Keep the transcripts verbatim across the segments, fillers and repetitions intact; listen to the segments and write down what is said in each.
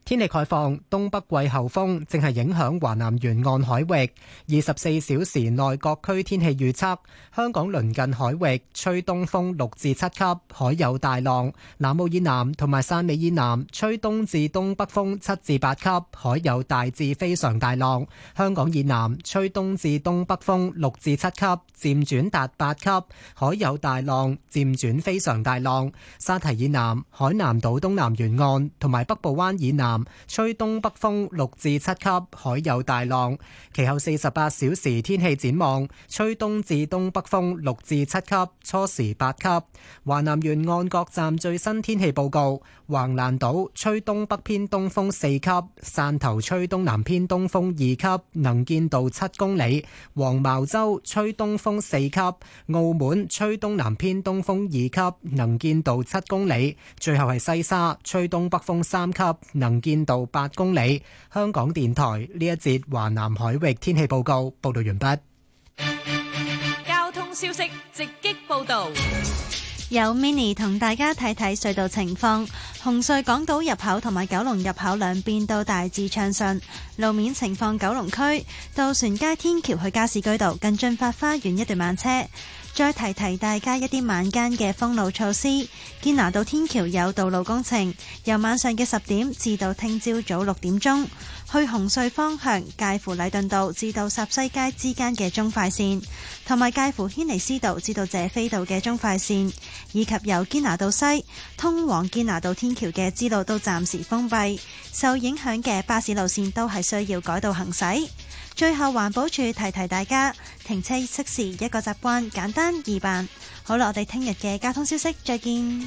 天氣概況，東北季候風正係影響華南沿岸海域。二十四小時內各區天氣預測：香港鄰近海域吹東風六至七級，海有大浪；南澳以南同埋汕尾以南吹東至東北風七至八級，海有大至非常大浪；香港以南吹東至東北風六至七級，漸轉達八級，海有大浪，漸轉非常大浪。沙堤以南、海南島東南沿岸同埋北部灣以南吹東北風六至七級，海有大浪。其後四十八小時天氣展望，吹東至東北風六至七級，初時八級。華南沿岸各站最新天氣報告：橫瀾島吹東北偏東風四級，汕頭吹東南偏東風二級，能見度七公里；黃茅洲吹東風四級，澳門吹東南偏東風二級，能見度七公里。最後係西沙吹東北風三級，能見度八公里。香港電台呢一節華南海域天氣報告報道完畢。 交通消息直擊報道。 有 Mini 同大家睇睇隧道情況，紅隧港島入口同埋九龍入口兩邊都大致暢順。路面情況，九龍區渡船街天橋去加士居道近駿發花園一段慢車。再提提大家一啲晚間嘅封路措施。堅拿道天橋有道路工程，由晚上嘅十點至到聽朝早六點鐘，去紅隧方向介乎禮頓道至到霎西街之間嘅中快線，同埋介乎軒尼詩道至到謝斐道嘅中快線，以及由堅拿道西通往堅拿道天橋嘅支路都暫時封閉，受影響嘅巴士路線都係需要改道行駛。最後環保署提提大家，停車熄匙一個習慣，簡單易辦。好啦，我哋聽日嘅交通消息再見。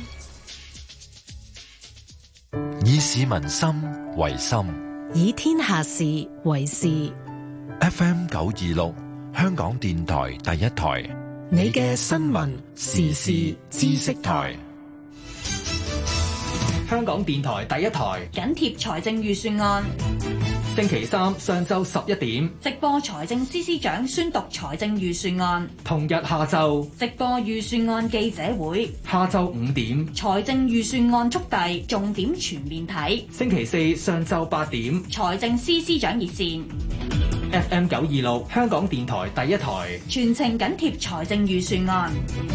以市民心為心， 以天下事為事。 F M 九二六，香港電台第一台， 你嘅新聞時事知識台。 香港電台第一台緊貼財政預算案。 星期三上晝十一點直播財政司司長宣讀財政預算案， 同日下晝直播預算案記者會， 下晝五點財政預算案速遞重點全面睇。 星期四上晝八點財政司司長熱線。 F M 九二六香港電台第一台， 全程緊貼財政預算案。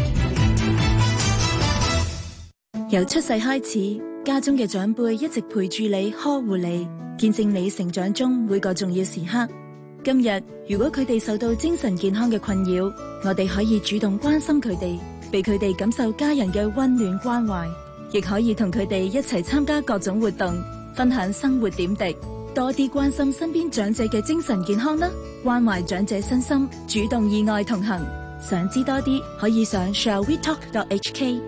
由出世開始，家中嘅長輩一直陪住你，呵護你，見證你成長中每個重要時刻。今日如果佢哋受到精神健康嘅困擾，我哋可以主動關心佢哋，俾佢哋感受家人嘅溫暖關懷，亦可以同佢哋一齊參加各種活動，分享生活點滴，多啲關心身邊長者嘅精神健康啦，關懷長者身心，主動意愛同行。想知多啲，可以上 shall we talk dot h k。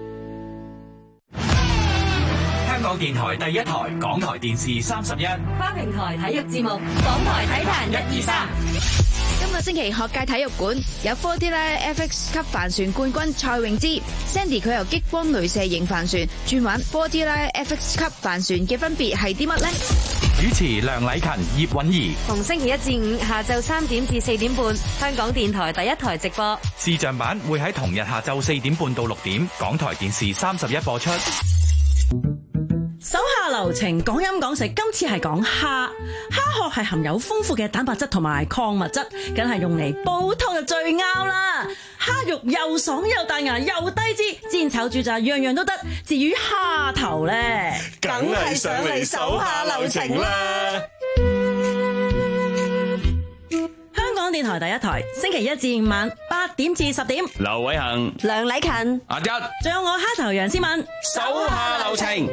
香港電台第一台，港台電視三十一， 跨平台體育節目，港台體壇一二三。 今個星期學界體育館有 四 D 啦 F X 級帆船冠軍蔡詠芝 Sandy， 佢由激光鐳射型帆船轉玩 四 D 啦 F X 級帆船嘅分別係啲乜呢？ 主持梁禮勤、葉韻儀。 逢星期一至五下晝三點至四點半，香港電台第一台直播。 視像版會喺同日下晝四點半到六點，港台電視三十一播出。 手下留情，講飲講食，今次係講蝦。蝦殼係含有豐富嘅蛋白質同埋礦物質，梗係用嚟煲湯就最啱啦。蝦肉又爽又彈牙又低脂，煎炒煮炸樣樣都得。至於蝦頭咧， 梗係上嚟手下留情啦。 香港電台第一台，星期一至五晚八點至十點。 劉偉恒、 梁禮勤、 阿一， 仲有我蝦頭楊思敏， 手下留情。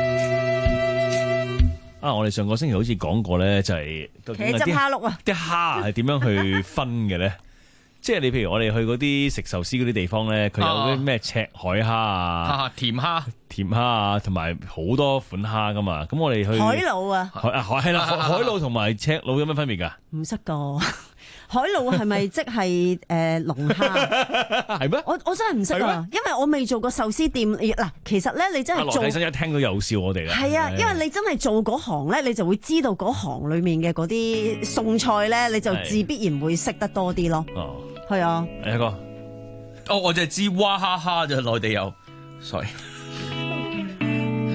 啊！我哋上個星期好似講過咧，就係究竟啲蝦碌啊， 啲蝦係點樣去分嘅咧？即係你譬如我哋去嗰啲食壽司嗰啲地方咧，佢有啲咩赤海蝦啊、 甜蝦、 甜蝦啊，同埋好多款蝦噶嘛。咁我哋去海鱸啊， 海啊海係啦，海鱸同埋赤鱸有咩分別㗎？ 唔識個。海鱸係咪即係誒龍蝦？ 係咩？ 我我真係唔識啊，因為我未做過壽司店。嗱，其實咧你真係做， 羅起身一聽到又笑我哋啦。 係啊，因為你真係做嗰行咧，你就會知道嗰行裡面嘅嗰啲餸菜咧，你就自必然會識得多啲咯。 哦， 係啊。 一個，哦，我就係知娃哈哈就內地有，sorry。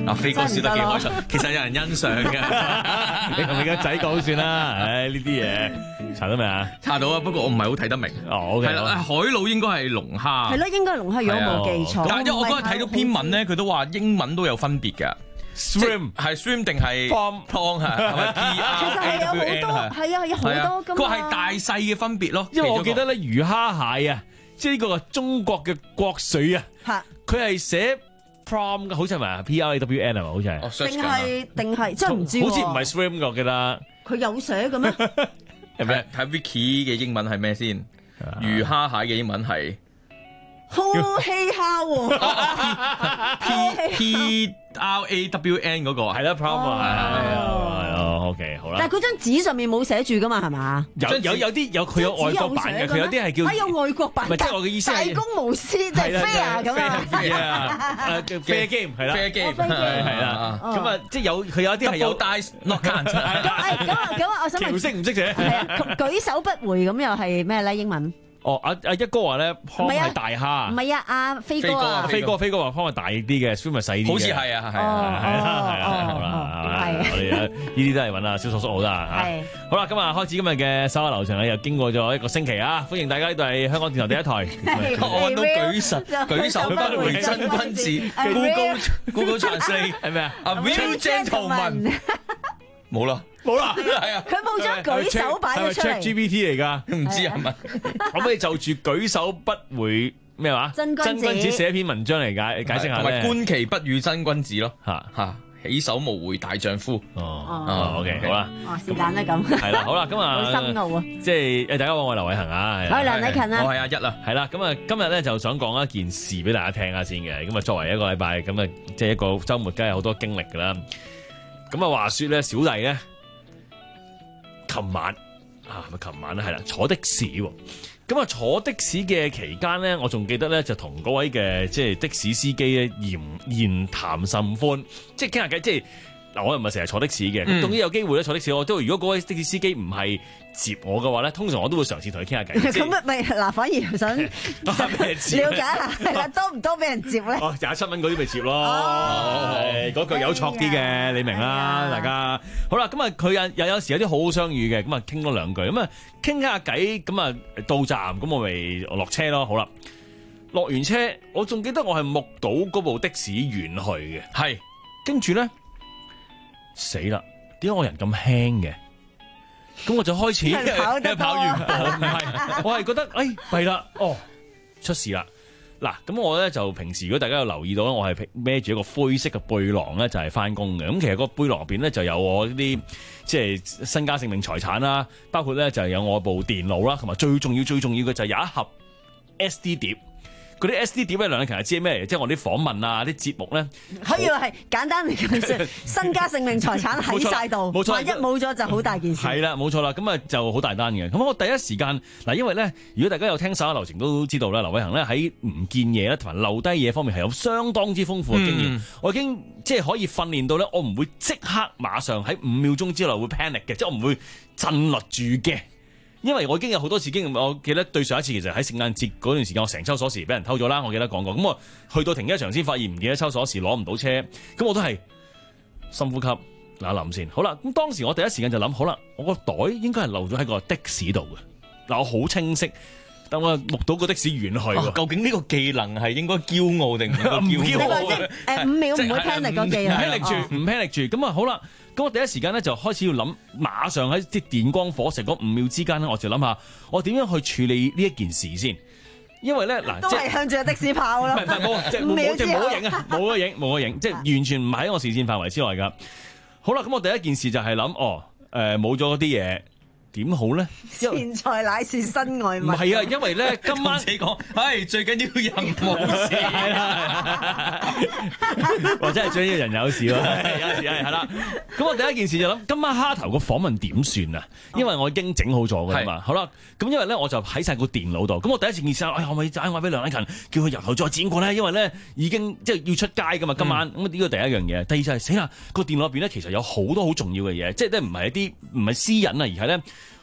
阿飛哥笑得幾開心，其實有人欣賞嘅。 你同你個仔講算啦，唉呢啲嘢查到未啊？ 查到啊，不過我唔係好睇得明。 哦，OK。 係啦，海鱸應該係龍蝦。 係咯，應該係龍蝦，如果冇記錯。 但係因為我嗰日睇到篇文咧，佢都話英文都有分別嘅。 Swim 係 swim 定係 pond pond 係係咪 P R A W N 係啊，係啊，有好多㗎嘛。 佢係大細嘅分別咯。 因為我記得咧魚蝦蟹啊，即係呢個中國嘅國粹啊，佢係寫 prom 嘅，好似係咪 P R A W N 係咪？好似係。 定係定係真係唔知。 好似唔係 swim 㗎，我記得。 佢有寫嘅咩？ 係咪睇 Vicky 嘅英文係咩先？魚蝦蟹嘅英文係好氣蝦喎。 P P R A W N 嗰個係啦 ，prom 係係 OK 好啦。 但係嗰張紙上面冇寫住噶嘛，係嘛？ 有有有啲有佢有外國版嘅，佢有啲係叫。 啊有外國版。 唔係即係我嘅意思係。 大公無私即係 fair 咁啊。 誒叫 fair game 係啦。 fair game 係啦。咁啊即係有佢有一啲係有 dice not count。 咁啊咁啊，我想問。 條識唔識寫？ 係啊，舉手不回咁又係咩咧？英文？ 哦，阿阿一哥話咧，湯係大蝦。 唔係啊，阿飛哥啊。 飛哥飛哥話湯係大啲嘅 swim 係細啲嘅。 好似係啊，係啊，係啦，係啦，好啦，我哋呢啲都係揾阿蕭叔叔好啦嚇。好啦，今日開始今日嘅手下流程咧，又經過咗一個星期啊！歡迎大家，呢度係香港電台第一台。 我揾到舉手舉手不回真君子 ，Google Google Translate 係咩啊？阿 Will Gentleman 冇啦。 冇啦， 係啊！ 佢冇將舉手擺咗出嚟。 係咪 ChatGPT 嚟㗎？ 唔知係咪？ 可唔可以就住舉手不回咩話？ 真君子寫一篇文章嚟解解釋下咧。 觀其不語真君子咯，嚇嚇起手無回大丈夫。 哦，OK 好啦。 哦，是但啦咁。 係啦，好啦，咁啊， 好深奧啊！ 即係誒，大家好，我係劉偉恒啊。 我係梁禮勤啊。 我係阿一啊。 係啦，咁啊，今日咧就想講一件事俾大家聽下先嘅。咁啊，作為一個禮拜咁啊，即係一個週末，梗係好多經歷㗎啦。咁啊，話説咧，小弟咧。琴晚啊，咪琴晚咧係啦，坐的士喎。咁啊，坐的士嘅期間咧，我仲記得咧，就同嗰位嘅即係的士司機咧言言談甚歡，即係傾下偈。即係嗱，我又唔係成日坐的士嘅，咁總之有機會咧坐的士，我都如果嗰位的士司機唔係接我嘅話咧，通常我都會嘗試同佢傾下偈。 咁咪咪嗱，反而想了解下，係啦，多唔多俾人接咧？ 哦，廿七蚊嗰啲咪接咯，嗰句有錯啲嘅，你明啦，大家。好啦，咁啊，佢又又有時有啲好好相遇嘅，咁啊傾多兩句，咁啊傾下偈，咁啊到站，咁我咪落車咯。好啦，落完車，我仲記得我係目睹嗰部的士遠去嘅，係跟住咧死啦！點解我人咁輕嘅？咁我就開始跑得跑完，唔係，我係覺得誒弊啦，哦出事啦！嗱，咁我咧就平時如果大家有留意到咧，我係孭住一個灰色嘅背囊咧，就係翻工嘅。咁其實個背囊入邊咧就有我啲即係身家性命財產啦，包括咧就係有我部電腦啦，同埋最重要最重要嘅就係有一盒 S D 碟。嗰啲 S D 碟咧，梁禮勤係知咩嚟？即係我啲訪問啊，啲節目咧， 可以話係簡單嚟講，身家性命財產喺晒度， 冇錯， 萬一冇咗就好大件事。 係啦，冇錯啦，咁啊就好大單嘅。咁我第一時間嗱，因為咧，如果大家有聽手下流程都知道啦，劉偉恒咧喺唔見嘢咧同埋留低嘢方面係有相當之豐富嘅經驗。嗯、我已經即係可以訓練到咧，我唔會即刻馬上喺五秒鐘之內會 panic 嘅，即係我唔會震落住嘅。因為我已經有好多次經驗，我記得對上一次其實喺聖誕節嗰段時間，我成抽鎖匙俾人偷咗啦，我記得講過。咁我去到停車場先發現唔記得抽鎖匙，攞唔到車，咁我都係深呼吸諗一諗先。好啦，咁當時我第一時間就諗，好啦，我個袋應該係漏咗喺個的士度嘅。嗱，我好清晰，但我目睹個的士遠去、啊。究竟呢個技能係應該驕傲定唔驕傲？ 誒五秒唔會 panic 個技能， 唔 panic 住，唔 panic 住。咁啊好啦。咁我第一時間咧就開始要諗，馬上喺啲電光火石嗰五秒之間咧，我就諗下我點樣去處理呢一件事先。因為咧嗱， 都係向住個的士跑咯。 唔係唔係冇，即係冇即係冇得影啊，冇得影，冇得影，即係完全唔喺我視線範圍之內㗎。好啦，咁我第一件事就係諗，哦，誒冇咗嗰啲嘢。點好咧？ 錢財乃是身外物。 唔係啊，因為咧今晚你講，係最緊要人冇事係啦，或者係最緊要人有事咯，有時係係啦。咁我第一件事就諗，今晚蝦頭個訪問點算啊？因為我已經整好咗㗎嘛。好啦，咁因為咧我就喺晒個電腦度。咁我第一件事，哎呀，我咪打電話俾梁禮勤，叫佢由頭再剪過咧。因為咧已經即係要出街㗎嘛，今晚。咁呢個第一樣嘢。第二就係死啦，個電腦入邊咧其實有好多好重要嘅嘢，即係咧唔係一啲唔係私隱啊，而係咧。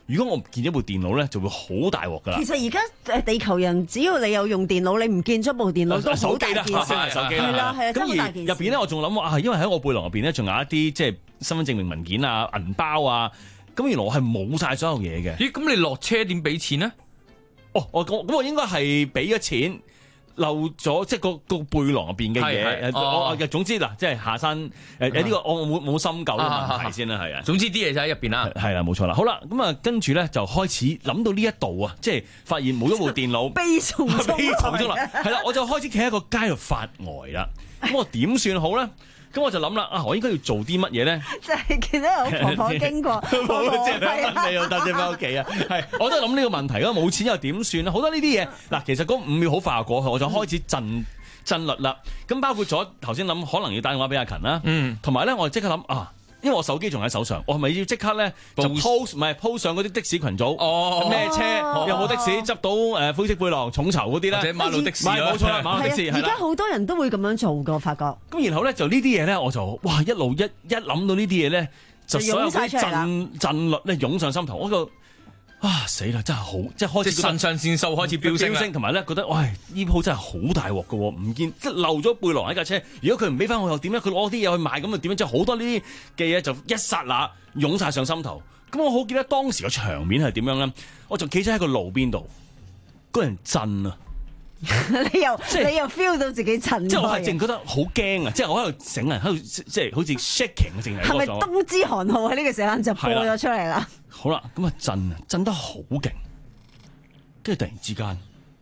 如果我唔見咗部電腦咧，就會好大鑊㗎啦。 其實而家誒地球人，只要你有用電腦，你唔見咗部電腦都好大件事。 手機啦，手機啦， 係啦係啦，真係好大件事。 咁而入邊咧，我仲諗啊，因為喺我背囊入邊咧，仲有一啲即係身份證明文件啊、銀包啊，咁原來我係冇晒所有嘢嘅。 咦？咁你落車點俾錢呢？ 哦，我咁咁我應該係俾咗錢。漏咗即係個個背囊入邊嘅嘢，我我總之嗱，即係下山誒誒呢個我冇冇深究嘅問題先啦，係啊。 總之啲嘢就喺入邊啦， 係啦，冇錯啦。好啦，咁啊跟住咧就開始諗到呢一度啊，即係發現冇咗部電腦， 悲從悲從中來，係啦，我就開始企喺個街度發呆啦。咁我點算好咧？咁我就諗啦，啊，我應該要做啲乜嘢咧？ 就係見到有婆婆經過， 冇即係你又搭車翻屋企啊！係，我都係諗呢個問題咯，冇錢又點算咧？好多呢啲嘢嗱，其實嗰五秒好快就過去，我就開始震震律啦。咁包括咗頭先諗，可能要打電話俾阿勤啦，嗯，同埋咧，我即刻諗啊。因為我手機仲喺手上，我係咪要即刻咧就 post 唔係 post 上嗰啲的士群組？哦，咩車有冇的士執到誒灰色背囊重酬嗰啲咧？ 或者馬路的士， 冇錯啦，馬路的士。 而家好多人都會咁樣做㗎，我發覺。 咁然後咧就呢啲嘢咧，我就哇一路一一諗到呢啲嘢咧，就所有嗰啲震震律咧湧上心頭，我個啊死啦！真係好，即係開始腎上腺素開始飆升， 同埋咧覺得喂呢鋪真係好大鑊㗎喎，唔見即係漏咗背囊喺架車。如果佢唔俾翻我又點咧？佢攞啲嘢去賣咁又點樣？即係好多呢啲嘅嘢就一剎那湧晒上心頭。咁我好記得當時個場面係點樣咧？我就企咗喺個路邊度，個人震啊！ 你又即係你又 feel 到自己震， 即係我係淨覺得好驚啊！即係我喺度整啊，喺度即係好似 shaking 淨係。 係咪冬之寒號喺呢個時間就播咗出嚟啦？ 好啦，咁啊震啊，震得好勁，跟住突然之間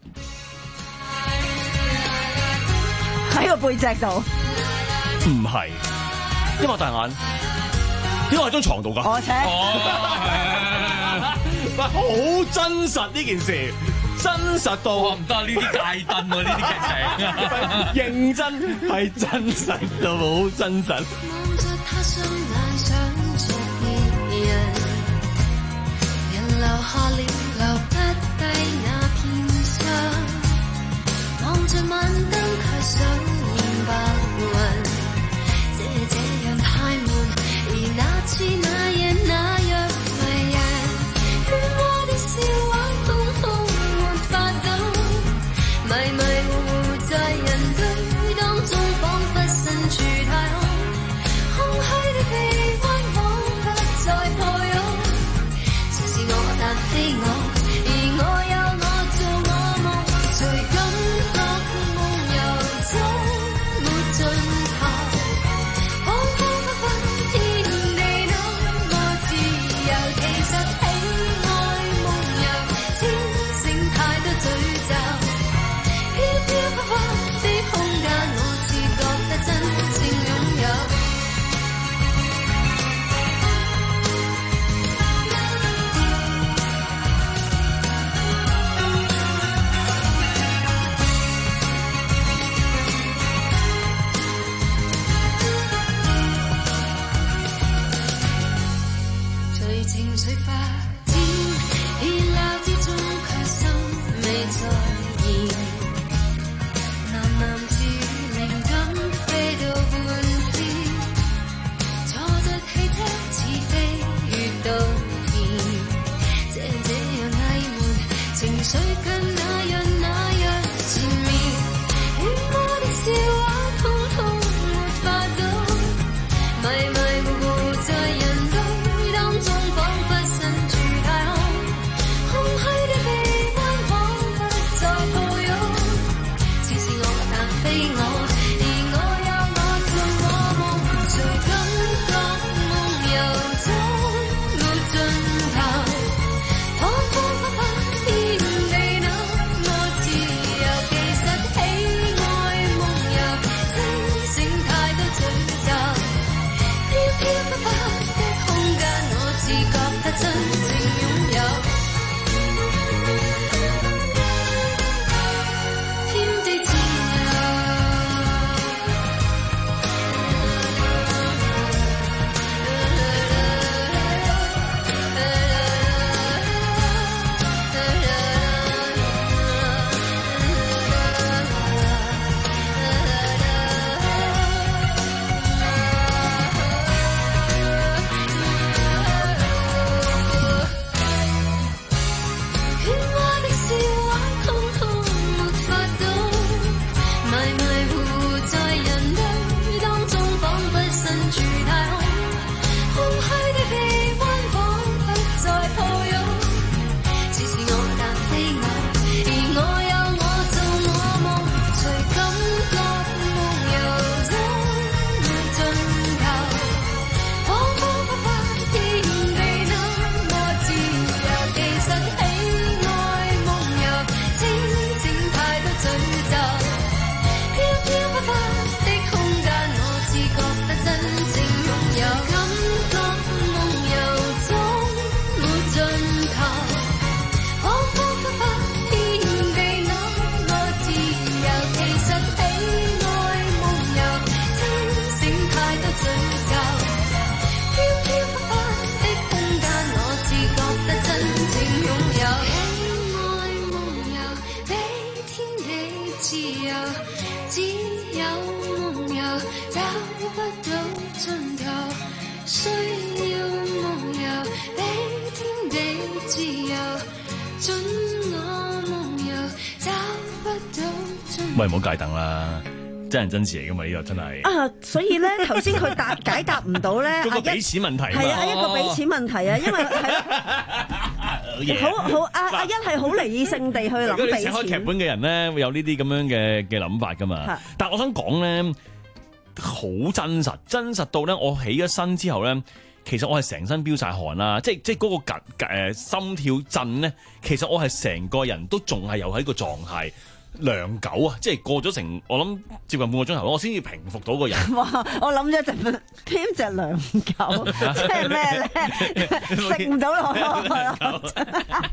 喺個背脊度， 唔係，因為我大眼，因為我喺張床度㗎。 我請， 喂，好真實呢件事。真實到唔得，呢啲戒燈喎，呢啲劇情認真係真實到好真實。 望着他雙眼，想着別人，人留下了留不低那片傷，望着晚燈卻想念白雲，這這樣太悶，而那次那夜那樣迷人，喧嘩的笑話通通迷迷糊糊在人堆當中，彷彿身處太空，空虛的地方。 喂，唔好戒凳啦，真人真事嚟噶嘛？呢個真係啊，所以咧頭先佢答解答唔到咧， 嗰個俾錢問題係啊，一個俾錢問題啊，因為係好好阿阿一係好理性地去諗俾錢。 如果你寫開劇本嘅人咧，會有呢啲咁樣嘅嘅諗法噶嘛？但係我想講咧，好真實，真實到咧，我起咗身之後咧。其實我係成身飆晒汗啦，即係即係嗰個緊誒心跳震咧，其實我係成個人都仲係有喺個狀態良久啊！即係過咗成我諗接近半個鐘頭，我先至平復到個人。 哇！我諗咗陣添隻良久，即係咩咧？食唔到落去。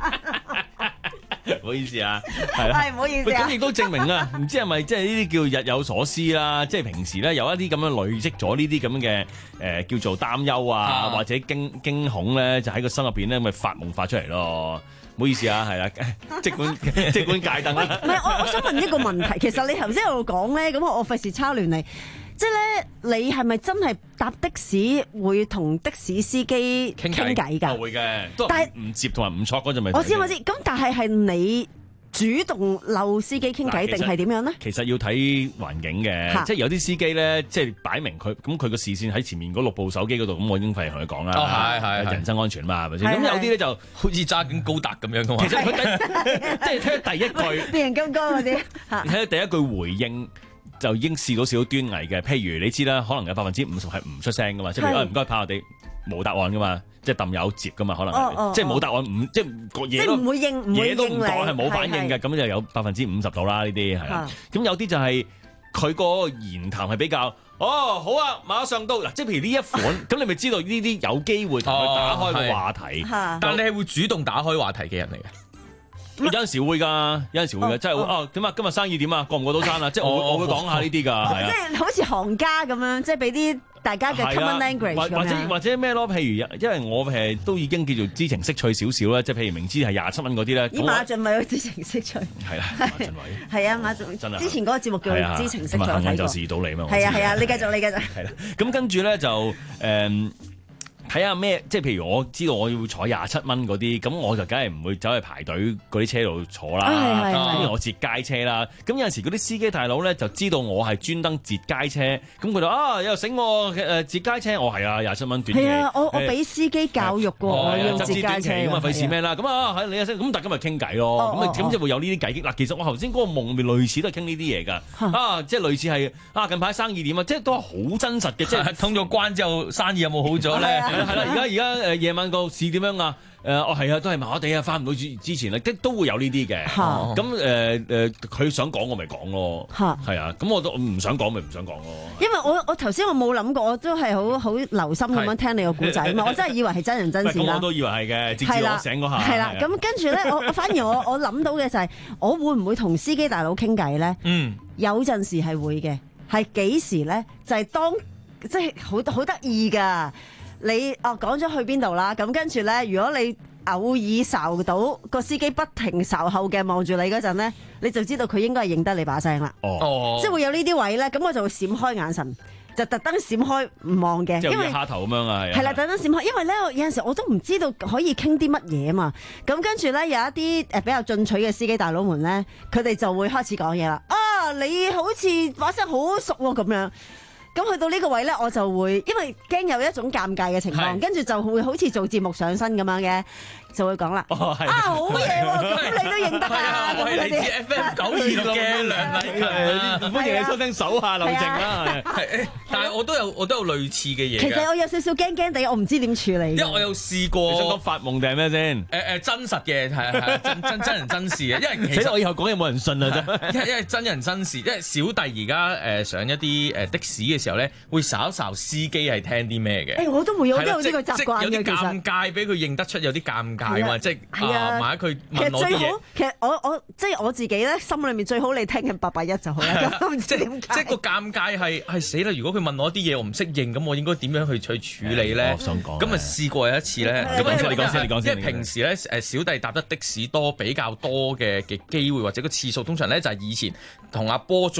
唔好意思啊，係啦， 係唔好意思啊。 咁亦都證明啊，唔知係咪即係呢啲叫日有所思啦？即係平時咧有一啲咁樣累積咗呢啲咁嘅誒叫做擔憂啊，啊或者驚驚恐咧，就喺個心入邊咧咪發夢發出嚟咯。唔好意思啊，係啦，即管即管戒燈啦。 唔係，我我想問一個問題，其實你頭先喺度講咧，咁我我費事抄亂你。即係咧，你係咪真係搭的士會同的士司機傾偈㗎？ 會嘅，都但係唔接同埋唔錯嗰陣咪。 我知我知，咁但係係你主動溜司機傾偈定係點樣咧？ 其實要睇環境嘅，即係有啲司機咧，即係擺明佢咁佢個視線喺前面嗰六部手機嗰度，咁我已經費事同佢講啦。 哦，係係人身安全嘛，係咪先？咁有啲咧就好似揸緊高達咁樣噶嘛。 其實佢即係聽第一句變形金剛嗰啲， 你睇第一句回應。就已經試到少少端倪嘅，譬如你知啦，可能有百分之五十係唔出聲噶嘛，即係唔該跑下地冇答案噶嘛，即係揼有接噶嘛，可能係、哦哦、即係冇答案唔即係個嘢都唔會應， 嘢都唔講係冇反應嘅，咁就有百分之五十到啦呢啲係啦。咁有啲就係佢個言談係比較哦好啊，馬上到嗱，即係譬如呢一款，咁你咪知道呢啲有機會同佢打開個話題， 哦、但你係會主動打開話題嘅人嚟嘅。 有陣時會㗎，有陣時會㗎，即係哦點啊？今日生意點啊？過唔過到山啊？即係我我會講下呢啲㗎，係啊。 即係好似行家咁樣，即係俾啲大家嘅 common language 咁樣。 或者或者咩咯？譬如因為我誒都已經叫做知情識趣少少啦，即係譬如明知係廿七蚊嗰啲咧。 咦？馬浚偉知情識趣係啦，馬浚偉係啊，馬浚之前嗰個節目叫知情識趣， 幸運就試到你嘛。 係啊係啊，你繼續你繼續。 係啦，咁跟住咧就誒。睇下咩，即係譬如我知道我要坐廿七蚊嗰啲，咁我就梗係唔會走去排隊嗰啲車度坐啦。因為我截街車啦。咁有陣時嗰啲司機大佬咧就知道我係專登截街車，咁佢就啊又醒我誒截街車，我係啊廿七蚊短期。 係啊，我我俾司機教育過我要截街車咁啊，費事咩啦？咁啊係你啊咁大家咪傾偈咯。咁啊咁就會有呢啲偈傾。嗱，其實我頭先嗰個夢咪類似都係傾呢啲嘢㗎。啊，即係類似係啊近排生意點啊，即係都係好真實嘅。即係通咗關之後，生意有冇好咗咧？係啦，而家而家誒夜晚個市點樣啊？誒哦係啊，都係麻麻地啊，翻唔到之之前咧，都都會有呢啲嘅。咁誒誒，佢想講我咪講咯。係啊，咁我都唔想講咪唔想講咯。 因為我我頭先我冇諗過，我都係好好留心咁樣聽你個故仔嘛，我真係以為係真人真事啦。 我都以為係嘅，直至我醒嗰下。 係啦，咁跟住咧，我我反而我我諗到嘅就係，我會唔會同司機大佬傾偈咧？嗯，有陣時係會嘅，係幾時咧？就係當即係好好得意㗎。你哦講咗去邊度啦？咁跟住咧，如果你偶爾睄到個司機不停睄後嘅望住你嗰陣咧，你就知道佢應該係認得你把聲啦。哦，即係會有呢啲位咧，咁我就會閃開眼神，就特登閃開唔望嘅。 即係好似蝦頭咁樣啊，係。 係啦，特登閃開，因為咧有陣時我都唔知道可以傾啲乜嘢啊嘛。咁跟住咧有一啲誒比較進取嘅司機大佬們咧，佢哋就會開始講嘢啦。啊，你好似把聲好熟喎咁樣。咁去到呢個位咧，我就會因為驚有一種尷尬嘅情況，跟住就會好似做節目上身咁樣嘅，就會講啦。哦，係啊，好嘢喎！咁你都認得啊？ 我係嚟自 F M 九二六嘅梁禮強， 歡迎你收聽手下留情啦。 係，但係我都有我都有類似嘅嘢。 其實我有少少驚驚地，我唔知點處理。 因為我有試過。 你想講發夢定係咩先？ 誒誒，真實嘅係係真真真人真事嘅，因為其實我以後講嘢冇人信啊真。 因為因為真人真事，因為小弟而家誒上一啲誒的士嘅時候咧，會睄一睄司機係聽啲咩嘅。 誒，我都會有都有呢個習慣嘅， 有啲尷尬俾佢認得出，有啲尷尬嘛，即係啊，萬一佢問我啲嘢。 其實我我即係我自己咧，心裏面最好你聽緊八八一就好啦。 即係即係個尷尬係係死啦！如果佢問我啲嘢，我唔識認，咁我應該點樣去去處理咧？ 我想講。 咁啊試過有一次咧， 你講先，你講先，你講先。 因為平時咧誒小弟搭得的士多比較多嘅嘅機會或者個次數，通常咧就係以前同阿波做完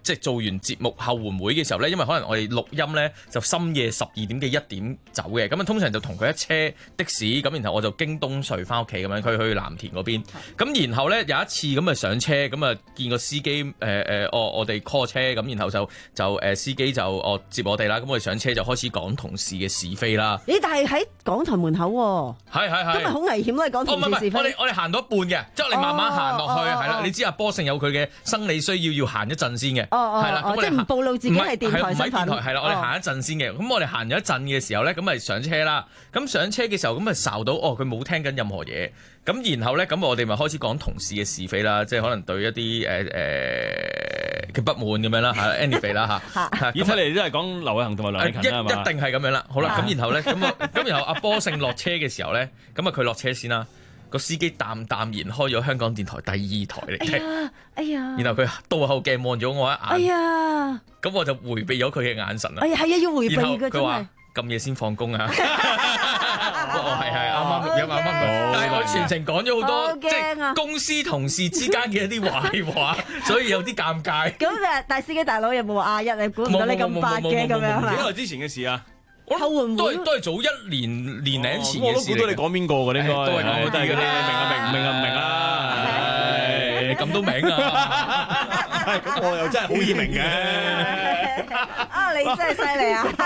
即係做完節目後援會嘅時候咧，因為可能我哋錄音咧就深夜十二點幾一點走嘅，咁啊通常就同佢一車的士，咁然後我就經東隧翻屋企咁樣，佢去藍田嗰邊，咁然後咧有一次咁啊上車，咁啊見個司機誒誒，我我哋 call 車，咁然後就就誒、呃、司機就哦接我哋啦，咁我哋上車就開始講同事嘅是非啦。 咦？但係喺港台門口喎， 係係係， 今日好危險咯，講同事是非。 我哋我哋行到一半嘅，即係我哋慢慢行落去，係啦、哦哦，你知阿波勝有佢嘅生理需要，要行一陣先嘅，係、哦、啦、哦，即係唔暴露自己係電台身份。係啦，我哋行一陣先嘅，咁、哦、我哋行咗一陣嘅時候咧，咁咪上車啦。咁上車嘅時候，咁咪睄到哦，佢冇聽緊任何嘢。咁然後咧，咁我哋咪開始講同事嘅是非啦，即係可能對一啲誒誒嘅不滿咁樣啦，嚇 anyway 啦嚇。 咦，睇嚟都係講劉偉恒同埋梁禮勤啦，係嘛？ 一定係咁樣啦。好啦，咁然後咧，咁啊，咁然後阿波勝落車嘅時候咧，咁啊佢落車先啦。個司機淡淡然開咗香港電台第二台嚟聽， 哎呀， 然後佢倒後鏡望咗我一眼， 哎呀， 咁我就迴避咗佢嘅眼神啦。 哎呀，係啊，要迴避嘅， 佢話咁夜先放工啊！哦，係係啱啱錄音啱啱錄，但係我全程講咗好多即係公司同事之間嘅一啲壞話，所以有啲尷尬。 咁誒，大司機大佬有冇話啊？一你估唔到你咁白嘅咁樣？ 幾耐之前嘅事啊？ 後援會都係都係早一年年零前嘅事。 我都估到你講邊個嘅應該， 都係講都係嗰啲明啊明唔明啊唔明啦，咁都明啊！ 咁我又真係好易明嘅。 啊，你真係犀利啊！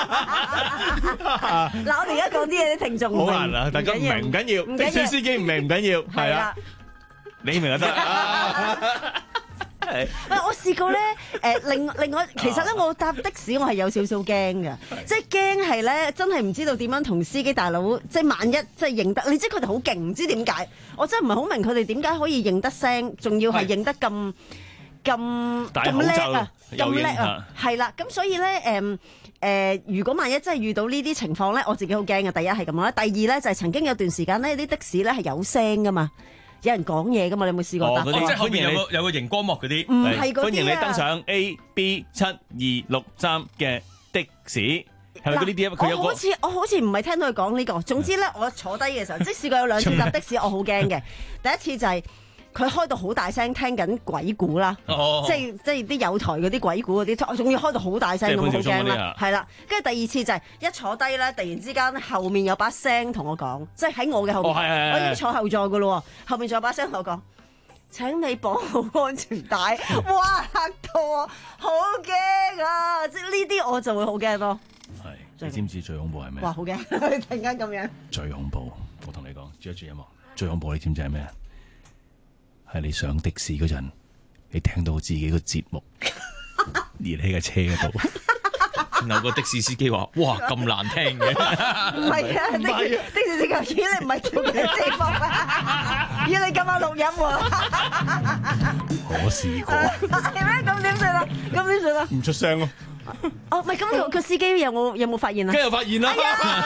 嗱，我哋而家講啲嘢啲聽眾唔明， 好難啊！大家唔明唔緊要，的士司機唔明唔緊要，係啦，你明就得。 喂，我試過咧，誒，另另外，其實咧，我搭的士我係有少少驚嘅，即係驚係咧，真係唔知道點樣同司機大佬，即係萬一即係認得，你知佢哋好勁，唔知點解，我真係唔係好明佢哋點解可以認得聲，仲要係認得咁咁咁叻啊，咁叻啊，係啦，咁所以咧，誒誒，如果萬一真係遇到呢啲情況咧，我自己好驚嘅。第一係咁啦，第二咧就係曾經有段時間咧，啲的士咧係有聲噶嘛。有人講嘢噶嘛？你有冇試過搭？ 哦，即係後面有個有個熒光幕嗰啲。 唔係嗰啲啊！ 歡迎你登上 A B 七二六三嘅的士，係咪嗰啲啲啊？佢有個我好似我好似唔係聽到佢講呢個。總之咧，我坐低嘅時候，即係試過有兩次搭的士，我好驚嘅。第一次就係佢開到好大聲，聽緊鬼故啦， 哦、 即係即係啲有台嗰啲鬼故嗰啲，仲要開到好大聲咁，好驚啦。係啦，跟住第二次就係一坐低咧，突然之間後面有把聲同我講，即係喺我嘅後面， 哦、 我已經坐後座噶咯，後面仲有把聲同我講。請你綁好安全帶，哇嚇到我，好驚啊！即係呢啲我就會好驚咯。 係，你知唔知最恐怖係咩？ 哇，好驚！突然間咁樣。 最恐怖，我同你講，注一注音樂。最恐怖你知唔知係咩？係你上的士嗰陣，你聽到自己個節目連喺個車嗰度。 然後個的士司機話：哇，咁難聽嘅！ 唔係啊，的士的士司機，咦，你唔係叫佢節目啊？咦，你今晚錄音喎？ 我試過。 係咩？咁點算啊？咁點算啊？ 唔出聲咯。 哦，唔係，咁個個司機有冇有冇發現啊？ 梗係發現啦。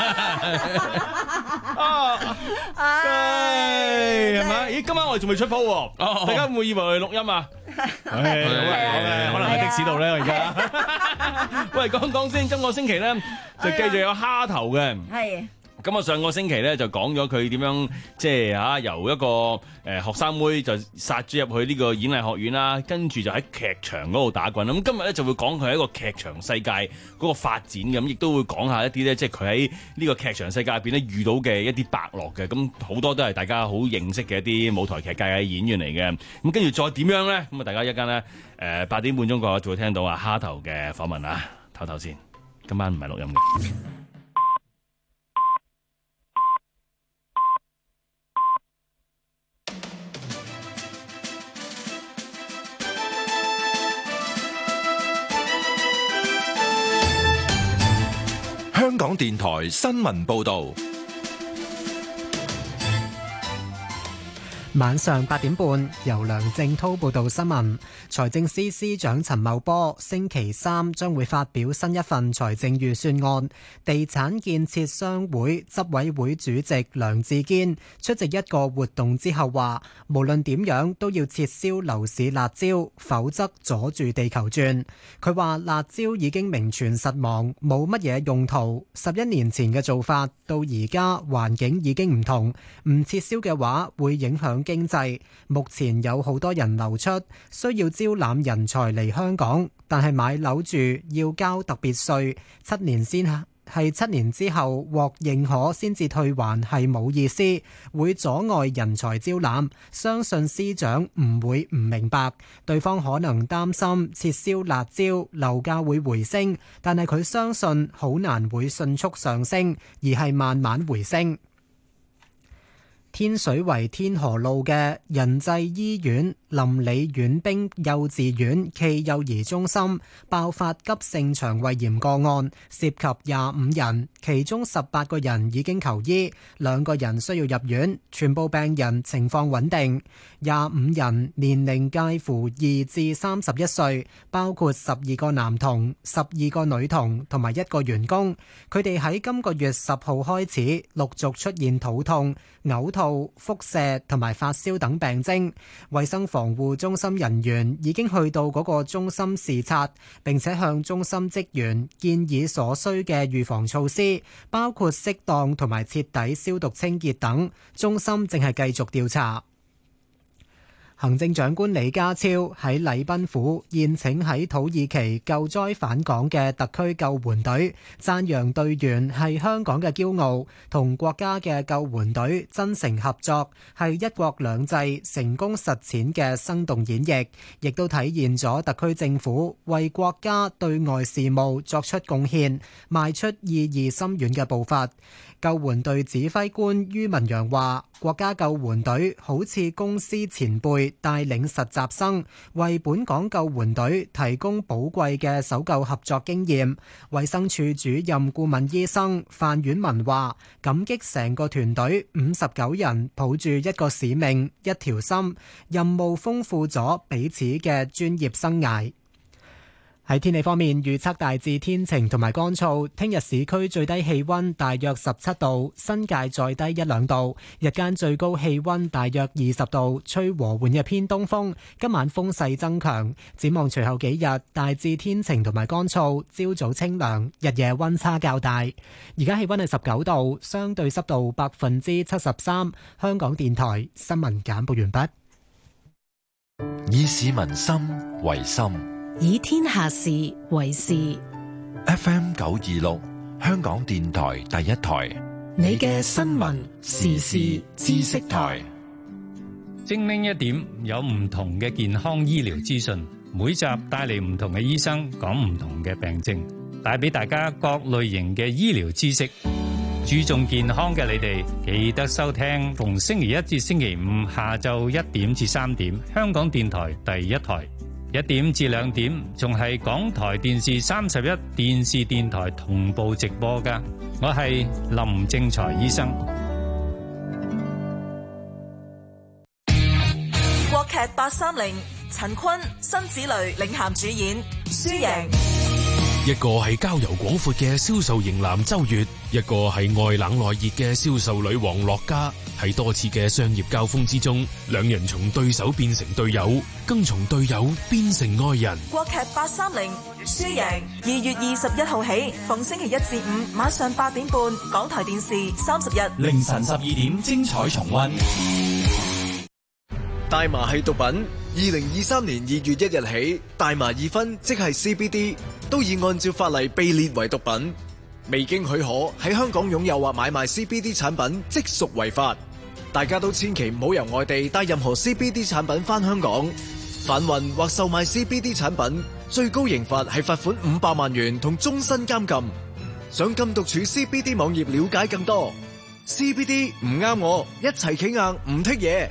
啊，係係咪？咦，今晚我哋仲未出鋪喎，大家會唔會以為我哋錄音啊？係好嘅，好嘅，可能喺的士度咧，我而家。喂，講講先，今個星期咧就繼續有蝦頭嘅。 係。 咁啊，上個星期咧就講咗佢點樣，即係嚇由一個誒學生妹就殺咗入去呢個演藝學院啦，跟住就喺劇場嗰度打滾。咁今日咧就會講佢喺一個劇場世界嗰個發展咁，亦都會講下一啲咧，即係佢喺呢個劇場世界入邊咧遇到嘅一啲伯樂嘅。咁好多都係大家好認識嘅一啲舞台劇界嘅演員嚟嘅。咁跟住再點樣咧？咁啊，大家一間咧誒八點半鐘過後就會聽到啊蝦頭嘅訪問啊，唞唞先。今晚唔係錄音嘅。 香港電台新聞報道。 晚上八點半，由梁正滔報道新聞。財政司司長陳茂波星期三將會發表新一份財政預算案。地產建設商會執委會主席梁志堅出席一個活動之後話，無論點樣都要撤銷樓市辣招，否則阻住地球轉。佢話辣招已經名存實亡，冇乜嘢用途。十一年前嘅做法到而家環境已經唔同，唔撤銷嘅話會影響港經濟。目前有好多人流出，需要招攬人才嚟香港，但係買樓住要交特別稅，七年先係七年之後獲認可先至退還係冇意思，會阻礙人才招攬。相信司長唔會唔明白，對方可能擔心撤銷辣招，樓價會回升，但係佢相信好難會迅速上升，而係慢慢回升。天水圍天河路嘅仁濟醫院林里苑冰幼稚園暨幼兒中心爆發急性腸胃炎個案，涉及廿五人，其中十八個人已經求醫，兩個人需要入院，全部病人情況穩定。廿五人年齡介乎二至三十一歲，包括十二個男童、十二個女童同埋一個員工。佢哋喺今個月十號開始陸續出現肚痛、嘔吐、腹瀉同埋發燒等病徵。衛生防護中心人員已經去到嗰個中心視察，並且向中心職員建議所需嘅預防措施，包括適當同埋徹底消毒清潔等。中心正係繼續調查。行政長官李家超喺禮賓府宴請喺土耳其救災返港嘅特區救援隊，讚揚隊員係香港嘅驕傲，同國家嘅救援隊真誠合作，係一國兩制成功實踐嘅生動演繹，亦都體現咗特區政府為國家對外事務作出貢獻，邁出意義深遠嘅步伐。救援隊指揮官于文陽話：國家救援隊好似公司前輩帶領實習生，為本港救援隊提供寶貴嘅搜救合作經驗。衛生署主任顧問醫生范婉文話：感激成個團隊五十九人抱住一個使命、一條心，任務豐富咗彼此嘅專業生涯。喺天氣方面，預測大致天晴同埋乾燥。聽日市區最低氣溫大約十七度，新界再低一兩度。日間最高氣溫大約二十度，吹和緩嘅偏東風。今晚風勢增強。展望隨後幾日，大致天晴同埋乾燥，朝早清涼，日夜溫差較大。而家氣溫係十九度，相對濕度百分之七十三。香港電台新聞簡報完畢。 以市民心為心， 以天下事為事。 F M 九二六，香港電台第一台， 你嘅新聞時事知識台。 精靈一點，有唔同嘅健康醫療資訊，每集帶嚟唔同嘅醫生講唔同嘅病症，帶俾大家各類型嘅醫療知識。注重健康嘅你哋，記得收聽逢星期一至星期五下晝一點至三點，香港電台第一台。一點至兩點，仲係港台電視三十一電視電台同步直播㗎。我係林正財醫生。 國劇八三零，陳坤、辛芷蕾領銜主演，輸贏。 一個係交遊廣闊嘅銷售型男周月，一個係外冷內熱嘅銷售女王樂嘉。喺多次嘅商業交鋒之中，兩人從對手變成隊友，更從隊友變成愛人。 國劇八三零，輸贏，二月二十一號起，逢星期一至五晚上八點半，港台電視三十日凌晨十二點精彩重溫。 大麻係毒品，二零二三年二月一日起，大麻二酚即係 C B D 都已按照法例被列為毒品，未經許可喺香港擁有或買賣 C B D 產品即屬違法。大家都千祈唔好由外地帶任何 C B D 產品返香港，販運或售賣 C B D 產品最高刑罰係罰款五百萬元同終身監禁。上禁毒處 C B D 網頁了解更多。C B D 唔啱我，一齊企硬唔剔嘢。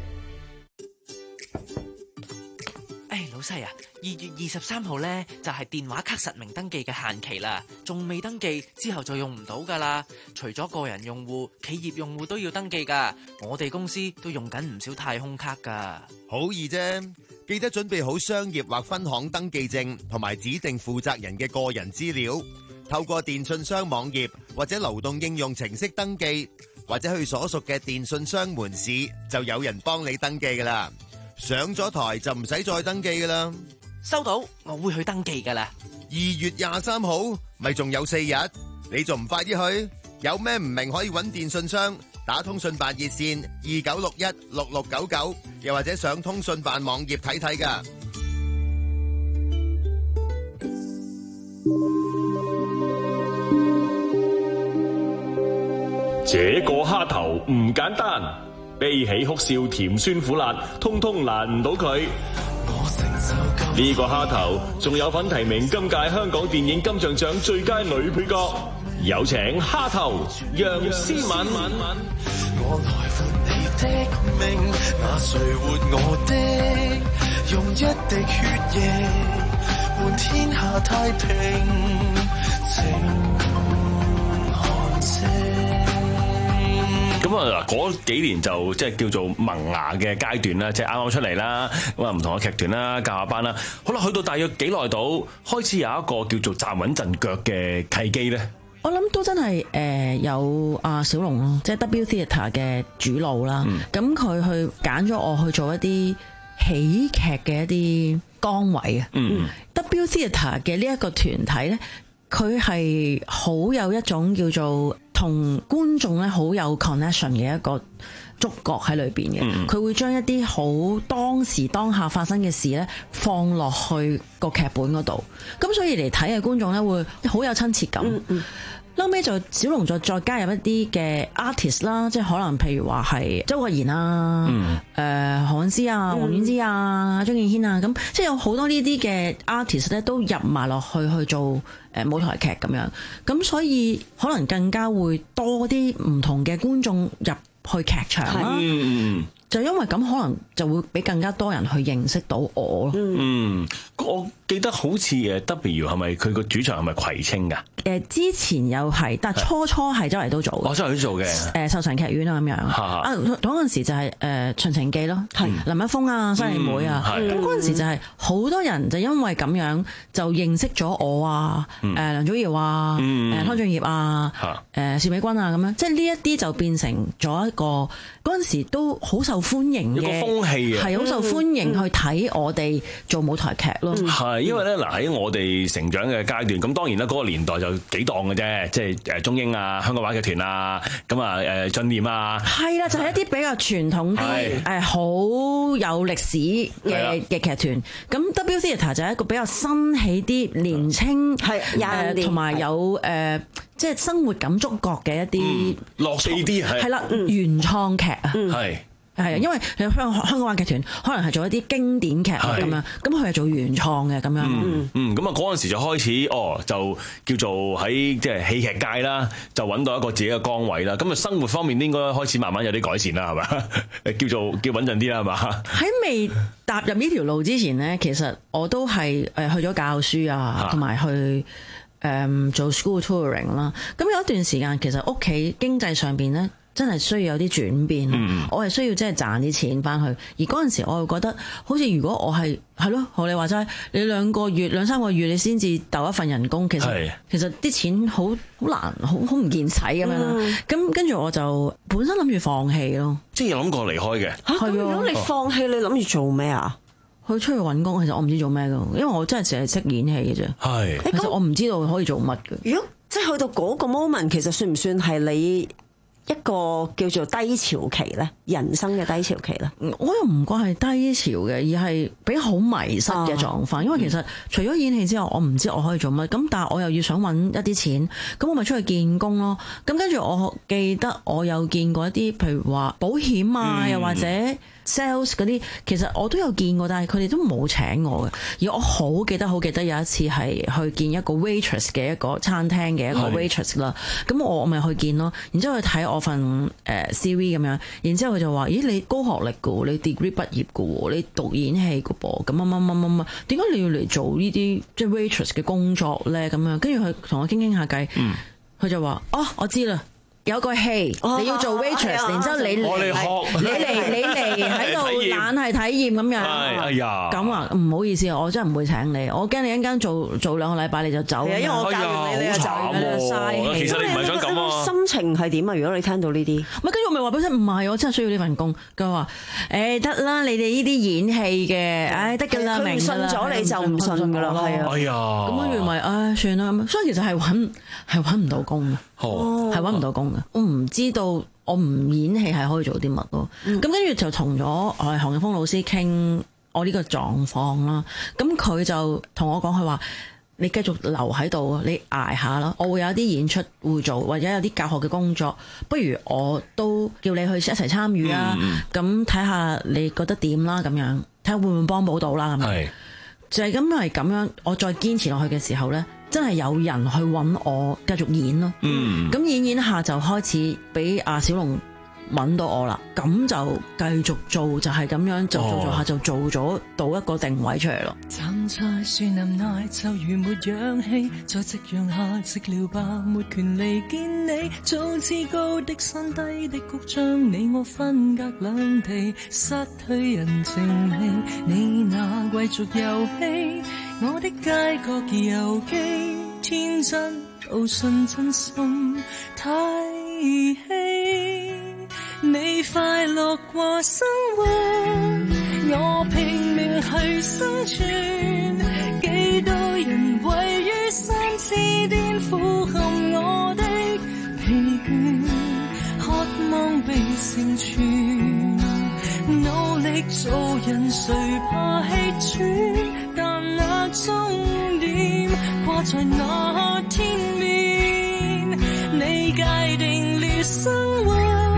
誒，老細啊，二月二十三號呢就係電話卡實名登記嘅限期啦，仲未登記之後就用唔到噶啦。除咗個人用戶，企業用戶都要登記噶。我哋公司都用緊唔少太空卡噶。 好易啫，記得準備好商業或分行登記證同埋指定負責人嘅個人資料，透過電信商網頁或者流動應用程式登記，或者去所屬嘅電信商門市，就有人幫你登記噶啦。上咗台就唔使再登記噶啦。 收到，我會去登記噶啦。 二月廿三號咪仲有四日，你仲唔快啲去？有咩唔明可以揾電信商打通訊辦熱線二九六一六六九九，又或者上通訊辦網頁睇睇㗎。 這個蝦頭唔簡單，悲喜哭笑甜酸苦辣，通通難唔到佢。呢個蝦頭仲有份提名今屆香港電影金像獎最佳女配角，有請蝦頭楊思敏。我來換你的命，那誰活我的？用一滴血液換天下太平，情寒靜。咁啊嗱，嗰幾年就即係叫做萌芽嘅階段啦，即係啱啱出嚟啦，咁啊唔同嘅劇團啦、教下班啦，好啦，去到大約幾耐度開始有一個叫做站穩陣腳嘅契機咧？ 我諗都真係誒、呃、有阿小龍咯，即係 W Theatre 嘅主腦啦。咁佢、嗯、去揀咗我去做一啲喜劇嘅一啲崗位啊。嗯、W Theatre 嘅呢一個團體咧，佢係好有一種叫做同觀眾咧好有 connection 嘅一個觸覺喺裏邊嘅。佢、嗯、會將一啲好當時當下發生嘅事咧放落去個劇本嗰度，咁所以嚟睇嘅觀眾咧會好有親切感。嗯嗯後尾就小龍再再加入一啲嘅 artist 啦，即係可能譬如話係周國賢啊、誒、嗯、何韻詩啊、王菀之啊、張敬軒啊，咁即係有好多呢啲嘅 artist 咧都入埋落去去做誒舞台劇咁樣，咁所以可能更加會多啲唔同嘅觀眾入去劇場啦。嗯就因為咁，可能就會俾更加多人去認識到我咯。 嗯，我記得好似誒 W 係咪佢個主場係咪葵青㗎？ 誒之前又係，但係初初係周圍都做嘅。 我周圍都做嘅。誒壽臣劇院啊咁樣。啊，嗰陣時就係誒秦晴記咯，林一峰啊、西麗妹啊。咁嗰陣時就係好多人就因為咁樣就認識咗我啊、誒梁祖堯啊、誒湯俊業啊、誒邵美君啊咁樣，即係呢一啲就變成咗一個嗰陣時都好受歡迎嘅一個風氣啊， 係好受歡迎去睇我哋做舞台劇咯。 係因為咧嗱喺我哋成長嘅階段，咁當然啦嗰個年代就幾檔嘅啫，即係誒中英啊、香港話劇團啊，咁啊誒進念啊，係啦， 就係、是、一啲比較傳統啲誒好有歷史嘅嘅劇團。咁 W Theatre 就係一個比較新起啲、年青係誒同埋有誒。呃即係生活感觸覺嘅一啲落地啲係係啦， 原創劇啊， 係係啊，因為香香港話劇團可能係做一啲經典劇咁樣，咁佢係做原創嘅咁樣。 嗯嗯，咁啊嗰陣時就開始哦，就叫做喺即係戲劇界啦，就揾到一個自己嘅崗位啦。咁啊生活方面應該開始慢慢有啲改善啦，係嘛？叫做叫穩陣啲啦，係嘛？喺未踏入呢條路之前咧，其實我都係誒去咗教書啊，同埋去。誒、um, 做 school touring 啦，咁有一段時間其實屋企經濟上邊咧真係需要有啲轉變，嗯、我係需要即係賺啲錢翻去，而嗰陣時我又覺得好似如果我係係咯，學你話齋，你兩個月兩三個月你先至鬥一份人工，其實是其實啲錢好好難，好好唔見使咁樣啦。咁、嗯、跟住我就本身諗住放棄咯， 即係有諗過離開嘅。 嚇、啊，咁如果你放棄，你諗住做咩啊？ 去出去揾工，其實我唔知做咩噶，因為我真係淨係識演戲嘅啫。係，其實我唔知道可以做乜嘅。 如果即係去到嗰個 moment，其實算唔算係你一個叫做低潮期咧？人生嘅低潮期咧？ 我又唔怪係低潮嘅，而係比較好迷失嘅狀況。啊、因為其實除咗演戲之後，我唔知我可以做乜。咁但係我又要想揾一啲錢，咁我咪出去見工咯。咁跟住我記得我有見過一啲，譬如話保險啊，又或者 sales 嗰啲，其實我都有見過，但係佢哋都冇請我嘅。而我好記得，好記得有一次係去見一個 waitress 嘅一個餐廳嘅一個 waitress 啦。咁我我咪去見咯，然之後去睇我份誒 C V 咁樣，然之後佢就話：咦，你高學歷嘅喎，你 degree 畢業嘅喎，你讀演戲嘅噃，咁乜乜乜乜乜，點解你要嚟做呢啲即係 waitress 嘅工作咧？咁樣，跟住佢同我傾傾下偈，佢、嗯、就話：哦，我知啦。有個戲，你要做 waitress，然之後你嚟，你嚟，你嚟喺度懶係體驗咁樣。哎呀，咁啊，唔好意思啊，我真係唔會請你，我驚你一陣間做做兩個禮拜你就走。係啊，因為我教完你你就走，嘥氣。 其實你唔係想咁啊。 心情係點啊？如果你聽到呢啲， 咪跟住我咪話俾佢聽，唔係我真係需要呢份工。佢話：誒得啦，你哋呢啲演戲嘅，唉得㗎啦，明㗎啦。佢唔信咗你就唔信㗎啦，係啊。哎呀，咁跟住咪唉算啦咁。所以其實係揾係揾唔到工嘅，係揾唔到工。我唔知道我唔演戲係可以做啲乜咯。咁跟住就同咗我係韓永峰老師傾我呢個狀況啦。咁佢就同我講，佢話你繼續留喺度，你捱下啦。我會有啲演出會做，或者有啲教學嘅工作，不如我都叫你去一齊參與啊。咁睇下你覺得點啦，咁樣睇下會唔會幫補到啦。咁樣就係咁，係咁樣。我再堅持落去嘅時候呢，真係有人去揾我繼續演咯。嗯，咁演演下就開始俾阿小龍揾到我啦，咁就繼續做，就係咁樣就做做下就做咗到一個定位出嚟咯。 站在樹林內就如沒氧氣，在夕陽下寂寥吧，沒權利見你。早知高的山低的谷將你我分隔兩地，失去人情味。你那貴族遊戲，我的街角遊記，天真到信真心太稀。你快樂過生活，我拼命去生存，幾多人位於山之巔俯瞰我的疲倦，渴望被成全，努力做人誰怕氣喘，但那終點掛在那天面，你界定了生活，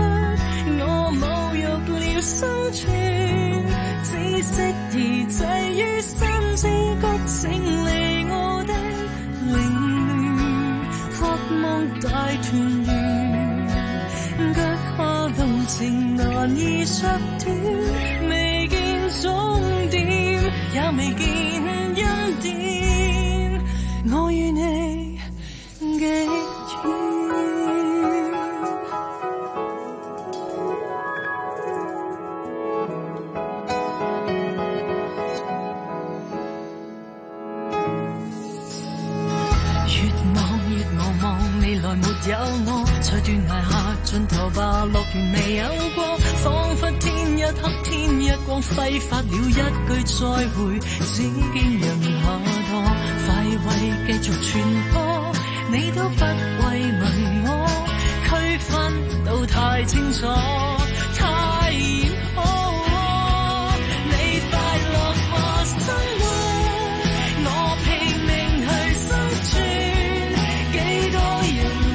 生存，只適宜滯於山之谷，整理我的凌亂，渴望大團圓，腳下路程難以縮短，未見終點，也未見恩典，我與你極遠。沒有我，在斷崖下盡頭吧，樂園未有過，彷彿天一黑天一光，揮發了一句再會，只見人下墮，快慰繼續傳播，你都不慰問我，區分到太清楚，太嚴苛，你快樂過生活，我拼命去生存，幾多人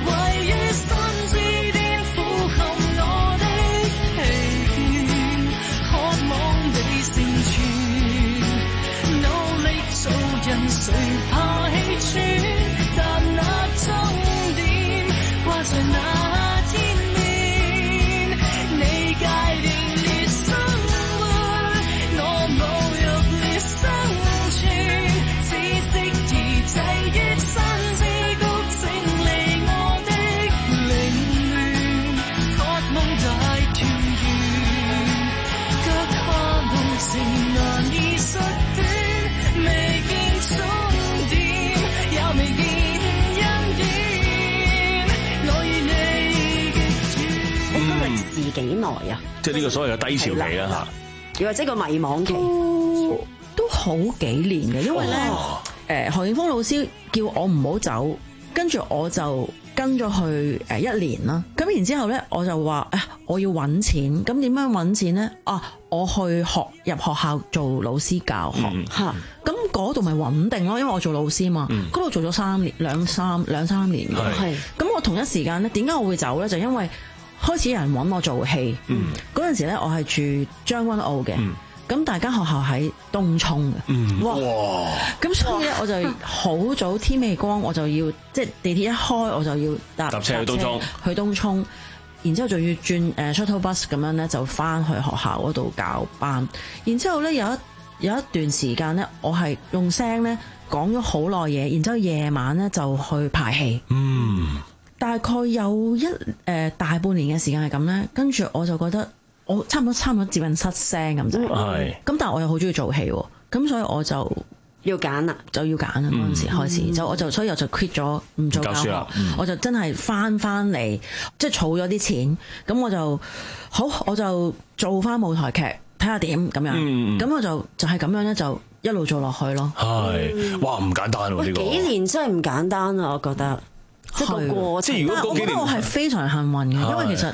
誰怕氣喘，但那終點掛在那天面，你界定了生活，我侮辱了生存，只適宜滯於山之谷，整理我的凌亂，渴望大團圓，腳下路程難以縮短，未見終點，也未見恩典，我與你極遠。 呢個歷時幾耐啊？ 即係呢個所謂嘅低潮期啦嚇， 又或者個迷惘期， 都都好幾年嘅，因為咧，誒何建峰老師叫我唔好走，跟住我就跟咗去誒一年啦。咁然之後咧，我就話誒我要揾錢，咁點樣揾錢咧？啊，我去學入學校做老師教學嚇，咁嗰度咪穩定咯，因為我做老師嘛，嗰度做咗三年兩三兩三年嘅，係。咁我同一時間咧，點解我會走咧？就因為開始有人揾我做戲，嗰陣時咧我係住將軍澳嘅。咁大間學校喺東涌嘅，嗯、哇！咁所以咧，我就好早天未光，我就要即係地鐵一開，我就要搭搭車去東涌， 去東涌，然之後仲要轉誒 shuttle bus 咁樣咧，就翻去學校嗰度教班。然之後咧有一有一段時間咧，我係用聲咧講咗好耐嘢，然之後夜晚咧就去排戲。嗯，大概有一誒、呃、大半年嘅時間係咁咧，跟住我就覺得。我差唔多差唔多接近失聲咁就，咁但係我又好中意做戲喎，咁所以我就要揀啦， 就要揀啦嗰陣時開始，嗯、就我就所以我就 quit 咗唔做教學，嗯、我就真係翻翻嚟，即係儲咗啲錢，咁我就好，我就做翻舞台劇睇下點咁樣，咁、嗯、我就就係、是、咁樣咧，就一路做落去咯。 係、嗯，哇唔簡單喎、啊、呢、呢個， 幾年真係唔簡單啊！我覺得，即係個過程， 即係如果嗰幾年， 我覺得我係非常幸運嘅，因為其實。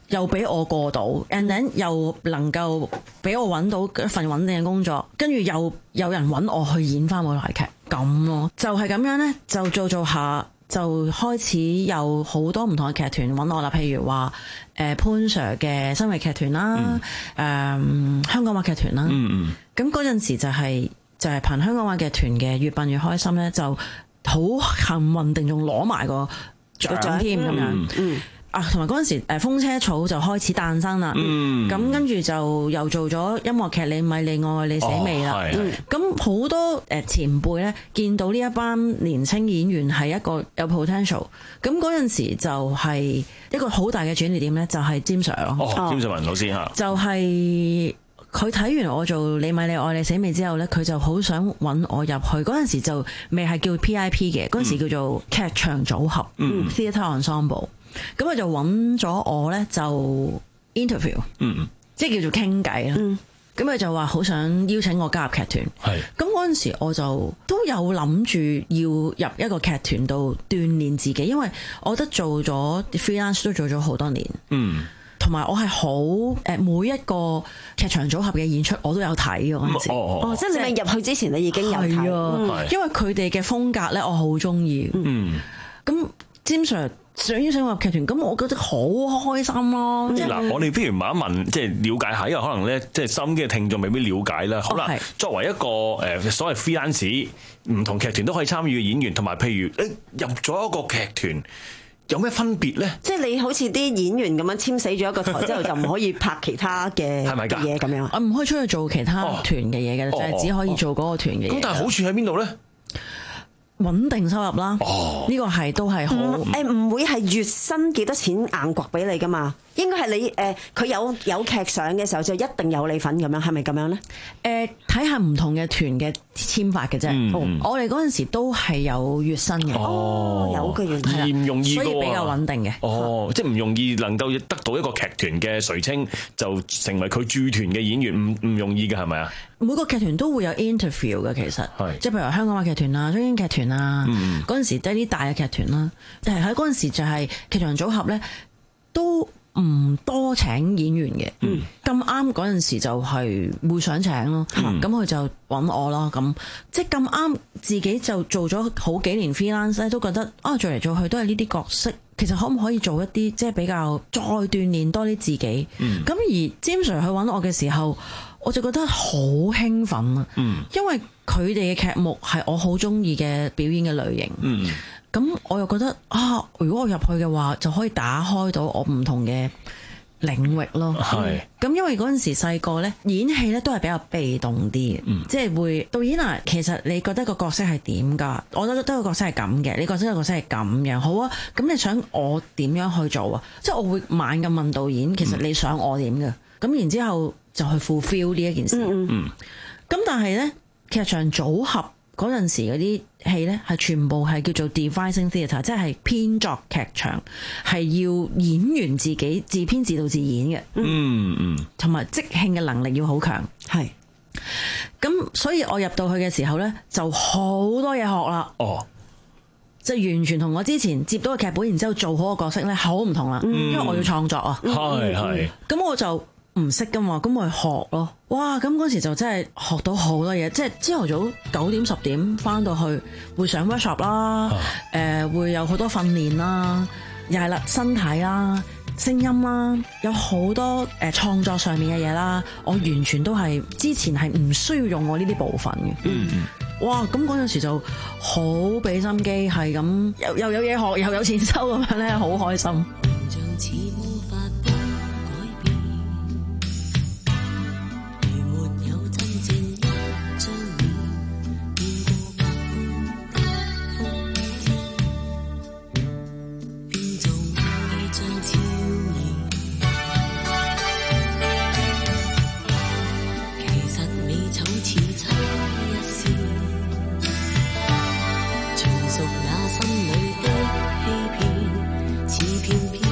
又俾我過到 and then 又能夠俾我揾到一份穩定嘅工作，跟住又有人揾我去演翻舞台劇咁咯，就係、是、咁樣呢，就做做下就開始有好多唔同嘅劇團揾我啦，譬如話誒、呃、潘 Sir 嘅新藝劇團啦，誒、嗯呃、香港話劇團啦，咁嗰陣時就係、是、就係、是、憑香港話劇團嘅越笨越開心呢，就好幸運定仲攞埋個獎添咁樣。嗯嗯啊，同埋嗰陣時誒風車草就開始誕生啦，咁、嗯、跟住就又做咗音樂劇你咪你我愛你死未啦，咁好、哦嗯、多誒前輩咧見到呢一班年青演員係一個有 potential， 咁嗰陣時就係一個好大嘅轉捩點咧，就係詹 Sir 咯， 哦，詹瑞文老師嚇， 就係佢睇完我做你咪你愛你死未之後咧，佢就好想揾我入去，嗰陣時就未係叫 P I P 嘅，嗰陣時叫做劇場組合、嗯、Theatre Ensemble。咁佢就揾咗我咧，就 interview，嗯，即係叫做傾偈啦。咁佢、嗯、就話好想邀請我加入劇團。係咁嗰陣時，我就都有諗住要入一個劇團度鍛鍊自己，因為我覺得做咗 freelance 都做咗好多年。嗯，同埋我係好誒，每一個劇場組合嘅演出我都有睇嘅嗰陣時。哦，哦即係你未入去之前，你已經有睇。嗯、因為佢哋嘅風格咧，我好中意。嗯，咁詹 Sir。想邀請我入劇團，咁我覺得好開心咯。 嗱、嗯，我哋不如問一問，即係了解下，因為可能咧，即係收音機嘅聽眾未必了解啦。好啦，哦、作為一個誒所謂 freelance， 唔同劇團都可以參與嘅演員，同埋譬如誒入咗一個劇團，有咩分別咧？ 即係你好似啲演員咁樣簽死咗一個台之後，就唔可以拍其他嘅嘢咁樣。 我唔可以出去做其他團嘅嘢嘅，哦、就係只可以做嗰個團嘅嘢。咁、 哦哦、但係好處喺邊度咧？ 穩定收入啦，呢、哦、個係都係好誒，唔會係月薪幾多錢硬掘俾你噶嘛？應該係你誒，佢、呃、有有劇上嘅時候就一定有你份咁樣，係咪咁樣咧？ 誒，睇下唔同嘅團嘅簽法嘅啫。嗯、我哋嗰陣時都係有月薪嘅。 哦， 有個月薪，唔容易， 所以比較穩定嘅。 哦，即係唔容易能夠得到一個劇團嘅垂青，就成為佢駐團嘅演員，唔唔容易嘅係咪啊？ 每個劇團都會有 interview 嘅，其實，即係譬如香港話劇團啊、中英劇團啊，嗰陣、嗯、時都係啲大嘅劇團啦。誒喺嗰陣時就係劇場組合咧，都唔多請演員嘅。咁啱嗰陣時就係會想請咯，咁佢、嗯、就揾我咯。咁即係咁啱自己就做咗好幾年 freelance 咧，都覺得啊做嚟做去都係呢啲角色，其實可唔可以做一啲即係比較再鍛鍊多啲自己？咁、嗯、而詹 Sir 去揾我嘅時候，我就覺得好興奮啊！嗯、因為佢哋嘅劇目係我好中意嘅表演嘅類型。咁、嗯、我又覺得啊，如果我入去嘅話，就可以打開到我唔同嘅領域咯。係。咁因為嗰陣時細個咧演戲咧都係比較被動啲嘅，嗯、即係會導演啊，其實你覺得個角色係點㗎？我覺得得個角色係咁嘅，你覺得個角色係咁樣。好啊，咁你想我點樣去做啊？即係我會猛咁問導演，其實你想我點嘅？咁、嗯、然之後就去 fulfill 呢一件事。嗯嗯。咁但係咧，劇場組合嗰陣時嗰啲戲咧，係全部係叫做 devising theatre， 即係編作劇場，係要演員自己自編自導自演嘅。嗯嗯。同埋即興嘅能力要好強。係。咁所以我入到去嘅時候咧，就好多嘢學啦。哦。即係完全同我之前接到個劇本，然之後做好個角色咧，好唔同啦。嗯、因為我要創作啊。係係。咁我就唔識噶嘛，咁我去學咯。哇！咁嗰時就真係學到好多嘢，即係朝頭早九點十點翻到去會上 workshop 啦，誒、啊呃、會有好多訓練啦，又係啦身體啦、聲音啦，有好多誒創作上面嘅嘢啦，我完全都係之前係唔需要用我呢啲部分嘅。嗯，哇！咁嗰陣時就好俾心機，係咁又又有嘢學，又有錢收咁樣咧，好開心。 全屬那心裏的欺騙，似片片。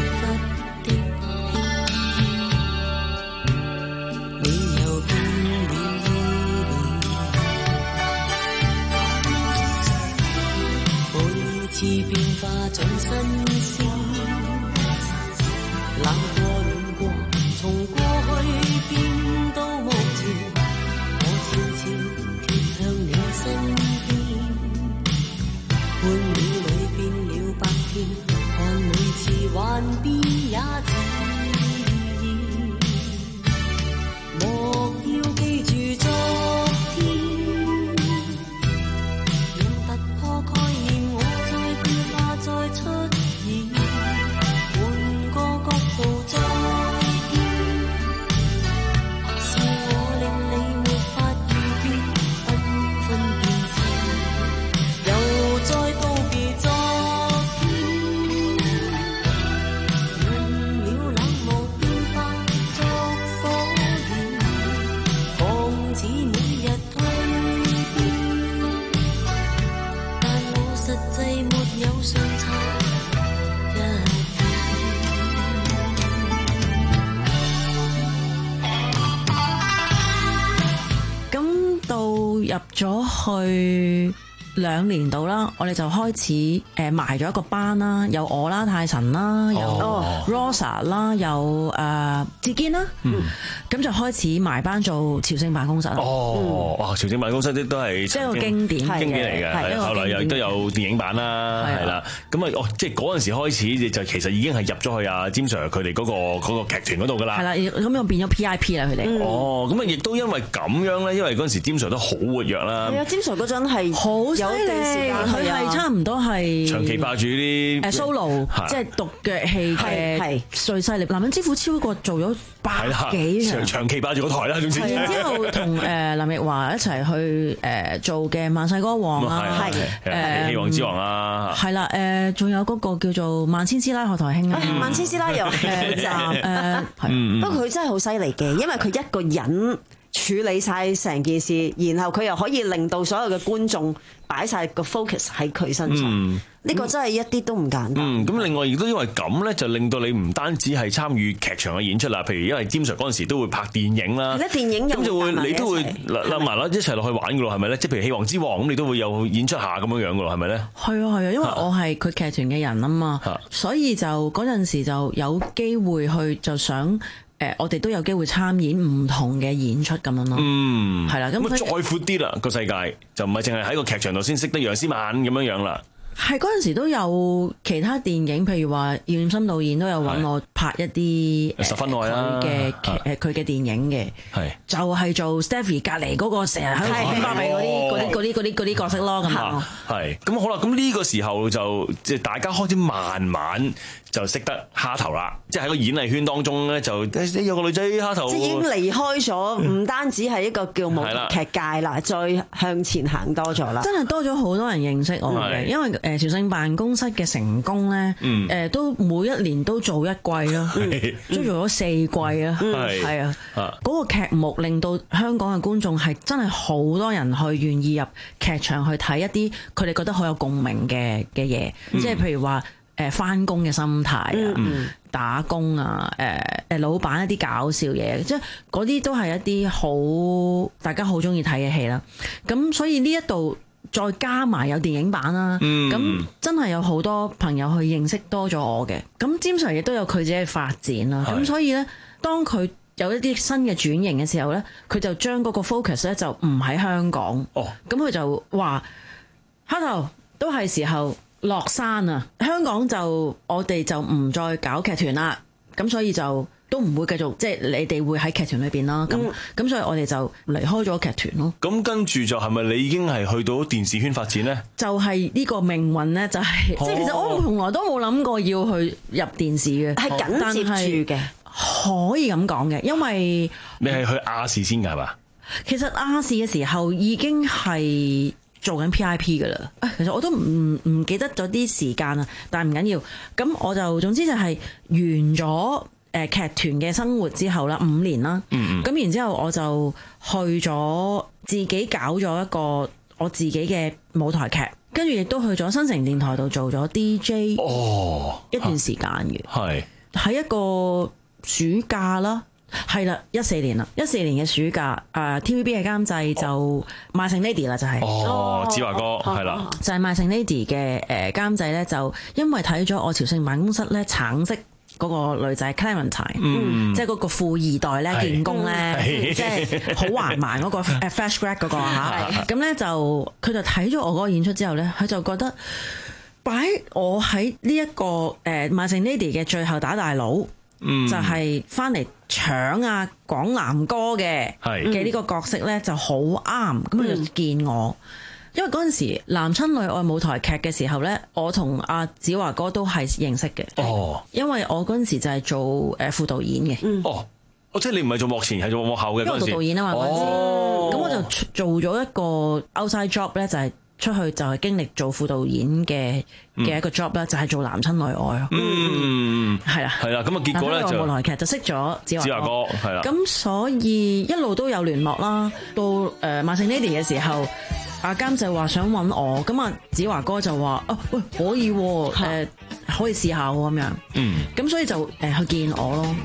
入咗去兩年度啦，我哋就開始誒埋咗一個班啦，有我啦、泰臣啦，有 Rosa 啦，有誒志堅啦，咁就開始埋班做朝聖辦公室啦。 哦，哇！朝聖辦公室啲都係即係個經典經典嚟嘅，後來又亦都有電影版啦，係啦。咁啊，哦，即係嗰陣時開始就其實已經係入咗去阿詹 Sir 佢哋嗰個嗰個劇團嗰度噶啦。 係啦，咁又變咗 P I P 啦佢哋。 哦，咁啊，亦都因為咁樣咧，因為嗰陣時詹 Sir 都好活躍啦。 係啊，詹 Sir 嗰陣係好。有一段時間佢係差唔多係長期霸住啲誒 solo，即係獨腳戲嘅最犀利。男人之父超過做咗百幾長長期霸住個台啦，總之。 然之後同誒林奕華一齊去誒做嘅萬世歌王啊， 係誒戲王之王啊， 係啦誒，仲有嗰個叫做萬千師奶賀台慶啊， 萬千師奶又誒誒，不過佢真係好犀利嘅，因為佢一個人處理晒成件事，然後佢又可以令到所有嘅觀眾擺晒個 focus 喺佢身上，呢、嗯、個真係一啲都唔簡單。 嗯，咁另外亦都因為咁咧，就令到你唔單止係參與劇場嘅演出啦，譬如因為詹 Sir 嗰陣時都會拍電影啦， 咧電影咁就會你都會攬埋啦一齊落去玩噶咯，係咪咧？即係譬如戲王之王咁，你都會有演出下咁樣樣噶咯，係咪咧？ 係啊係啊，因為我係佢劇團嘅人啊嘛，啊所以就嗰陣時就有機會去就想。誒，我哋都有機會參演唔同嘅演出咁樣咯。嗯，係啦，咁再闊啲啦個世界，就唔係淨係喺個劇場度先識得楊思曼咁樣樣啦。 係嗰陣時都有其他電影，譬如話葉念琛導演都有揾我拍一啲十分愛啦嘅誒佢嘅電影嘅，係就係做 Stephy 隔離嗰個成日喺度講巴閉嗰啲嗰啲嗰啲嗰啲嗰啲角色咯咁啊。 係咁好啦，咁呢個時候就即係大家開始慢慢就識得蝦頭啦，即係喺個演藝圈當中咧，就有個女仔蝦頭， 即係已經離開咗，唔單止係一個叫舞台劇界啦，再向前行多咗啦， 真係多咗好多人認識我嘅，因為誒朝聖辦公室嘅成功咧，誒都每一年都做一季咯，都做咗四季啦，係啊，嗰個劇目令到香港嘅觀眾係真係好多人去願意入劇場去睇一啲佢哋覺得好有共鳴嘅嘅嘢，即係譬如話。誒返工嘅心態啊，嗯、打工啊，誒誒老闆一啲搞笑嘢，即係嗰啲都係一啲好大家好鍾意睇嘅戲啦。咁所以呢一度再加埋有電影版啦，咁、嗯、真係有好多朋友去認識多咗我嘅。咁詹 Sir 亦都有佢自己嘅發展啦。咁是所以咧，當佢有一啲新嘅轉型嘅時候咧，佢就將嗰個 focus 咧就唔喺香港。哦，咁佢就話蝦頭都係時候落山啊！香港就我哋就唔再搞劇團啦，咁所以就都唔會繼續，即係你哋會喺劇團裏邊啦。咁咁、嗯、所以我哋就離開咗劇團咯。 咁跟住就係咪你已經係去到電視圈發展咧？ 就係呢個命運咧，就係、是哦、即係其實我從來都冇諗過要去入電視嘅，係緊接住嘅，可以咁講嘅，因為你係去亞視先㗎係嘛？ 其實亞視嘅時候已經係做緊 P I P 噶啦，其實我都唔唔記得咗啲時間啊，但係唔緊要。咁我就總之就係完咗誒劇團嘅生活之後啦，五年啦。咁、嗯嗯、然之後我就去咗自己搞咗一個我自己嘅舞台劇，跟住亦都去咗新城電台度做咗 D J。哦，一段時間嘅，係喺一個暑假啦。係啦，一四年啦，一四年嘅暑假，誒 T V B 嘅監製就賣剩 Lady 啦，就係哦，子華哥係啦， 就係賣剩 Lady 嘅誒監製咧，就因為睇咗我朝聖辦公室咧，橙色嗰個女仔 Clementine，嗯，即係嗰個富二代咧，建工咧，即係好橫蠻嗰個 Fresh Grad 嗰個嚇，咁咧就佢就睇咗我嗰個演出之後咧，佢就覺得擺我喺呢一個誒賣剩 Lady 嘅最後打大佬。嗯、就係翻嚟搶啊廣南歌嘅嘅呢個角色咧就好啱，咁佢就見我，因為嗰陣時男親女愛舞台劇嘅時候咧，我同阿子華哥都係認識嘅。哦，因為我嗰陣時就係做誒副導演嘅。嗯、哦， 哦，即係你唔係做幕前，係做幕後嘅嗰陣時。因為做導演啊嘛嗰陣時，咁、哦、我就做咗一個 outside job 咧，就係、是。出去就係經歷做副導演嘅嘅一個 job 啦、嗯，就係做男親女愛咯。嗯，係啦， 係啦。咁啊，結果咧就舞台劇就識咗子華哥， 係啦。 咁所以一路都有聯絡啦。到誒賣剩 Lady 嘅時候，阿監製話想揾我，咁啊子華哥就話啊喂可以誒、呃、可以試下喎咁樣。嗯，咁所以就誒去見我咯。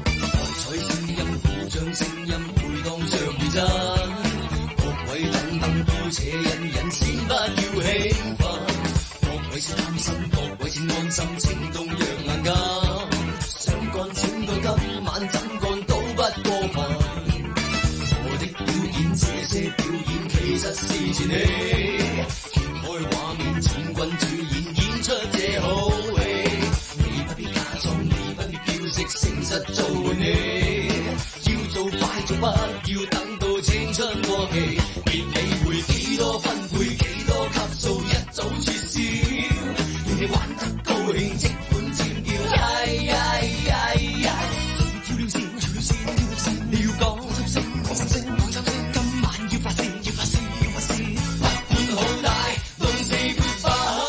歡心情動讓眼金，想幹整個今晚怎幹都不過分。我的表演這些表演其實是傳奇，揭開畫面請君主演演出這好戲。你不必假裝，你不必表色，誠實做你。要做快做不要等到青春過期，別理會幾多分配幾多級數，一早絕少。要你玩得高興，即管尖叫，呀呀呀呀！跳了先，跳了先，跳了先，你要講心聲，講心聲，講心聲。今晚要發泄，要發泄，要發泄。不管好大，Don't say goodbye。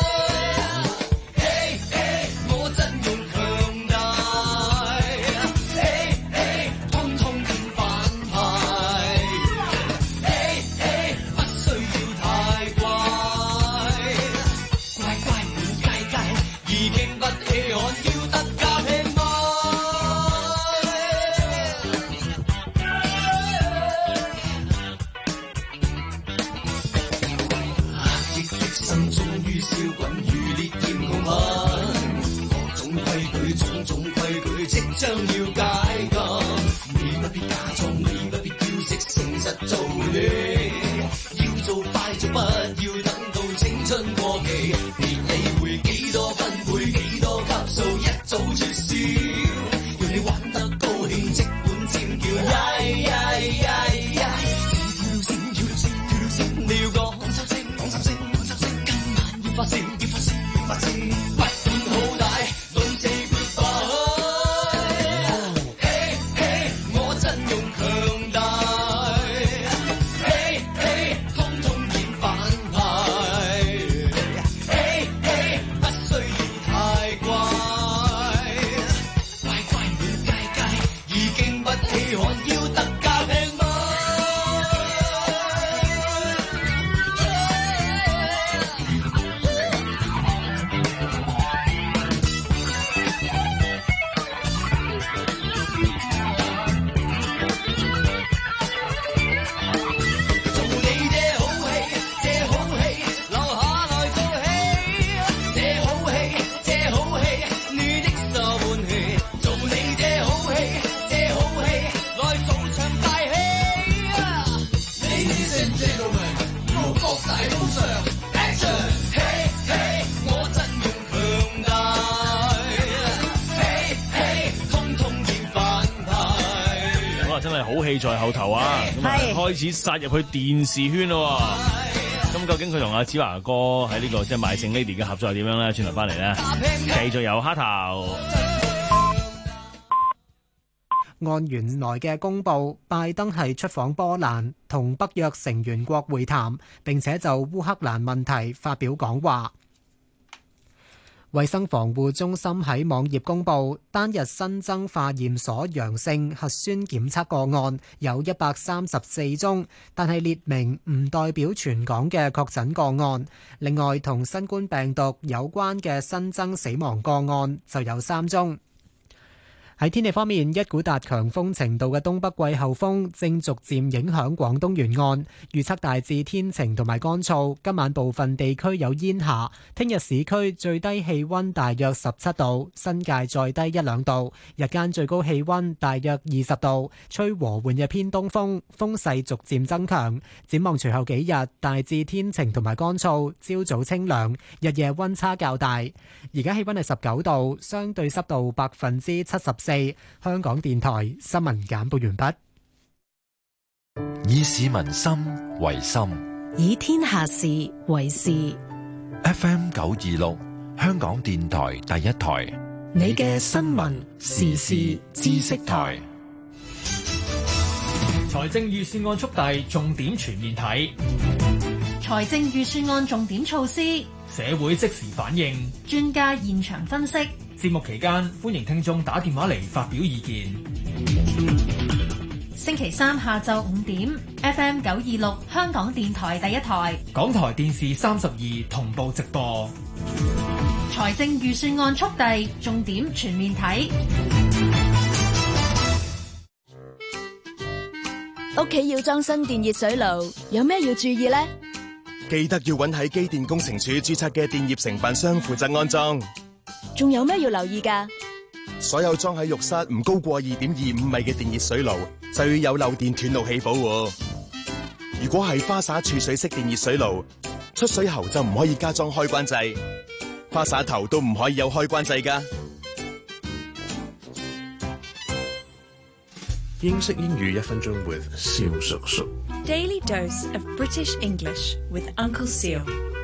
嘿嘿，我陣容強大。嘿嘿，通通變反派。嘿嘿，不需要太乖。乖乖唔介介，已經不稀罕，要得價平賣。壓抑的心終於燒滾，如烈焰紅噴。各種規矩，種種規矩，即將要解禁。你不必假裝，你不必表色，誠實做你。要做快做，不要等到青春過期。別理會幾多分配，幾多級數，一早絕少。要你玩得高興，即管尖叫，呀呀呀呀！跳了先，跳了先，跳了先，你要講心聲，講心聲，講心聲。今晚要發泄，要發泄，要發泄。不管好大，Don't say goodbye。嘿嘿，我陣容強大。嘿嘿，通通變反派。嘿嘿，不需要太乖。乖乖唔介介，已經不稀罕，要特價平賣。做你這好戲，這好戲，留下來做戲。這好戲，這好戲，你的受歡喜。做你這好戲，這好戲，來做場大戲。Ladies and gentlemen，到各大路上 ，action！嘿嘿，我陣容強大。嘿嘿，通通變反派。 好啊，真係好戲在後頭啊！咁啊， 係開始殺入去電視圈咯喎。咁究竟佢同阿子華哥喺呢個即係賣剩 Lady 嘅合作係點樣咧？轉頭翻嚟咧，繼續有蝦頭。 按原來嘅公佈，拜登係出訪波蘭，同北約成員國會談，並且就烏克蘭問題發表講話。衛生防護中心喺網頁公佈，單日新增化驗所陽性核酸檢測個案有一百三十四宗，但係列明唔代表全港嘅確診個案。另外，同新冠病毒有關嘅新增死亡個案就有三宗。喺天氣方面，一股達強風程度嘅東北季候風正逐漸影響廣東沿岸，預測大致天晴同埋乾燥。今晚部分地區有煙霞。聽日市區最低氣溫大約十七度，新界再低一兩度。日間最高氣溫大約二十度，吹和緩嘅偏東風，風勢逐漸增強。展望隨後幾日，大致天晴同埋乾燥，朝早清涼，日夜溫差較大。而家氣溫係十九度，相對濕度百分之七十四。香港電台新聞簡報完畢。 以市民心為心， 以天下事為事。 F M 九二六，香港電台第一台， 你嘅新聞時事知識台。 財政預算案速遞，重點全面睇。 財政預算案重點措施， 社會即時反應， 專家現場分析。 節目期間，歡迎聽眾打電話嚟發表意見。 星期三下晝五點 ，F M 九二六香港電台第一台， 港台電視三十二同步直播。 財政預算案速遞，重點全面睇。 屋企要裝新電熱水爐，有咩要注意呢？ 記得要揾喺機電工程署註冊嘅電業承辦商負責安裝。 仲有咩要留意㗎？ 所有裝喺浴室唔高過二點二五米嘅電熱水爐，就要有漏電斷路器保護。如果係花灑儲水式電熱水爐，出水喉就唔可以加裝開關掣，花灑頭都唔可以有開關掣㗎。 英式英語一分鐘 with 蕭叔叔。 Daily dose of British English with Uncle Seal.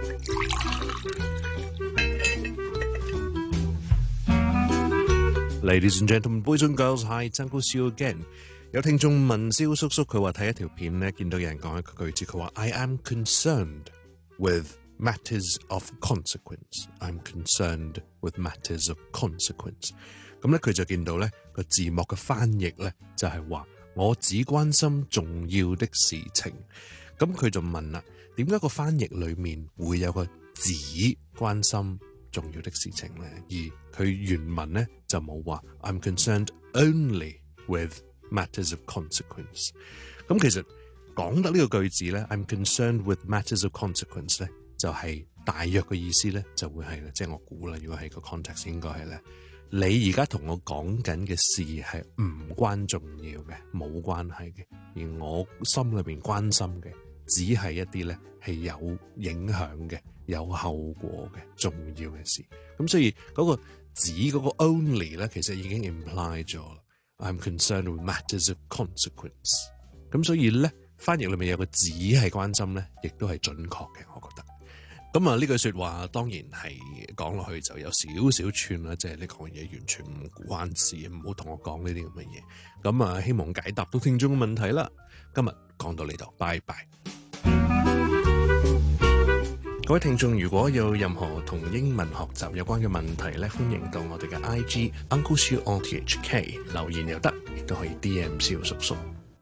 Ladies and gentlemen, boys and girls, hi, it's Uncle Seal again. 有聽眾問蕭叔叔，佢話睇一條片咧，見到有人講一個句子，佢話 I am concerned with matters of consequence. I'm concerned with matters of consequence. 咁咧佢就見到咧個字幕嘅翻譯咧就係話我只關心重要的事情。咁佢就問啦，點解個翻譯裡面會有個只關心重要的事情咧？而佢原文咧就冇話 I'm concerned only with matters of consequence。咁其實講得呢個句子咧 I'm concerned with matters of consequence 咧就係大約嘅意思咧就會係即係我估啦，如果係個 context 應該係咧。你而家同我講緊嘅事係唔關重要嘅，冇關係嘅，而我心裏邊關心嘅只係一啲咧係有影響嘅、有後果嘅重要嘅事。咁所以嗰個只嗰個 only 咧，其實已經 imply 咗啦。I'm concerned with matters of consequence。咁所以咧，翻譯裏面有個只係關心咧，亦都係準確嘅，我覺得。咁啊，呢句説話當然係講落去就有少少串啦，即係你講嘢完全唔關事，唔好同我講呢啲咁嘅嘢。咁啊，希望解答到聽眾嘅問題啦。今日講到呢度，拜拜。各位聽眾，如果有任何同英文學習有關嘅問題咧，歡迎到我哋嘅 I G Uncle Siu O T H K 留言又得，亦都可以 D M 蕭叔叔。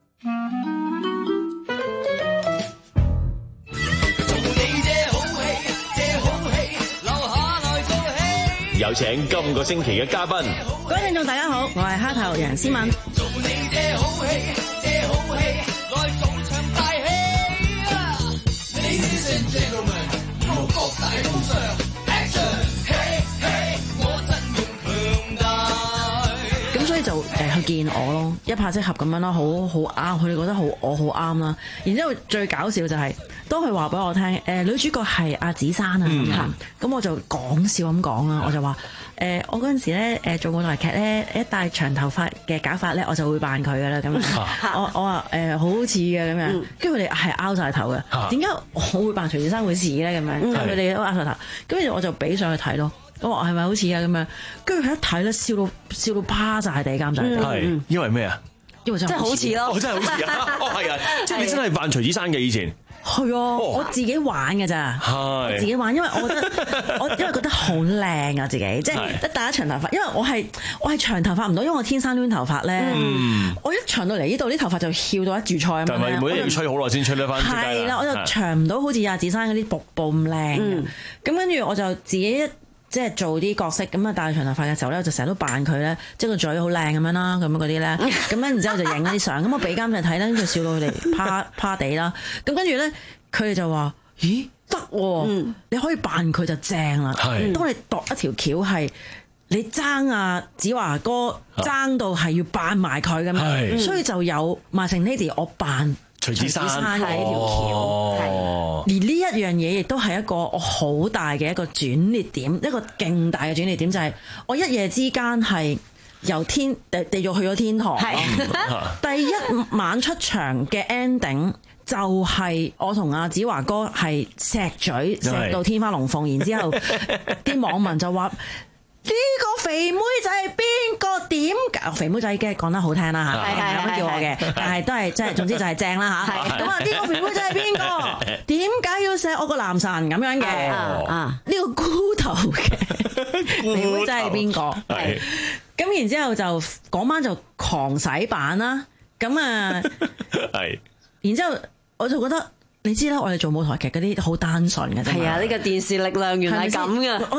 有請今個星期嘅嘉賓。 各位聽眾大家好，我係蝦頭楊思敏。做你這好戲，這好戲，來做場大戲。Ladies and gentlemen，我各大高尚 ，action，嘿嘿，我陣容強大。咁所以就誒去見我咯，一拍即合咁樣咯，好好啱，佢哋覺得好我好啱啦。然之後最搞笑就係、是。當佢話俾我聽，誒、呃、女主角係阿子珊啊咁，咁、嗯、我就講笑咁講啦，我就話誒、呃、我嗰陣時咧誒做舞台劇咧，一戴長頭髮嘅假髮咧，我就會扮佢噶啦咁樣。我我話誒好似嘅咁樣，跟住佢哋係拗晒頭嘅。點解我會扮徐子珊會似咧咁樣？佢哋都拗晒頭，跟住我就俾上去睇咯。我話係咪好似啊咁樣？跟住佢一睇咧，笑到笑到趴晒地監製。 係因為咩啊？因為真係好似咯， 我真係好似啊！哦係啊，即係你真係扮徐子珊嘅以前。 係啊，我自己玩嘅咋，我自己玩，因為我覺得我因為覺得好靚啊自己，即係一戴長頭髮，因為我係我係長頭髮唔到，因為我天生攣頭髮咧，嗯、我一長到嚟呢度啲頭髮就翹到一柱菜咁樣。但係每日要吹好耐先吹得翻。 係啦，我就長唔到好似阿子珊嗰啲瀑布咁靚嘅，咁跟住我就自己即係做啲角色咁啊，戴長頭髮嘅時候咧，我就成日都扮佢咧，即係個嘴好靚咁樣啦，咁樣嗰啲咧，咁咧然之後就影啲相，咁我俾監製睇咧，跟住笑到佢哋趴趴地啦，咁跟住咧佢哋就話：咦得喎，嗯、你可以扮佢就正啦。係，當你度一條橋係你爭啊子華哥爭到係要扮埋佢咁樣，所以就有 My Lady 我扮徐子珊嘅呢條橋。而呢一樣嘢亦都係一個我好大嘅一個轉捩點，一個勁大嘅轉捩點就係、是、我一夜之間係由天地地獄去咗天堂。第一晚出場嘅 ending 就係我同阿子華哥係錫嘴錫到天花龍鳳，然之後啲網民就話。呢個肥妹仔係邊個？點解？肥妹仔嘅講得好聽啦嚇，係咁叫我嘅，但係都係即係總之就係正啦嚇。咁啊，呢個肥妹仔係邊個？點解要錫我個男神咁樣嘅？啊，呢個菇頭嘅肥妹仔係邊個？係咁，然之後就嗰晚就狂洗版啦。咁啊，係。然之後我就覺得，你知啦，我哋做舞台劇嗰啲好單純嘅啫。係啊，呢個電視力量原來係咁嘅。我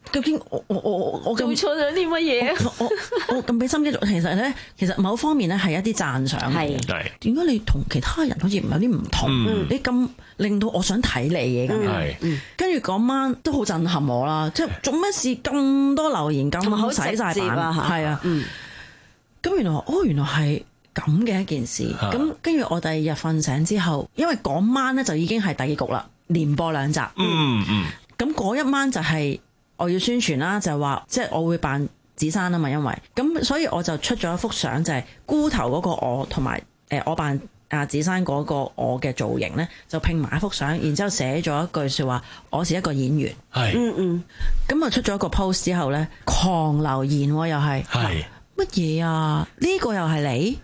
究竟我我我我做錯咗啲乜嘢？ 我我我咁俾心機做，其實咧，其實某方面咧係一啲讚賞嘅。 係點解你同其他人好似唔有啲唔同？ 嗯、 你咁令到我想睇你嘅咁樣。跟住嗰晚都好震撼我啦！即係做咩事咁多留言咁洗晒版？係啊。咁原來哦，原來係咁嘅一件事。咁跟住我第二日瞓醒之後，因為嗰晚咧就已經係第二局啦，連播兩集。 嗯嗯。 咁嗰一晚就係我要宣傳啦，就係話即係我會扮子珊啊嘛，因為咁所以我就出咗一幅相，就係菇頭嗰個我同埋誒我扮阿子珊嗰個我嘅造型咧，就拼埋一幅相，然之後寫咗一句説話，我是一個演員。 係嗯嗯。咁啊出咗一個 post 之後咧，狂留言喎，又係係乜嘢啊？呢、呢個又係你？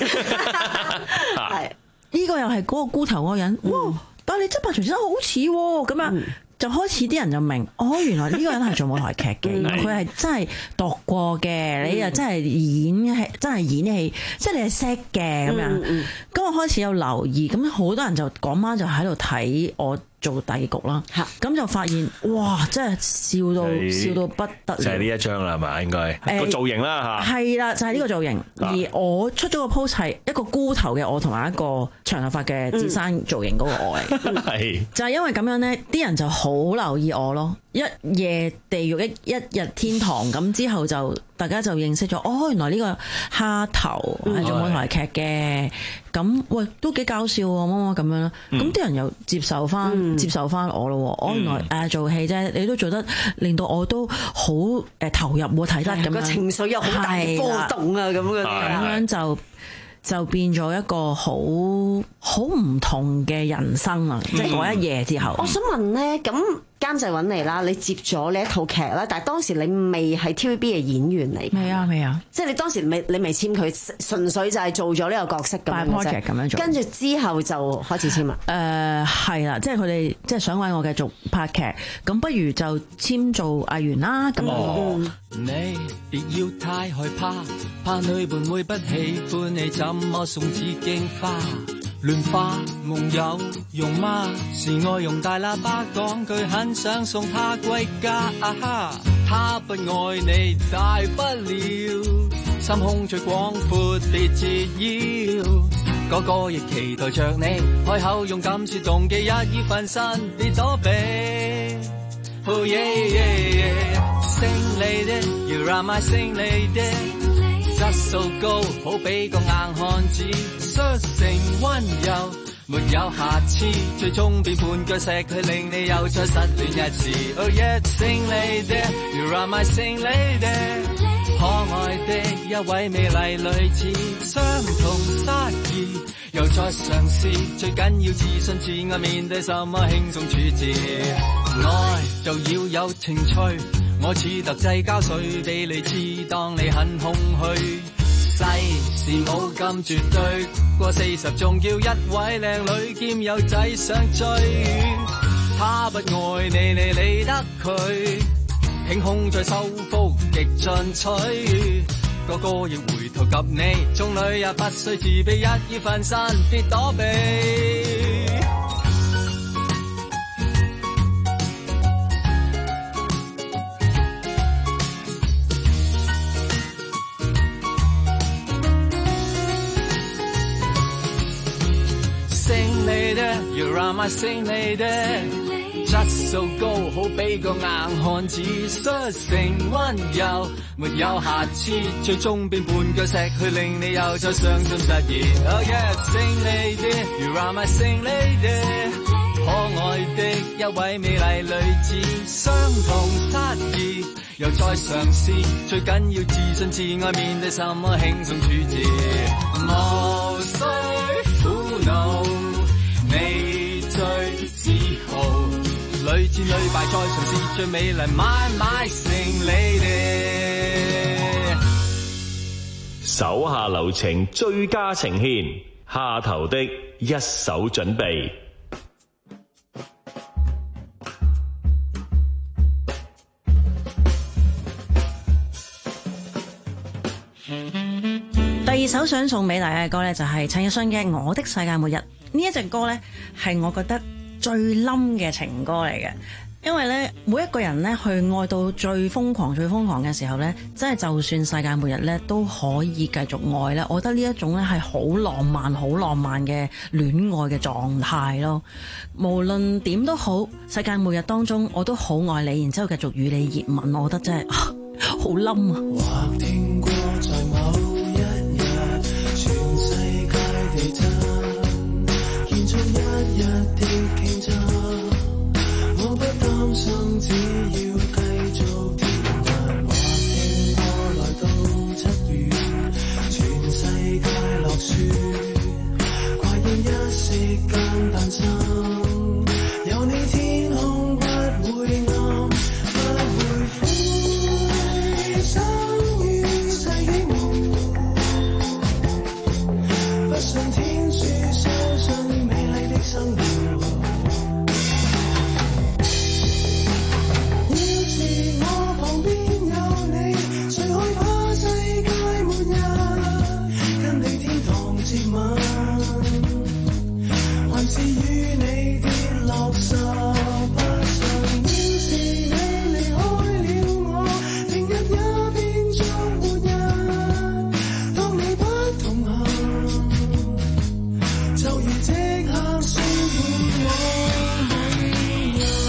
係呢個又係嗰個菇頭嗰個人？哇！但係你真扮徐子珊好似喎，咁啊〜就開始啲人就明，哦，原來呢個人係做舞台劇嘅，佢係真係讀過嘅，你又真係演戲，真係演戲，即係你係識嘅咁樣。咁、嗯嗯、我開始有留意，咁好多人就嗰晚就喺度睇我做第二局啦。咁就發現，哇！真係笑到笑到不得了。 就係呢一張啦，係嘛？應該個、欸、造型啦嚇。係啦，就係、是、呢個造型。啊、而我出咗個 post 係一個菇頭嘅我，同埋一個長頭髮嘅子珊造型嗰個我嚟。係、嗯。就係因為咁樣咧，啲人就好留意我咯。一夜地獄，一一日天堂，咁之後就大家就認識咗。哦，原來呢個蝦頭係做舞台劇嘅。咁、嗯、喂，都幾搞笑喎，乜乜咁樣啦。咁啲人又接受翻、嗯，接受翻我咯。我、嗯、原來誒做戲啫，你都做得令到我都好誒投入喎，睇得咁樣個情緒有好大波動啊，咁嘅咁樣就就變咗一個好好唔同嘅人生啊！即係嗰一夜之後， 我想問咧，咁監製揾你啦，你接咗呢一套劇啦，但係當時你未係 T V B 嘅演員嚟， 未啊未啊， 即係你當時未你未簽佢，純粹就係做咗呢個角色咁樣 project 咁樣做，跟住之後就開始簽啦。 誒係啦，即係佢哋即係想揾我繼續拍劇，咁不如就簽做藝員啦咁樣。 哦、你別要太害怕，怕女伴會不喜歡你，怎麼送紫荊花？亂花夢有用嗎？是愛用大喇叭講句很想送他歸家，啊哈！他不愛你大不了，心胸最廣闊別折腰，個個亦期待着你開口勇敢說動機，一意分身別躲避。Oh yeah yeah yeah， Sing lady，You are my sing lady， 質素高，好比個硬漢子，率性溫柔，沒有瑕疵，最終變絆腳石，佢令你又再失戀一次。Oh yeah，Sing lady，You are my sing lady， 可愛的一位美麗女子，相同失意，又再嘗試，最緊要自信自愛，面對什麼輕鬆處置，愛就要有情趣。我似特製膠水俾你知，當你很空虛，世事冇咁絕對，過四十仲叫一位靚女兼有仔想追，他不愛你你理得佢，輕空再收腹極進取，個個亦回頭及你，眾女也不需自卑，一意分身別躲避。You are my sing lady， 質素高，好比個硬漢子，率性溫柔，沒有瑕疵，最終變絆腳石，去令你又再傷心失意。Oh yeah，sing lady，You are my sing lady， 可愛的一位美麗女子，相同失意，又再嘗試，最緊要自信自愛，面對什麼輕鬆處置，無需苦惱。你最自豪，屢戰屢敗再嘗試，最美麗買買成你哋。 手下留情，最佳呈獻，下頭的一手準備。 第二首想送俾大家嘅歌咧，就係陳奕迅嘅《我的世界末日》。呢一隻歌咧，係我覺得最冧嘅情歌嚟嘅， 因為咧，每一個人咧去愛到最瘋狂、最瘋狂嘅時候咧，真係就算世界末日咧，都可以繼續愛咧。我覺得呢一種咧係好浪漫、好浪漫嘅戀愛嘅狀態咯。無論點都好，世界末日當中我都好愛你，然之後繼續與你熱吻，我覺得真係好冧啊！ 或聽過在某一日，全世界地震，建築一日的競爭。我不擔心，只要繼續甜蜜。或聽過來到七月，全世界落雪，怪現一息間誕生。有你天空不會暗，不會灰，生於世紀末。不信天書，相信美麗的生活。還是與你跌落十八層，要是你離開了我，明日也變作末日。當你不同行，就如即刻宣判我每日。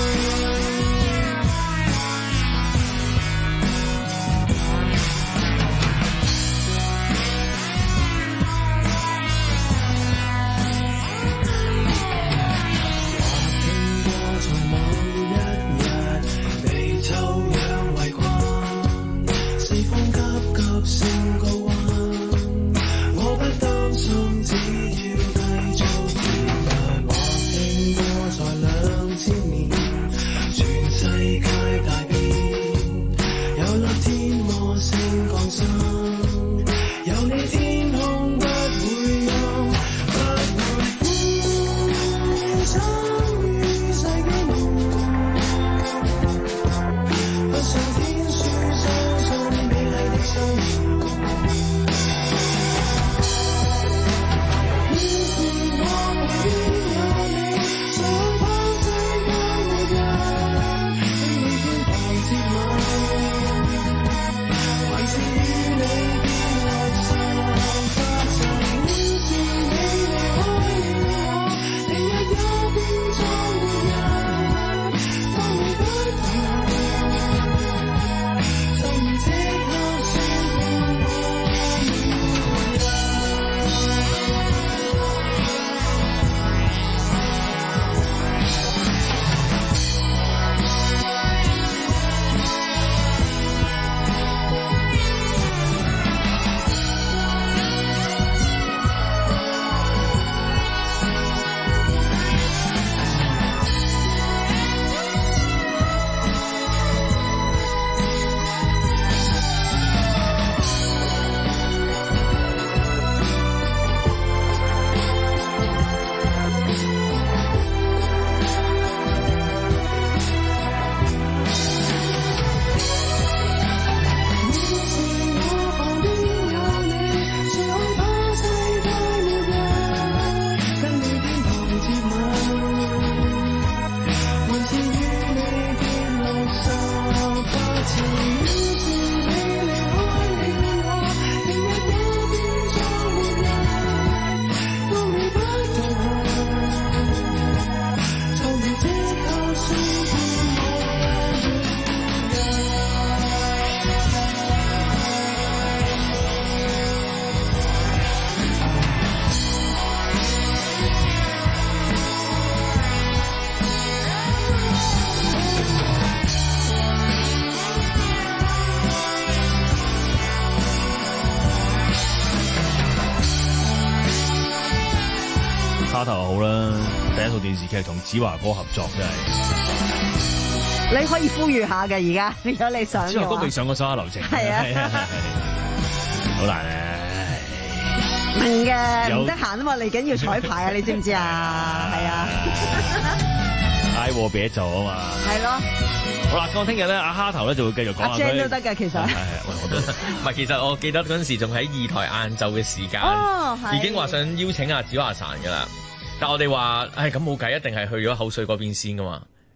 蝦頭好啦，第一套電視劇同子華哥合作真係。 你可以呼籲下嘅而家，如果你想嘅話。 子華哥未上過《手下留情》。係啊，好難啊！ 明嘅，唔得閒啊嘛，嚟緊要彩排啊，你知唔知啊？係啊。 挨禍別做啊嘛。係咯。好啦，咁我聽日咧，阿蝦頭咧就會繼續講下佢。阿 Jane 都得㗎，其實。係係，我都唔係，其實我記得嗰陣時仲喺二台晏晝嘅時間，哦、已經話想邀請阿子華神㗎啦。但我哋話，唉，咁冇計，一定係去咗口水嗰邊先㗎嘛。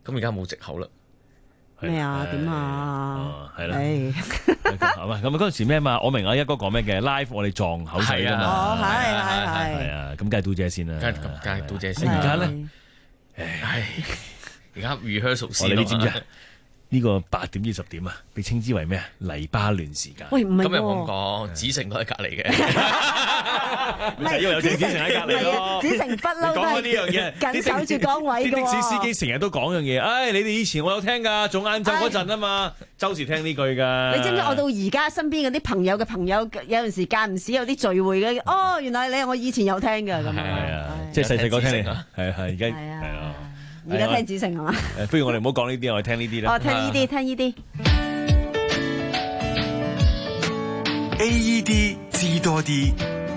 咁而家冇藉口啦。 咩啊？點啊？ 係啦，係嘛？咁啊嗰陣時咩嘛？我明阿一哥講咩嘅 live， 我哋撞口水㗎嘛。 哦，係係係啊，咁梗係嘟姐先啦， 梗係梗係嘟姐先。 而家咧， 唉，而家 rehearsal 先。 你知唔知啊？呢個八點至十點啊，被稱之為咩啊？黎巴嫩時間。 喂，唔係咁又咁講，子成都喺隔離嘅。 唔係因為有子成喺隔離咯。 子成不嬲都講開呢樣嘢， 緊守住崗位嘅喎。 啲的士司機成日都講樣嘢，唉，你哋以前我有聽㗎，做晏晝嗰陣啊嘛，周時聽呢句㗎。 你知唔知我到而家身邊嗰啲朋友嘅朋友，有陣時間唔時有啲聚會嘅，哦，原來你我以前有聽㗎咁樣。 係啊，即係細細個聽你，係係而家係啊。 而家聽子成係嘛？ 誒，不如我哋唔好講呢啲，我哋聽呢啲啦。 哦，聽呢啲，聽呢啲。 A E D 知多啲。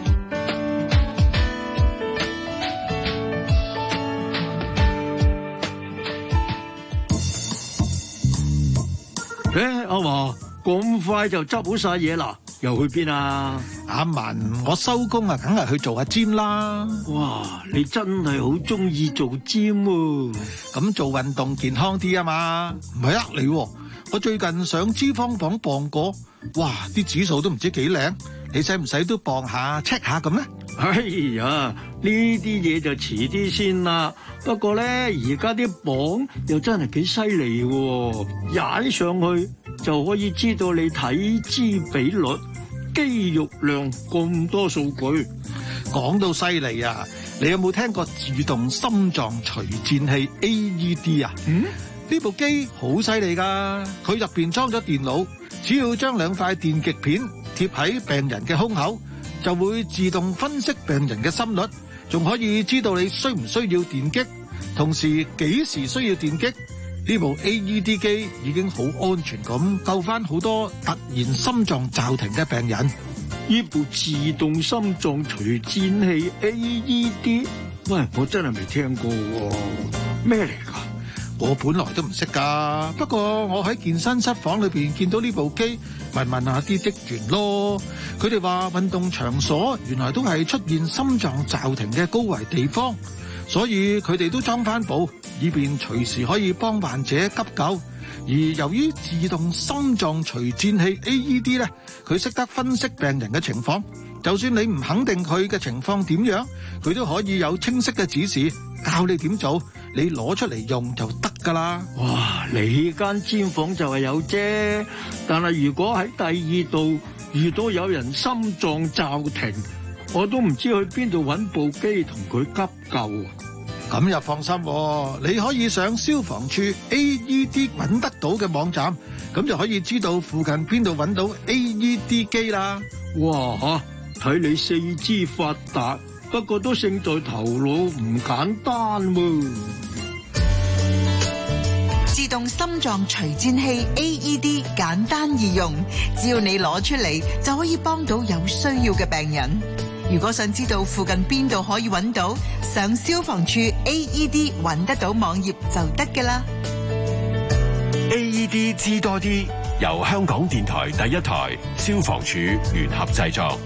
誒，阿華咁快就執好晒嘢啦？又去邊啊？ 阿文，我收工啊，梗係去做下 gym 啦。 哇，你真係好中意做 gym 喎！ 咁做運動健康啲啊嘛，唔係呃你喎。我最近上脂肪榜磅過，哇，啲指數都唔知幾靚。你使唔使都磅下 check 下咁咧？ 哎呀，呢啲嘢就遲啲先啦。不過咧，而家啲磅又真係幾犀利喎，踩上去就可以知道你體脂比率、肌肉量咁多數據。 講到犀利啊！你有冇聽過自動心臟除顫器 A E D 啊？嗯，呢部機好犀利噶，佢入邊裝咗電腦，只要將兩塊電極片貼喺病人嘅胸口，就會自動分析病人嘅心率，仲可以知道你需唔需要電擊，同時幾時需要電擊。呢部 A E D 機已經好安全咁救翻好多突然心臟驟停嘅病人。 呢部自動心臟除顫器 A E D， 喂，我真係未聽過喎，咩嚟㗎？ 我本來都唔識㗎，不過我喺健身室房裏邊見到呢部機，咪問下啲職員咯。佢哋話運動場所原來都係出現心臟驟停嘅高危地方，所以佢哋都裝翻部，以便隨時可以幫患者急救。而由於自動心臟除顫器 A E D 咧，佢識得分析病人嘅情況，就算你唔肯定佢嘅情況點樣，佢都可以有清晰嘅指示，教你點做，你攞出嚟用就得㗎啦。 哇！你間尖房就係有啫，但係如果喺第二度遇到有人心臟驟停，我都唔知去邊度揾部機同佢急救。 咁又放心，你可以上消防處 A E D 揾得到嘅網站，咁就可以知道附近邊度揾到 A E D 機啦。 哇！睇你四肢發達，不過都勝在頭腦唔簡單喎。 自動心臟除顫器 A E D 簡單易用，只要你攞出嚟就可以幫到有需要嘅病人。如果想知道附近邊度可以揾到，上消防處 A E D 揾得到網頁就得㗎啦。 A E D 知多啲，由香港電台第一台、消防處聯合製作。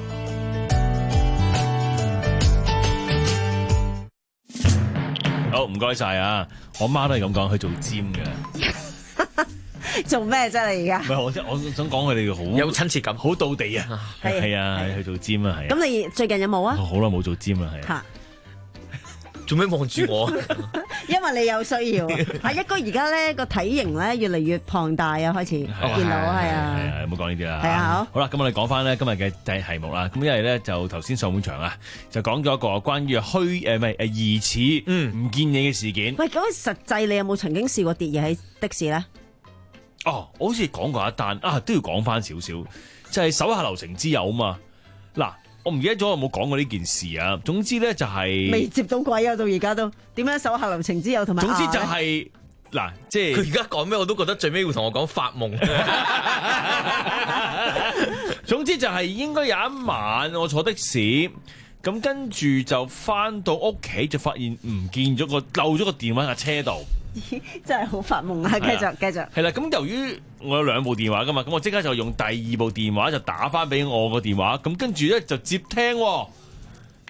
好，唔該晒啊！我媽都係咁講，去做 gym 嘅。 做咩啫？你而家？ 唔係我即係我想講佢哋好有親切感， 好道地啊！係係啊，去做 gym 啊，係。 咁你最近有冇啊？ 好耐冇做 gym 啦，係。 嚇！ 做咩望住我？ 因為你有需要。阿一哥而家咧個體型咧越嚟越龐大啊，開始見到係啊。 係啊，唔好講呢啲啦。 係啊，好。 好啦，咁我哋講翻咧今日嘅題題目啦。咁因為咧就頭先上半場啊，就講咗一個關於虛誒唔係誒疑似嗯唔見嘢嘅事件。 喂，咁實際你有冇曾經試過跌嘢喺的士咧？ 哦，我好似講過一單啊，都要講翻少少，就係手下留情之友啊嘛。嗱，我唔記得咗有冇講過呢件事啊。總之咧就係未接到鬼啊，到而家都點樣手下留情之友同埋。 總之就係嗱，即係佢而家講咩我都覺得最尾會同我講發夢。 總之就係應該有一晚我坐的士，咁跟住就翻到屋企就發現唔見咗個漏咗個電話喺車度。 真係好發夢啊！繼續繼續。 係啦，咁由於我有兩部電話噶嘛，咁我即刻就用第二部電話就打翻俾我個電話，咁跟住咧就接聽，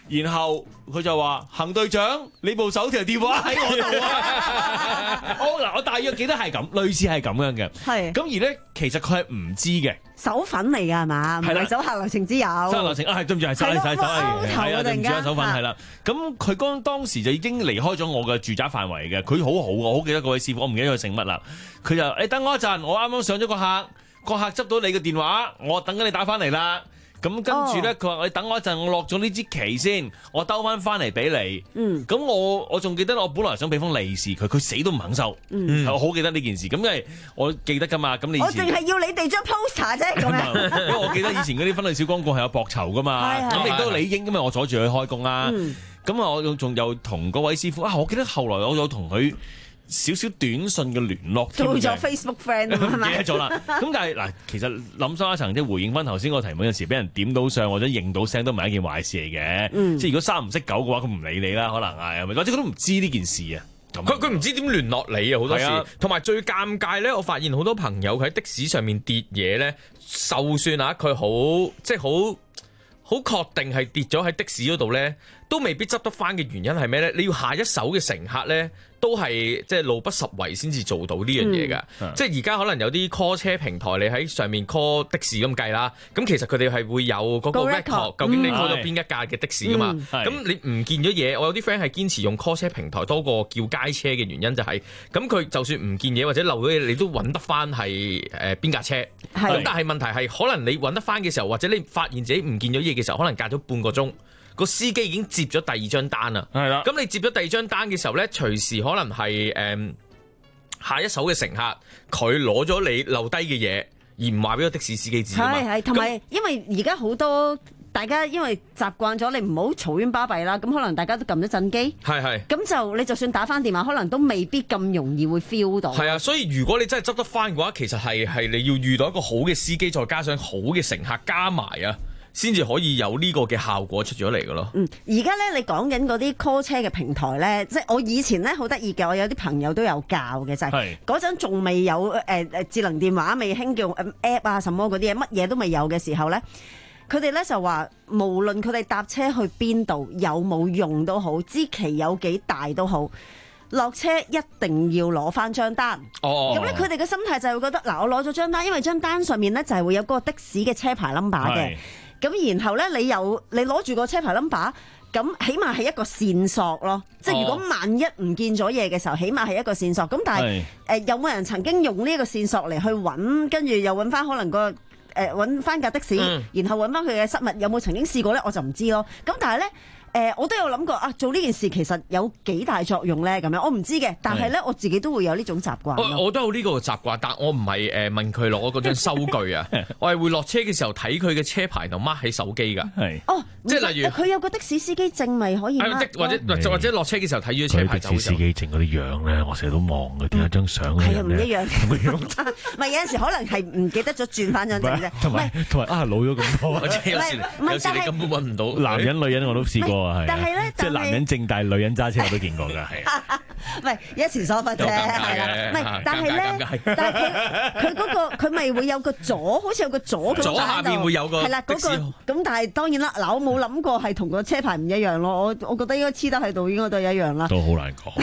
然後佢就話：行隊長，你部手提電話喺我度啊！我嗱，我大約記得係咁，類似係咁樣嘅。 係。 咁而咧，其實佢係唔知嘅。 手粉嚟㗎係嘛？唔係手下留情之友。手下留情啊，係對唔住，係手係手係係啊，對唔住啊，手粉係啦。咁佢剛當時就已經離開咗我嘅住宅範圍嘅。佢好好嘅，我好記得嗰位師傅，我唔記得佢姓乜啦。佢就你等我一陣，我啱啱上咗個客，個客執到你嘅電話，我等緊你打翻嚟啦。咁跟住咧，佢話、哦、你等我一陣，我落咗呢支旗先，我兜翻翻嚟俾你。嗯，咁我我仲記得我本來想俾封利是佢，佢死都唔肯收。嗯，我好記得呢件事。咁因為我記得噶嘛，咁你以前我淨係要你哋張 poster 啫，咁樣。 因為我記得以前嗰啲婚禮小廣告係有薄酬噶嘛，咁亦都理應，因為我阻住佢開工啦。咁啊、嗯，我仲有同嗰位師傅啊，我記得後來我有同佢少少短信嘅聯絡， 做咗 Facebook friend 啊嘛， 記得咗啦。咁但係嗱，其實諗深一層，即係回應翻頭先個題目，有時俾人點到相或者認到聲都唔係一件壞事嚟嘅。嗯、即係如果三唔識九嘅話，佢唔理你啦，可能係，或者佢都唔知呢件事啊。 佢佢唔知點聯絡你啊，好多時。同埋最尷尬咧，我發現好多朋友喺的士上面跌嘢咧，就算啊，佢好即係好好確定係跌咗喺的士嗰度咧，都未必執得翻嘅原因係咩咧？你要下一手嘅乘客咧，都係即係路不拾遺先至做到呢樣嘢㗎。嗯、即係而家可能有啲 call 車平台，你喺上面 call 的士咁計啦。咁其實佢哋係會有嗰個 record，究竟你 call 咗邊一架嘅的士㗎嘛？咁、嗯、你唔見咗嘢，我有啲 friend 係堅持用 call 車平台多過叫街車嘅原因就係、是，咁佢就算唔見嘢或者漏咗嘢，你都揾得翻係誒邊架車。咁是但係問題係，可能你揾得翻嘅時候，或者你發現自己唔見咗嘢嘅時候，可能隔咗半個鐘。個司機已經接咗第二張單啦，係啦。咁你接咗第二張單嘅時候咧，隨時可能係誒、嗯、下一手嘅乘客，佢攞咗你留低嘅嘢，而唔話俾個的士司機知啊嘛。係係， 同埋因為而家好多大家因為習慣咗，你唔好嘈冤巴閉啦，咁可能大家都撳咗震機，係係。咁就你就算打翻電話，可能都未必咁容易會 feel 到。 係啊，所以如果你真係執得翻嘅話，其實係係你要遇到一個好嘅司機，再加上好嘅乘客加埋啊，先至可以有呢個嘅效果出咗嚟嘅咯。 嗯，而家咧你講緊嗰啲 call 車嘅平台咧，即係我以前咧好得意嘅，我有啲朋友都有教嘅，就係嗰陣仲未有誒誒、呃、智能電話，未興叫 app 啊什麼嗰啲嘢，乜嘢都未有嘅時候咧，佢哋咧就話無論佢哋搭車去邊度，有冇用都好，支旗有幾大都好，落車一定要攞翻張單。哦，咁咧佢哋嘅心態就係會覺得嗱，我攞咗張單，因為張單上面咧就係會有嗰個的士嘅車牌 number 嘅。咁然後咧，你有你攞住個車牌 number，咁起碼係一個線索咯。即係如果萬一唔見咗嘢嘅時候，起碼係一個線索。咁但係誒、呃，有冇人曾經用呢一個線索嚟去揾，跟住又揾翻可能個誒揾翻架的士，嗯、然後揾翻佢嘅失物，有冇曾經試過咧？我就唔知咯。咁但係咧。誒、呃，我都有諗過啊，做呢件事其實有幾大作用咧？咁樣我唔知嘅，但係咧我自己都會有呢種習慣。 我我都有呢個習慣，但我唔係誒問佢攞嗰張收據啊，我係會落車嘅時候睇佢嘅車牌同 mark 起手機㗎。係哦，即係例如佢有個的士司機證咪可以 mark 或者或者落車嘅時候睇住車牌就。的士司機證嗰啲樣咧，我成日都望佢點解張相係啊唔一樣。唔係有陣時可能係唔記得咗轉翻張證啫。同埋同埋啊老咗咁多，有時有時你根本揾唔到。男人女人我都試過。 但係咧， 即係男人正大，女人揸車我都見過㗎，係。 唔係一時疏忽啫，係啦。唔係，但係咧，但係佢佢嗰個佢咪會有個左，好似有個左咁。 左下邊會有個。係啦，嗰個咁，但係當然啦，嗱，我冇諗過係同個車牌唔一樣咯。我我覺得應該黐得喺度，應該都係一樣啦。 都好難講。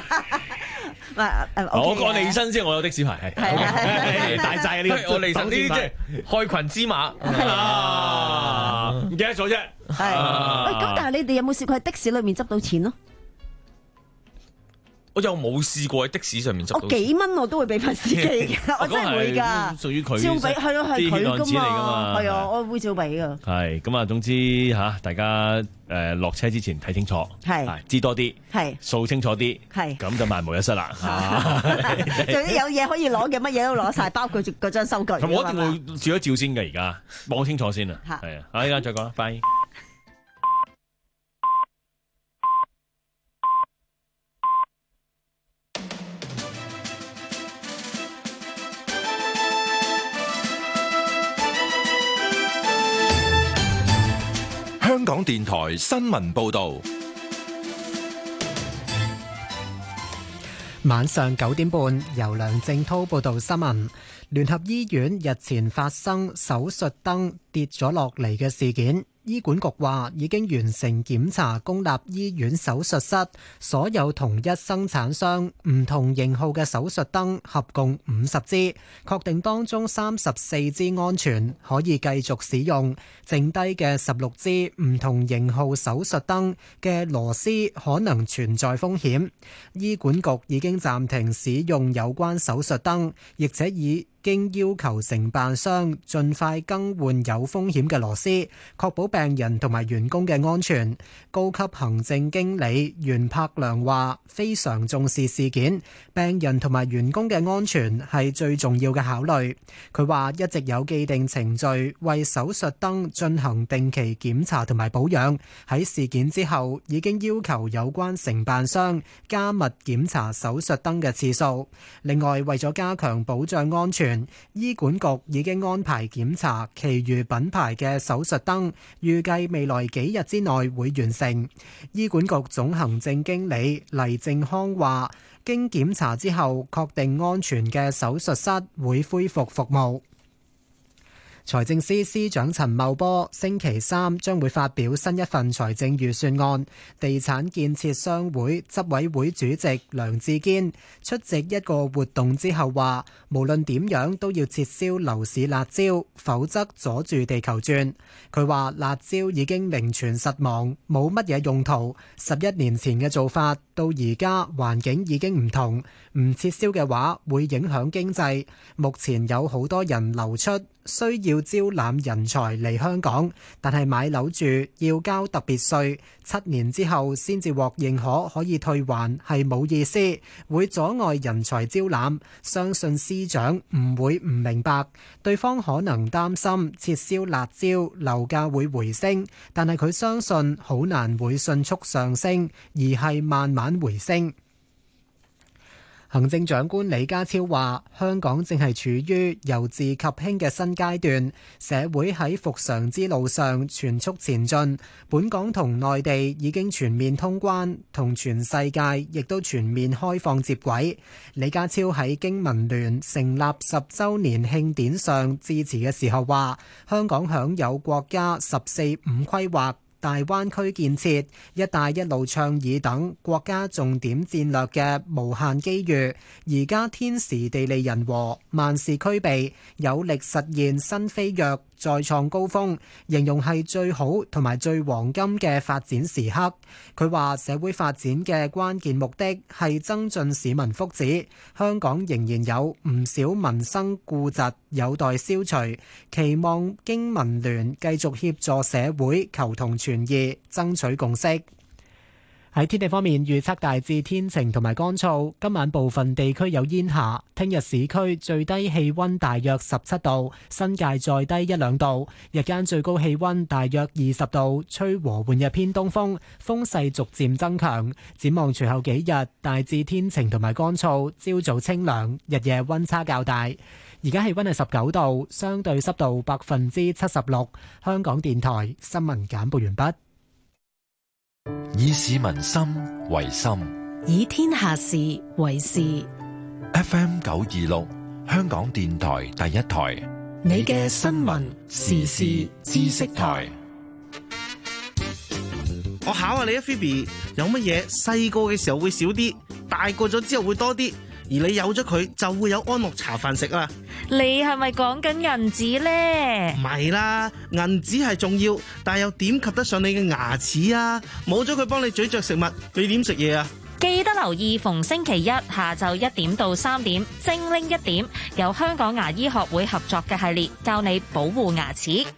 我講你身先，我有的士牌，係大晒呢個。 我嚟身啲即係害群之馬，唔記得咗啫。 係，喂，咁但係你哋有冇試過喺的士裏面執到錢咯？ 我又冇試過喺的士上面執到錢。 我幾蚊我都會俾翻司機嘅，我真係會㗎。 屬於佢照俾，係咯，係佢㗎嘛。係啊，我會照俾㗎。 係咁啊，總之嚇大家誒落車之前睇清楚，係知多啲，係數清楚啲，係咁就萬無一失啦。 總之有嘢可以攞嘅，乜嘢都攞晒，包括住嗰張收據。 我一定會照一照先嘅，而家望清楚先啊。係啊，啊依家再講，拜。 香港電台新聞報道， 晚上九點半，由梁正滔報道新聞。聯合醫院日前發生手術燈跌咗落嚟嘅事件， 醫管局話已經完成檢查公立醫院手術室所有同一生產商唔同型號嘅手術燈，合共五十支，確定當中三十四支安全，可以繼續使用，剩低嘅十六支唔同型號手術燈嘅螺絲可能存在風險。醫管局已經暫停使用有關手術燈，亦且已經要求承辦商盡快更換有風險嘅螺絲，確保病人同埋員工嘅安全。高級行政經理袁柏良話：非常重視事件，病人同埋員工嘅安全係最重要嘅考慮。佢話一直有既定程序為手術燈進行定期檢查同埋保養。喺事件之後，已經要求有關承辦商加密檢查手術燈嘅次數。另外，為咗加強保障安全，醫管局已經安排檢查其餘品牌嘅手術燈，預計未來幾日之內會完成。醫管局總行政經理黎正康話，經檢查之後確定安全嘅手術室會恢復服務。財政司司長陳茂波星期三將會發表新一份財政預算案。地產建設商會執委會主席梁志堅出席一個活動之後話，無論點樣都要撤銷樓市辣招，否則阻住地球轉。佢話辣招已經名存實亡，冇乜嘢用途。十一年前嘅做法到而家環境已經唔同，唔撤銷嘅話會影響經濟。目前有好多人流出，需要招攬人才嚟香港，但係買樓住要交特別稅，七年之後先至獲認可可以退還，係冇意思，會阻礙人才招攬。相信司長唔會唔明白，對方可能擔心撤銷辣招，樓價會回升，但係佢相信好難會迅速上升，而係慢慢回升。行政長官李家超話：香港正係處於由治及興嘅新階段，社會喺復常之路上全速前進。本港同內地已經全面通關，同全世界亦都全面開放接軌。李家超喺經民聯成立十週年慶典上致辭嘅時候話：香港享有國家十四五規劃、大灣區建設、一帶一路倡議等國家重點戰略嘅無限機遇，而家天時地利人和，萬事俱備，有力實現新飛躍，再創高峰，形容係最好同埋最黃金嘅發展時刻。佢話社會發展嘅關鍵目的係增進市民福祉，香港仍然有唔少民生痼疾有待消除，期望經民聯繼續協助社會求同存異，爭取共識。喺天氣方面，預測大致天晴同埋乾燥，今晚部分地區有煙霞。聽日市區最低氣溫大約十七度，新界再低一兩度。日間最高氣溫大約二十度，吹和緩嘅偏東風，風勢逐漸增強。展望隨後幾日，大致天晴同埋乾燥，朝早清涼，日夜溫差較大。而家氣溫係十九度，相對濕度百分之七十六。香港電台新聞簡報完畢。 以市民心為心， 以天下事為事。 F M 九二六，香港電台第一台， 你嘅新聞時事知識台。 我考下你啊 Phoebe， 有乜嘢細個嘅時候會少啲，大個咗之後會多啲，而你有咗佢就會有安樂茶飯食啦。 你係咪講緊銀紙呢？ 唔係啦，銀紙係重要，但係又點及得上你嘅牙齒啊？冇咗佢幫你咀嚼食物，你點食嘢啊？ 記得留意逢星期一下晝一點到三點，精靈一點，由香港牙醫學會合作嘅系列，教你保護牙齒。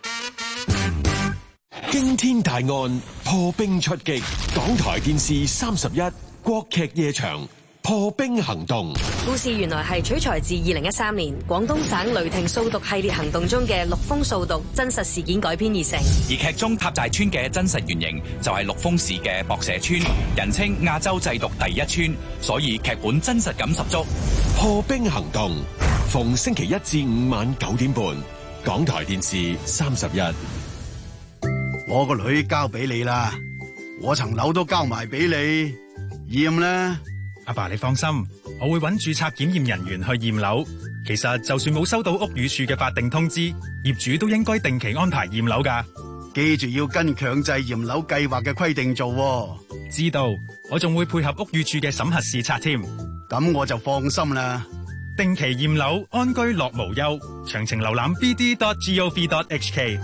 驚天大案破冰出擊，港台電視三十一國劇夜場破冰行動。 故事原來係取材自二零一三年廣東省雷霆掃毒系列行動中嘅陸豐掃毒真實事件改編而成。 而劇中塔寨村嘅真實原型就係陸豐市嘅博社村，人稱亞洲製毒第一村，所以劇本真實感十足。 破冰行動逢星期一至五晚九點半，港台電視三十一。 我個女交俾你啦，我層樓都交埋俾你，驗啦。 阿爸，你放心，我會揾註冊檢驗人員去驗樓。其實就算冇收到屋宇署嘅法定通知，業主都應該定期安排驗樓㗎。 記住要跟強制驗樓計劃嘅規定做喎。 知道，我仲會配合屋宇署嘅審核視察添。 咁我就放心啦。 定期驗樓，安居樂無憂。詳情瀏覽 b d dot gov dot h k。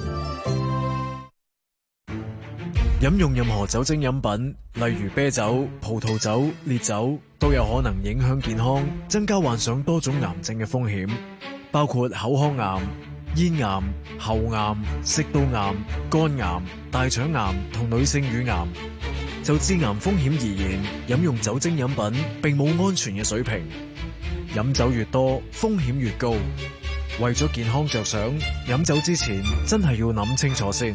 飲用任何酒精飲品，例如啤酒、葡萄酒、烈酒，都有可能影響健康，增加患上多種癌症嘅風險，包括口腔癌、咽癌、喉癌、食道癌、肝癌、大腸癌同女性乳癌。就致癌風險而言，飲用酒精飲品並冇安全嘅水平。飲酒越多，風險越高。為咗健康着想，飲酒之前真係要諗清楚先。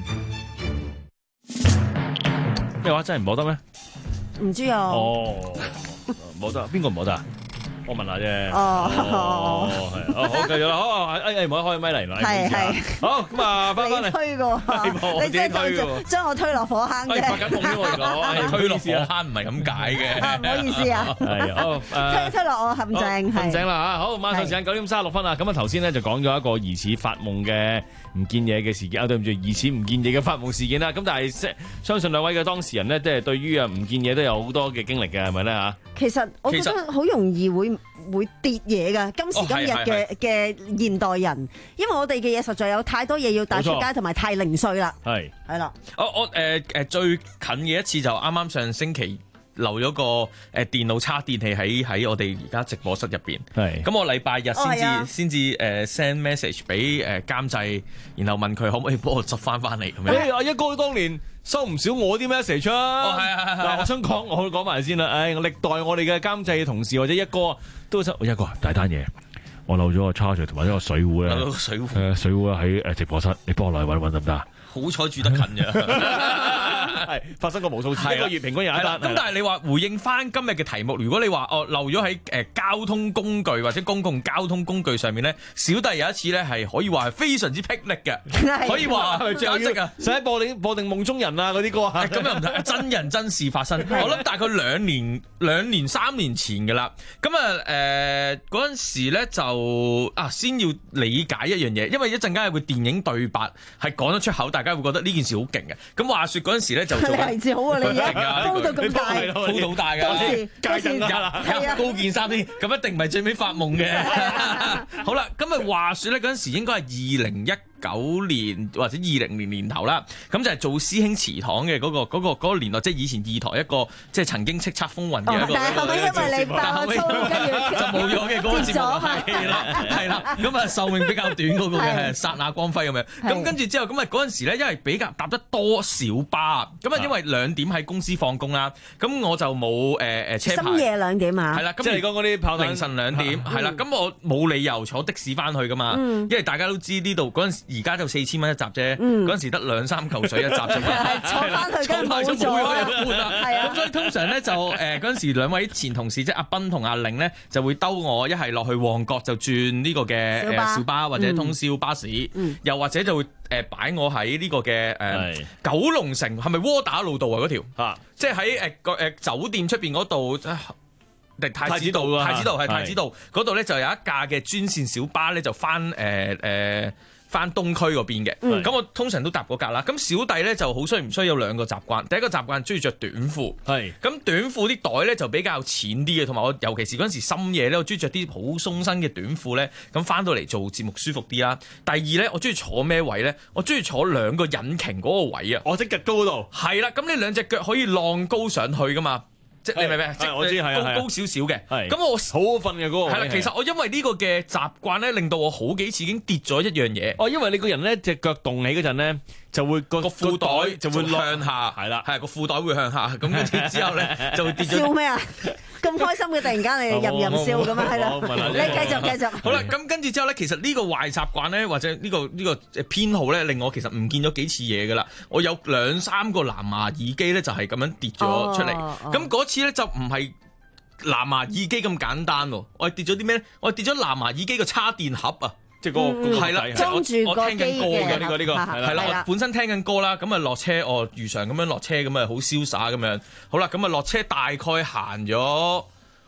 咩話真係唔摸得咩？ 唔知啊。 哦，摸得，邊個唔摸得啊？我問下啫。 哦， 哦，係，哦，好，繼續啦，好，誒誒，唔可以開咪嚟啦。係係。好，咁啊，翻返嚟。 你推嘅喎，你真係將我推落火坑嘅。 發緊夢啫喎，原來推落火坑唔係咁解嘅。 唔好意思啊。 係，好， 推推落我陷阱。 陷阱啦嚇，好，晚上時間九點三十六分啊，咁啊頭先咧就講咗一個疑似發夢嘅唔見嘢嘅事件啊，對唔住，疑似唔見嘢嘅發夢事件啦。咁但係相信兩位嘅當事人咧，即係對於啊唔見嘢都有好多嘅經歷嘅，係咪咧嚇？ 其實我覺得好容易會會跌嘢㗎，今時今日嘅嘅現代人，因為我哋嘅嘢實在有太多嘢要帶出街，同埋太零碎啦。係係啦。 我我誒誒最近嘅一次就啱啱上星期留咗個誒電腦叉電器喺喺我哋而家直播室入邊。係。咁我禮拜日先至先至誒 send message 俾誒監製，然後問佢可唔可以幫我執翻翻嚟咁樣。 誒阿一哥當年收唔少我啲 message 啊！ 哦，係係係。 嗱，我想講，我講埋先啦。誒，歷代我哋嘅監製同事或者一哥都收一個大單嘢，我漏咗個 charger 同埋一個水壺咧。 水壺。 誒，水壺喺誒直播室，你幫我落去揾揾得唔得啊？ 好彩住得近啫。 係發生過無數次，一個月平均有一單。 咁但係你話回應翻今日嘅題目，如果你話哦漏咗喺誒交通工具或者公共交通工具上面咧，小弟有一次咧係可以話係非常之霹靂嘅，可以話簡直啊！ 使播定播定夢中人啊嗰啲歌啊， 咁又唔得，真人真事發生。我諗大概兩年兩年三年前㗎啦。咁啊誒嗰陣時咧就啊先要理解一樣嘢，因為一陣間有個電影對白係講得出口，大家會覺得呢件事好勁嘅。咁話説嗰陣時咧就做例子好啊，你而家高到咁大， 高到好大㗎， 到時街震㗎，高件衫添，咁一定唔係最尾發夢嘅。好啦，咁啊話説咧嗰陣時應該係二零一九年或者二零年年頭啦，咁就係做師兄祠堂嘅嗰個嗰個嗰個年代，即係以前二台一個即係曾經叱咤風雲嘅一個。 但係後尾因為你爆粗，跟住就冇咗嘅嗰個節目係啦係啦，咁啊壽命比較短嗰個嘅剎那光輝咁樣。咁跟住之後咁啊嗰陣時咧，因為比較搭得多小巴，咁啊因為兩點喺公司放工啦，咁我就冇誒誒車牌。深夜兩點啊？ 係啦， 即係你講嗰啲炮彈凌晨兩點係啦，咁我冇理由坐的士翻去噶嘛，因為大家都知呢度嗰陣時。而家就四千蚊一集啫，嗰陣時得兩三嚿水一集啫嘛， 坐翻去跟冇咗一半啦。咁所以通常咧就誒嗰陣時兩位前同事即係阿斌同阿玲咧就會兜我一係落去旺角就轉呢個嘅誒小巴或者通宵巴士，又或者就會誒擺我喺呢個嘅誒九龍城係咪窩打老道啊嗰條啊，即係喺誒個誒酒店出邊嗰度。太子道，太子道係太子道嗰度咧就有一架嘅專線小巴咧就翻誒誒翻東區嗰邊嘅，咁、嗯、我通常都搭嗰架啦。咁小弟咧就好需唔需要有兩個習慣，第一個習慣中意着短褲，係咁短褲啲袋咧就比較淺啲嘅，同埋我尤其是嗰陣時深夜咧，我中意着啲好鬆身嘅短褲咧，咁翻到嚟做節目舒服啲啦。第二咧，我中意坐咩位咧？我中意坐兩個引擎嗰個位啊， 我即腳高嗰度， 係啦，咁你兩隻腳可以浪高上去噶嘛？即係你明唔明？即係我知係高高少少嘅。咁我好瞓嘅嗰個。 係啦，其實我因為呢個嘅習慣咧，令到我好幾次已經跌咗一樣嘢。 哦，因為你個人咧隻腳動起嗰陣咧，就會個個褲袋就會落向下。係啦，係個褲袋會向下。咁跟住之後咧就會跌咗。 笑咩啊？咁開心嘅，突然間你任任笑咁啊，係啦。你繼續繼續。 好啦，咁跟住之後咧，其實呢個壞習慣咧，或者呢個呢個偏好咧，令我其實唔見咗幾次嘢噶啦。我有兩三個藍牙耳機咧，就係咁樣跌咗出嚟。咁嗰次咧就唔係藍牙耳機咁簡單喎，我係跌咗啲咩咧？我係跌咗藍牙耳機個插電盒啊，即係個係啦， 裝住個機嘅。我聽緊歌嘅呢個呢個係啦，我本身聽緊歌啦，咁啊落車，我如常咁樣落車，咁啊好瀟灑咁樣。好啦，咁啊落車大概行咗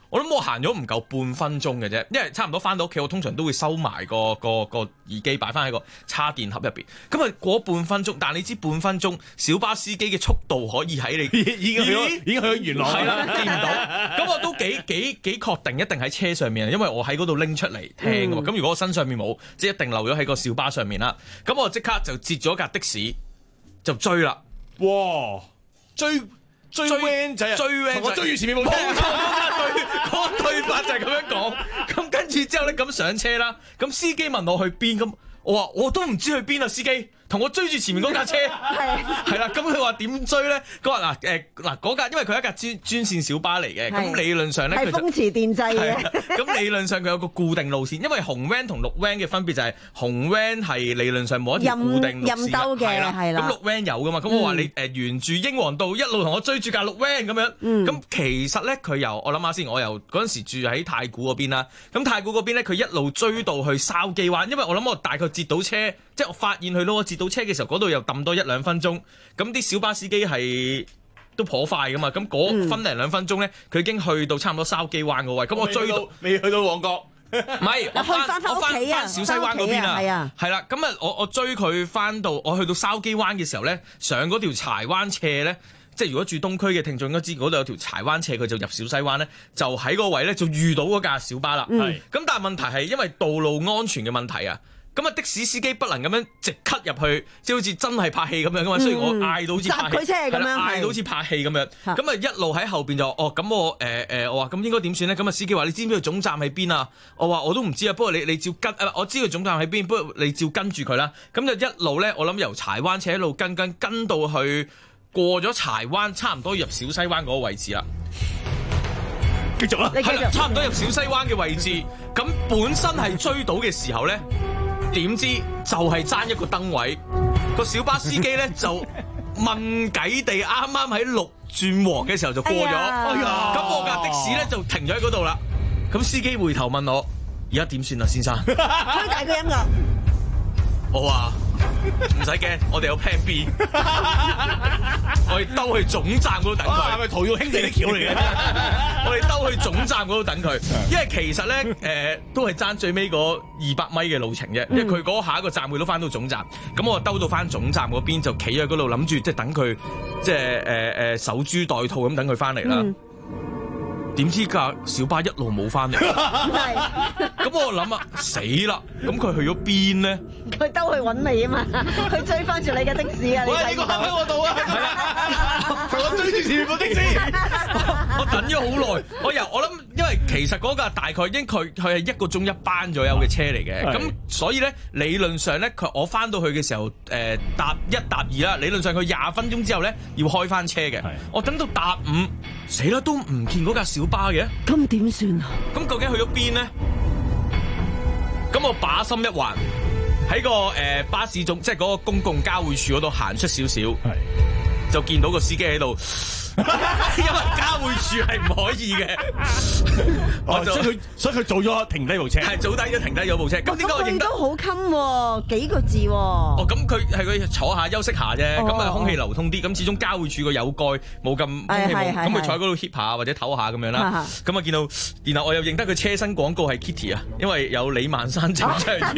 我諗我行咗唔夠半分鐘嘅啫，因為差唔多翻到屋企，我通常都會收埋個個個耳機擺翻喺個插電盒入邊。咁啊過半分鐘，但係你知半分鐘小巴司機嘅速度可以喺你已經去咗，已經去咗元朗， 係啦，見唔到。咁我都幾幾幾確定一定喺車上面啊，因為我喺嗰度拎出嚟聽㗎嘛。咁、嗯、如果我身上面冇，即係一定留咗喺個小巴上面啦。咁我即刻就截咗架的士就追啦。 哇！追追 van 仔啊！ 追 van 我追住前面部車。 嗰個對法就係咁樣講。咁跟住之後咧，咁上車啦。咁司機問我去邊，咁我話我都唔知去邊啊，司機。同我追住前面嗰架車，係係啦，咁佢話點追咧？佢話嗱誒嗱嗰架，因為佢係一架專專線小巴嚟嘅，咁理論上咧佢就係風馳電掣嘅。 咁理論上佢有個固定路線，因為紅 van 同綠 van 嘅分別就係紅 van 係理論上冇一條固定路線任兜嘅，係啦。 咁綠 van 有噶嘛？咁我話你誒沿住英皇道一路同我追住架綠 van 咁樣，咁其實咧佢由我諗下先，我由嗰陣時住喺太古嗰邊啦，咁太古嗰邊咧佢一路追到去筲箕灣，因為我諗我大概截到車。即係我發現佢攞我截到車嘅時候，嗰度又揼多一兩分鐘。咁啲小巴司機係都頗快噶嘛。咁嗰分零兩分鐘咧，佢已經去到差唔多筲箕灣個位。咁我追到未去到旺角， 唔係我翻我翻翻小西灣嗰邊啊。係啊，係啦。咁啊，我我追佢翻到我去到筲箕灣嘅時候咧，上嗰條柴灣斜咧，即係如果住東區嘅聽眾應該知嗰度有條柴灣斜，佢就入小西灣咧，就喺個位咧就遇到嗰架小巴啦。係。咁但係問題係因為道路安全嘅問題啊。咁啊的士司機不能咁樣直咳入去，即係好似真係拍戲咁樣噶嘛。雖然我嗌到好似拍戲，係啦，嗌到好似拍戲咁樣。咁啊一路喺後邊就哦，咁我誒誒、呃，我話咁應該點算咧？咁啊司機話：你知唔知佢總站喺邊啊？我話我都唔知啊，不過你你照跟，啊、我知佢總站喺邊，不過你照跟住佢啦。咁就一路咧，我諗由柴灣斜一路跟跟跟到去過咗柴灣，差唔多入小西灣嗰個位置啦。 繼續啦， 係啦，差唔多入小西灣嘅位置。咁本身係追到嘅時候咧。點知就係爭一個燈位，個小巴司機咧就問計地啱啱喺綠轉黃嘅時候就過咗，咁、哎哎、我架的士咧就停咗喺嗰度啦。咁司機回頭問我：而家點算啊，先生？ 開大個音樂。 我話唔使驚，我哋有 plan B， 我哋兜去總站嗰度等佢。 係咪陶耀兄弟啲橋嚟嘅？ 我哋兜去總站嗰度等佢，因為其實咧誒、呃、都係爭最尾嗰二百米嘅路程啫，因為佢嗰下一個站會都翻到總站，咁我兜到翻總站嗰邊就企喺嗰度諗住即係等佢即係誒誒守株待兔咁等佢翻嚟啦。點知架小巴一路冇翻嚟，咁我諗啊死啦！咁佢去咗邊咧？ 佢兜去揾你啊嘛，佢追翻住你嘅的，的士啊！ 喂，你個黑喺我度啊！係啦，我追住前面部的士，我等咗好耐。我由我諗，因為其實嗰架大概應佢佢係一個鐘一班左右嘅車嚟嘅，咁所以咧理論上咧，佢我翻到去嘅時候，誒、呃、搭一搭二啦，理論上佢廿分鐘之後咧要開翻車嘅。我等到搭五，死啦都唔見嗰架小巴嘅， 咁點算啊？ 咁究竟去咗邊呢？咁我把心一橫，喺個誒、呃、巴士總，即係嗰個公共交匯處嗰度行出少少，就見到個司機喺度。因為交匯處係唔可以嘅， 我就所以佢所以佢做咗停低部車， 係早低咗停低咗部車。咁點解我認得？ 都好襟喎，幾個字喎。 哦，咁佢係佢坐下休息下啫，咁啊空氣流通啲，咁始終交匯處個有蓋冇咁空氣冇，咁佢坐喺嗰度 hit 下或者唞下咁樣啦。咁啊見到，然後我又認得佢車身廣告係 Kitty 啊，因為有李萬山整出嚟。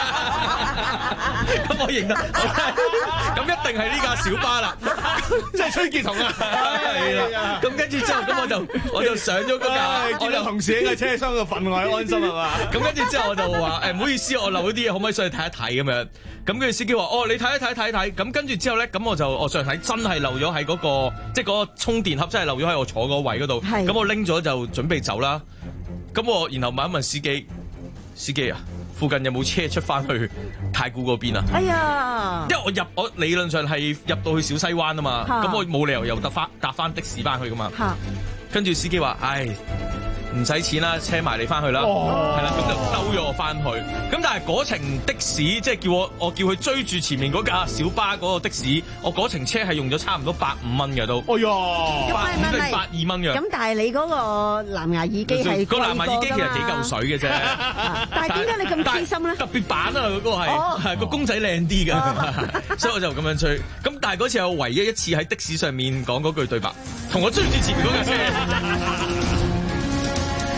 咁我認得，咁一定係呢架小巴啦， 即係崔潔彤啊。 係啦，咁跟住之後，咁我就我就上咗嗰架， 見到同事喺車廂度分外安心係嘛？ 咁跟住之後我就話誒唔好意思，我漏咗啲嘢，可唔可以上去睇一睇咁樣？咁跟住司機話哦，你睇一睇睇一睇。咁跟住之後咧，咁我就我上去睇，真係漏咗喺嗰個即係嗰個充電盒，真係漏咗喺我坐嗰位嗰度。咁我拎咗就準備走啦。咁我然後問一問司機，司機啊，附近有冇車出翻去太古嗰邊啊？ 哎呀！ 因為我入我理論上係入到去小西灣啊嘛，咁我冇理由又搭翻搭翻的士翻去噶嘛。跟住司機話：唉，唔使錢啦，車埋你翻去啦。係啦，咁就兜咗我翻去。咁但係嗰程的士即係叫我我叫佢追住前面嗰架小巴嗰個的士，我嗰程車係用咗差唔多百五蚊嘅都。 哎呀， 百五定百二蚊嘅。 咁但係你嗰個藍牙耳機係個藍牙耳機其實幾嚿水嘅啫。 但係點解你咁黐心咧？ 特別版啊，嗰個係係個公仔靚啲嘅，所以我就咁樣追。咁但係嗰次係我唯一一次喺的士上面講嗰句對白，同我追住前面嗰架車。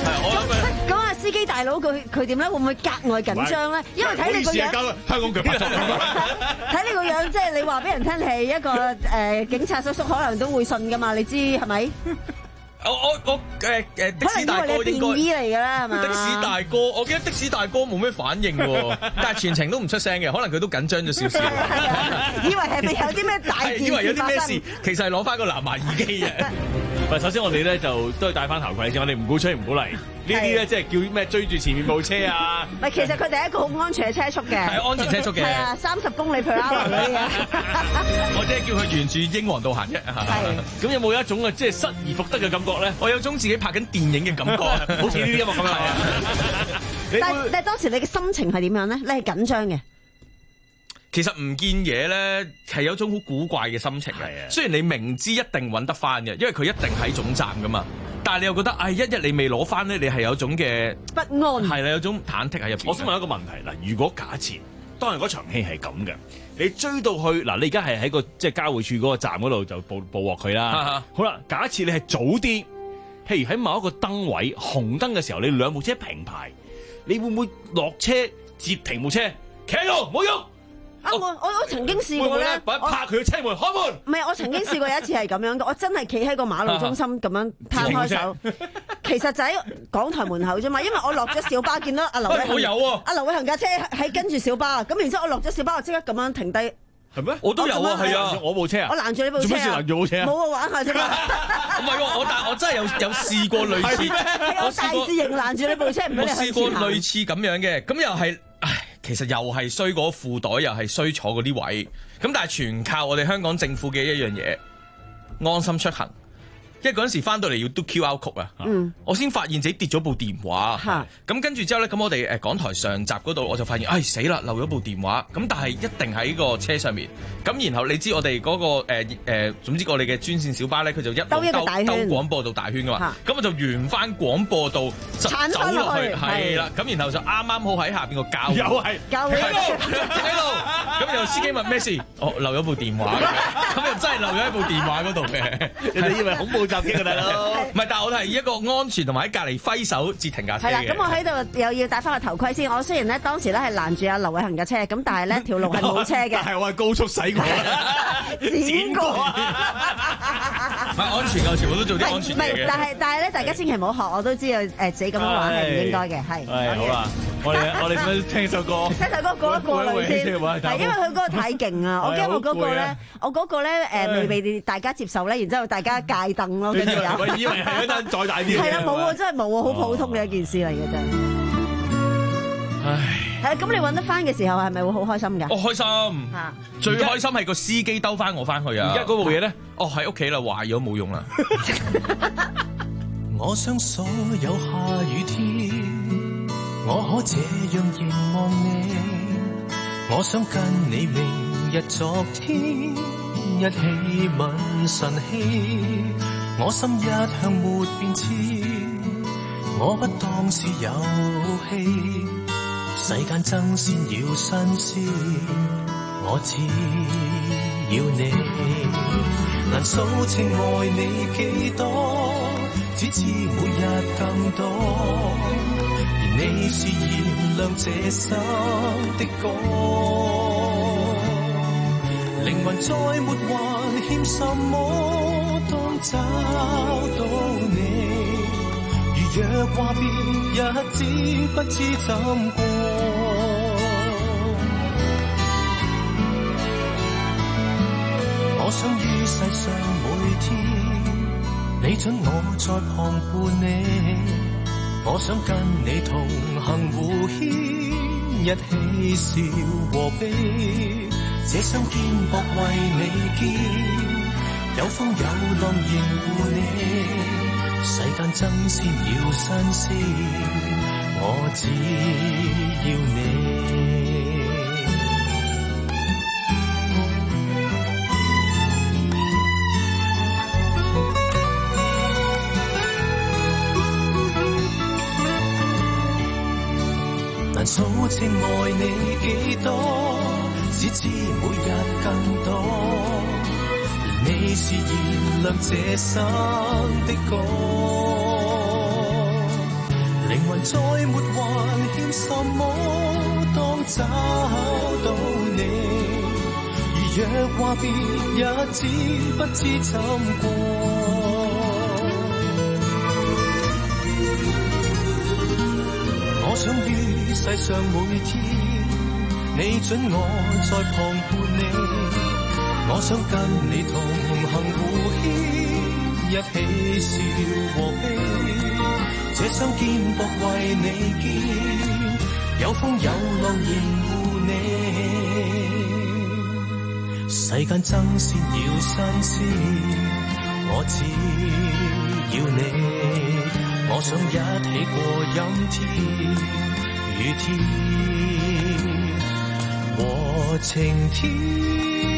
咁啊，司機大佬佢佢點咧？會唔會格外緊張咧？因為睇你個樣， 香港腳拍睇你個樣，即係你話俾人聽你係一個誒警察叔叔，可能都會信噶嘛？你知係咪？ 我我我誒誒的士大哥應該便衣嚟㗎啦，係嘛？ 的士大哥，我記得的士大哥冇咩反應喎，但係全程都唔出聲嘅，可能佢都緊張咗少少， 以為係咪有啲咩大件事發生？ 以為有啲咩事，其實係攞翻個藍牙耳機嘅。 喂，首先我哋咧就都係戴翻頭盔先，我哋唔鼓吹唔鼓勵呢啲咧，即係叫咩追住前面部車啊！ 唔係，其實佢哋係一個好安全嘅車速嘅， 係安全車速嘅， 係啊，三十公里 per hour 嗰啲嘅。 我即係叫佢沿住英皇道行啫。 係，咁有冇一種啊，即係失而復得嘅感覺咧？ 我有種自己拍緊電影嘅感覺， 好似呢啲音樂咁樣。 但係但係當時你嘅心情係點樣咧？你係緊張嘅。 其實唔見嘢咧，係有種好古怪嘅心情嘅。雖然你明知一定揾得翻嘅，因為佢一定喺總站噶嘛，但係你又覺得，唉、哎，一日你未攞翻咧，你係有種嘅不安， 係啦，有種忐忑喺入邊。 我想問一個問題嗱，如果假設當日嗰場戲係咁嘅，你追到去嗱，你而家係喺個即係交匯處嗰個站嗰度就捕捕獲佢啦。好啦，假設你係早啲，譬如喺某一個燈位紅燈嘅時候，你兩部車平排，你會唔會落車截停部車，企喺度唔好喐？ 啊！我我我曾經試過咧， 拍佢嘅車門開門。 唔係，我曾經試過有一次係咁樣嘅，我真係企喺個馬路中心咁樣攤開手，其實就喺港台門口啫嘛。因為我落咗小巴，見到阿劉偉恒， 有啊， 阿劉偉恒架車喺跟住小巴，咁然之後我落咗小巴，我即刻咁樣停低。 係咩？ 我都有啊，係啊， 我部車啊， 我攔住你部車啊， 做乜事攔住我車啊？ 冇啊，玩下啫嘛。 唔係喎，我但係我真係有有試過類似， 我大字型攔住你部車，唔俾你向前行。 我試過類似咁樣嘅，咁又係，唉，其實又係衰嗰褲袋，又係衰坐嗰啲位，咁但係全靠我哋香港政府嘅一樣嘢，安心出行。因為嗰陣時翻到嚟要嘟 Q R code 啊， 嗯、 我先發現自己跌咗部電話，咁跟住之後咧，咁我哋誒港台上集嗰度我就發現，唉死啦，漏咗部電話，咁但係一定喺個車上面，咁然後你知我哋嗰、嗰個誒誒、呃，總之我哋嘅專線小巴咧，佢就一路兜兜廣播道大圈噶嘛，咁我就沿翻廣播道走落去，係啦，咁然後就啱啱好喺下邊個教又係教會喺度，咁又司機問咩事？哦，漏咗部電話，咁又真係漏咗一部電話嗰度嘅， 你哋以為恐怖襲擊啊大佬？ 唔係，但係我係以一個安全同埋喺隔離揮手截停架車嘅。 係啦，咁我喺度又要戴翻個頭盔先。我雖然咧當時咧係攔住阿劉偉恒嘅車，咁但係咧條路係冇車嘅。 但係我係高速駛過， 剪過。 唔係安全嘅，全部都做啲安全嘅。 唔係，但係但係咧，大家千祈唔好學，我都知道誒自己咁樣玩係唔應該嘅，係。 係好啦，我哋我哋點樣聽首歌？ 聽首歌過一過濾先。係因為佢嗰個太勁啊！我驚我嗰個咧，我嗰個咧誒未被大家接受咧，然之後大家戒凳咯，跟住有。 我以為係一單再大啲。 係啊，冇啊，真係冇啊，好普通嘅一件事嚟嘅啫。 唉。 係咁你揾得翻嘅時候係咪會好開心㗎？ 哦，開心。嚇！最開心係個司機兜翻我翻去啊！ 而家嗰部嘢咧， 哦喺屋企啦，壞咗冇用啦。 我想所有下雨天，我可這樣凝望你。我想跟你明日昨天一起吻晨曦。我心一向沒變遷，我不當是遊戲。世間爭先要新鮮，我只要你。難數情愛你幾多，只知每日更多。而你是燃亮這生的歌，靈魂再沒還欠什麼，當找到你。如若話別日子不知怎過，我想於世上每天，你准我在旁伴你。我想跟你同行互牽，一起笑和悲。這雙肩膊為你肩，有風有浪迎護你。世間爭先要新鮮，我只要你。難數情愛你幾多，只知每日更多。你是燃亮這生的歌， 靈魂再沒還欠什麼，當找到你。而若話別日子不知怎過，我想於世上每天，你准我在旁伴你。我想跟你同行互牽，一起笑和悲。這雙肩膊為你堅，有風有浪仍護你。世間爭先要新鮮，我只要你。我想一起過陰天雨天和晴天。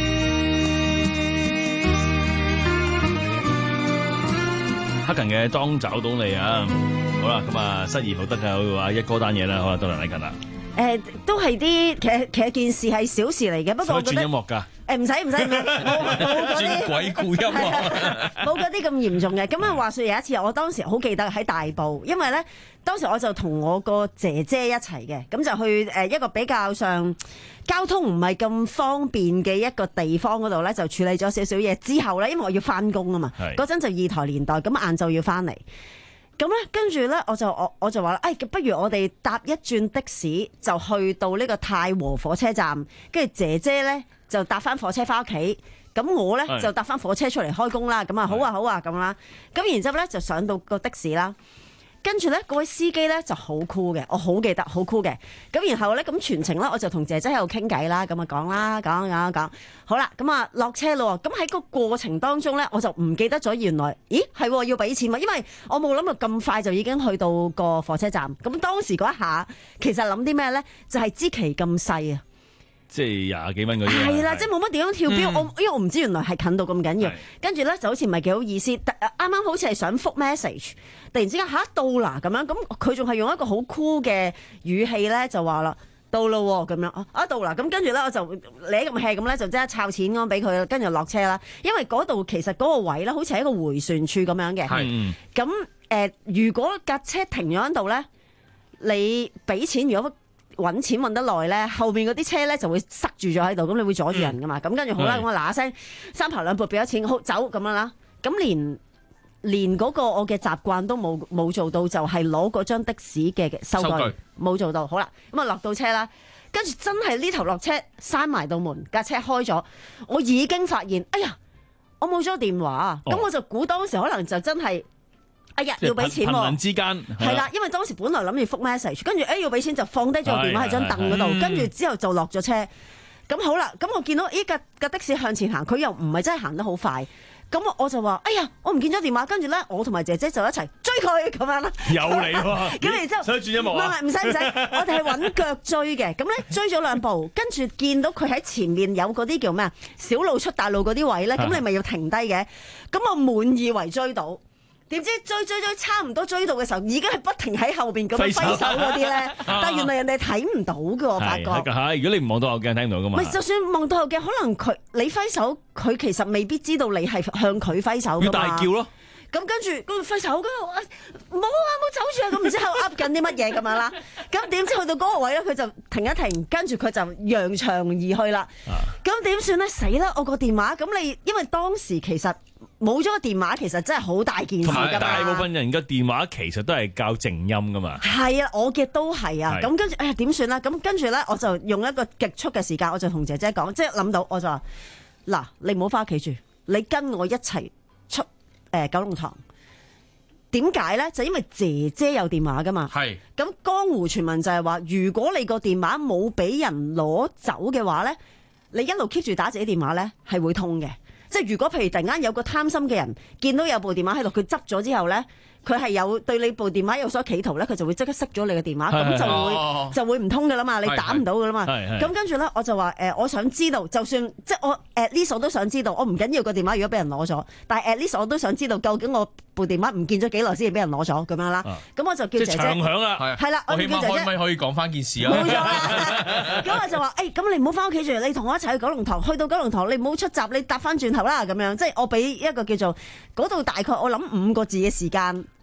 黑近嘅當找到你啊！好啦，咁啊失而復得嘅話一哥單嘢啦，好啦，到梁禮勤啦。 誒、呃，都係啲其實其實件事係小事嚟嘅，不過我覺得轉音樂㗎。 誒唔使唔使唔使，冇冇嗰啲鬼故音樂， 冇嗰啲咁嚴重嘅。咁啊話説有一次，我當時好記得喺大埔，因為咧當時我就同我個姐姐一齊嘅，咁就去誒一個比較上交通唔係咁方便嘅一個地方嗰度咧，就處理咗少少嘢之後咧，因為我要翻工啊嘛，嗰陣就二台年代，咁晏晝要翻嚟。咁咧，跟住咧，我就我我就話啦，誒、哎，不如我哋搭一轉的士，就去到呢個太和火車站，跟住姐姐咧就搭翻火車翻屋企，咁我咧就搭翻火車出嚟開工啦。咁啊，好啊，好啊，咁啦。咁然之後咧就上到個的士啦。跟住咧，嗰位司機咧就好酷嘅，我好記得，好酷嘅。咁然後咧，咁全程咧，我就同姐姐喺度傾偈啦，咁啊講啦，講講講，好啦，咁啊落車咯。咁喺個過程當中咧，我就唔記得咗原來，咦係要俾錢嘛？因為我冇諗到咁快就已經去到個火車站。咁當時嗰一下，其實諗啲咩咧？就係支旗咁細啊！ 即係廿幾蚊嗰啲， 係啦，即係冇乜點樣跳標，嗯、我因為我唔知原來係近到咁緊要，跟住咧就好似唔係幾好意思，啱啱好似係想覆 message，突然之間嚇到啦咁樣，咁佢仲係用一個好酷嘅語氣咧就話啦到啦喎咁樣啊到啦，咁跟住咧我就你咁 hea 咁咧就即刻抄錢咁俾佢，跟住落車啦，因為嗰度其實嗰個位咧好似係一個迴旋處咁樣嘅，咁誒、呃、如果架車停咗喺度咧，你俾錢如果揾錢揾得耐咧，後面嗰啲車咧就會塞住咗喺度，咁你會阻住人噶嘛？咁跟住好啦，咁我嗱嗱聲三爬兩步俾咗錢，好走咁樣啦。咁連連嗰個我嘅習慣都冇冇做到，就係攞嗰張的士嘅收據冇做到。好啦，咁啊落到車啦，跟住真係呢頭落車閂埋道門，架車開咗，我已經發現，哎呀，我冇咗電話，咁、哦、我就估當時可能就真係。哎呀，要俾錢喎！ 人之間係啦，因為當時本來諗住覆 message， 跟住誒要俾錢就放低咗個電話喺張凳嗰度，跟住之後就落咗車。咁好啦，咁我見到咦架架的士向前行，佢又唔係真係行得好快，咁我就話：哎呀，我唔見咗電話。跟住咧，我同埋姐姐就一齊追佢咁樣啦。 有你喎！ 咁然之後， 所以轉音樂啊？ 唔係唔使唔使，我哋係揾腳追嘅。咁咧追咗兩步，跟住見到佢喺前面有嗰啲叫咩啊？小路出大路嗰啲位咧，咁你咪要停低嘅。咁我滿以為追到。點知追追追差唔多追到嘅時候，已經係不停喺後邊咁樣揮手嗰啲咧，但係原來人哋睇唔到嘅，我發覺。 係，如果你唔望到後鏡睇唔到噶嘛。唔係， 就算望到後鏡，可能佢你揮手，佢其實未必知道你係向佢揮手㗎嘛。 要大叫咯。 咁跟住嗰個揮手，跟住冇啊冇走住啊，咁唔知喺度噏緊啲乜嘢咁樣啦。咁點知去到嗰個位咧，佢就停一停，跟住佢就揚長而去啦。咁點算咧？死啦！我個電話咁你，因為當時其實。冇咗個電話，其實真係好大件事㗎嘛。 大部分人嘅電話其實都係較靜音㗎嘛。係啊，我嘅都係啊。咁跟住，哎呀點算咧？咁跟住咧，我就用一個極速嘅時間，我就同姐姐講，即係諗到，我就話：嗱，你唔好翻屋企住，你跟我一齊出誒、呃、九龍塘。點解咧？就因為姐姐有電話㗎嘛。係。咁江湖傳聞就係話，如果你個電話冇俾人攞走嘅話咧，你一路 keep 住打自己電話咧，係會通嘅。即係如果譬如突然間有個貪心嘅人見到有部電話喺度，佢執咗之後咧，佢係有對你部電話有所企圖咧，佢就會即刻熄咗你嘅電話，咁就會、哦、就會唔通噶啦嘛，你打唔到噶啦嘛。咁跟住咧，我就話誒、呃，我想知道，就算即係我 at least 我都想知道，我唔緊要個電話如果俾人攞咗，但係 at least 我都想知道究竟我部電話唔見咗幾耐先至俾人攞咗咁樣啦。咁、啊、我就叫姐姐。即係長響啦，係啦， 我起碼可唔可以講翻件事啊？ 冇錯啦。咁我就話誒，咁、欸、你唔好翻屋企住，你同我一齊去九龍塘，去到九龍塘你唔好出閘，你搭翻轉頭啦咁樣。即係我俾一個叫做嗰度大概我諗五個字嘅時間。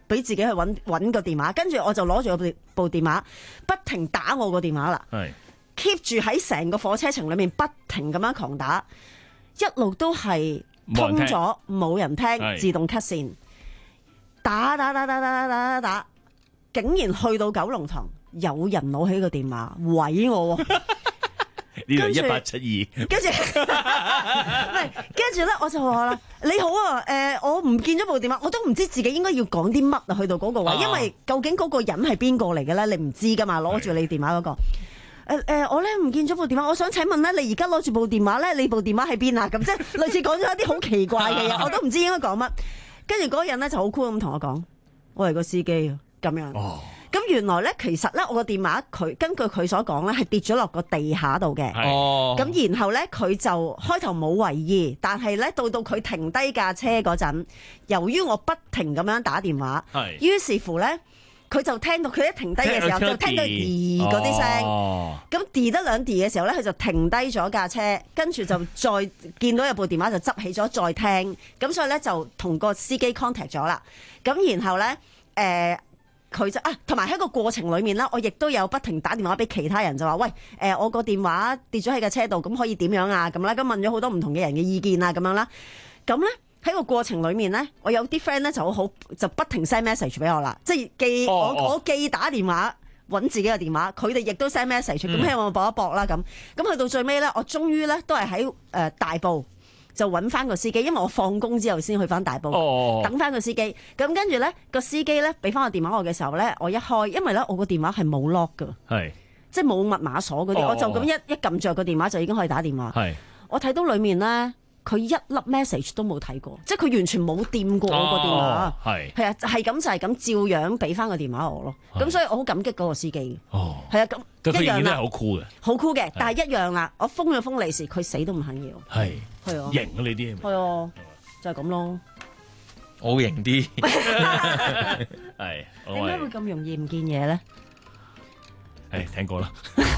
俾自己去揾揾個電話，跟住我就攞住部部電話，不停打我個電話啦。 係 keep 住喺成個火車程裏面不停咁樣狂打，一路都係通咗冇人聽，自動 cut 線，打打打打打打打打，竟然去到九龍塘，有人攞起個電話毀我喎。 呢度一八七二， 跟住，唔係，跟住咧，我就話啦，你好啊，誒、呃，我唔見咗部電話，我都唔知自己應該要講啲乜啊，去到嗰個位，因為究竟嗰個人係邊個嚟嘅咧，你唔知噶嘛，攞住你電話嗰、那個，誒、呃、誒、呃，我咧唔見咗部電話，我想請問咧，你而家攞住部電話咧，你部電話喺邊啊？咁即係類似講咗一啲好奇怪嘅嘢，我都唔知應該講乜，跟住嗰個人咧就好酷咁同我講，我係個司機啊，咁樣。哦咁原來咧，其實咧，我個電話佢根據佢所講咧，係跌咗落個地下度嘅。哦。咁然後咧，佢就開頭冇為意，但係咧，到到佢停低架車嗰陣，由於我不停咁樣打電話，係。於是乎咧，佢就聽到佢一停低嘅時候，就聽到咦嗰啲聲。哦。咁跌得兩跌嘅時候咧，佢就停低咗架車，跟住就再見到有部電話就執起咗再聽。咁所以咧就同個司機 contact 咗啦。咁然後咧，誒、呃。佢就啊，同埋喺個過程裏面啦，我亦都有不停打電話俾其他人，就話喂，誒、呃，我個電話跌咗喺架車度，咁可以點樣啊？咁啦，咁問咗好多唔同嘅人嘅意見啊，咁樣啦。咁咧喺個過程裏面咧，我有啲 friend 咧就好好，就不停 send message 俾我啦，即係既、哦、我我既打電話揾自己嘅電話，佢哋亦都 send message，咁希望我搏一搏啦，咁咁去到最尾咧，我終於咧都係喺誒大埔。就揾翻個司機，因為我放工之後先去翻大埔，哦、等翻個司機。咁跟住咧，個司機咧俾翻個電話我嘅時候咧，我一開，因為咧我個電話係冇 lock 噶，係即係冇密碼鎖嗰啲，哦、我就咁一一撳着個電話就已經可以打電話。係我睇到裡面咧，佢一粒 message 都冇睇過，即係佢完全冇掂過我個電話。係係啊，係咁就係咁，照樣俾翻個電話我咯。咁所以我好感激嗰個司機。哦，係啊，咁一樣啦， 好酷嘅， 好酷嘅，但係一樣啦，我封咗封利是，佢死都唔肯要。係。係啊， 型啊呢啲， 係啊，就係咁咯。 我好型啲， 係點解會咁容易唔見嘢咧？ 誒，聽過啦，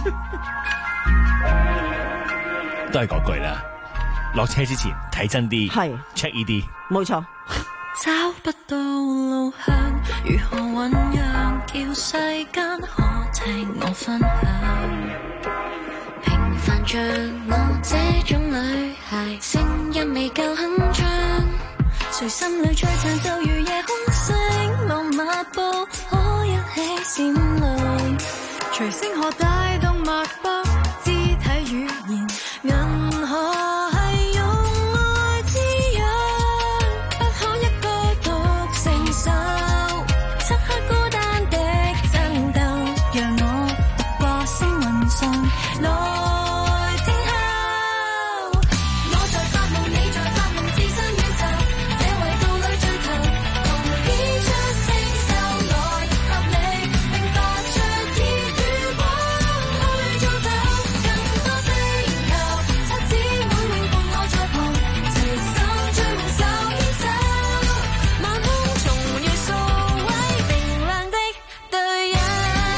都係嗰句啦。落車之前睇真啲，係 check 呢啲， 冇錯。 找不到路向，如何醞釀，叫世間可聽我分享。平凡像我這種女孩，聲音未夠鏗鏘，誰心裏璀璨就如夜空星浪漫步，可一起閃亮。隨星河帶動脈搏，肢體語言，銀河係用愛滋養，不可一個獨承受，漆黑孤單的爭鬥，讓我獨過星雲上。來聽候，我在發夢，你在發夢，置身宇宙，這維度裏最頭，同編出星宿來合力，並發出熱與光去造就更多星球，七姊妹永伴我在旁，齊心追夢手牽手，晚空重遇數位明亮的隊友。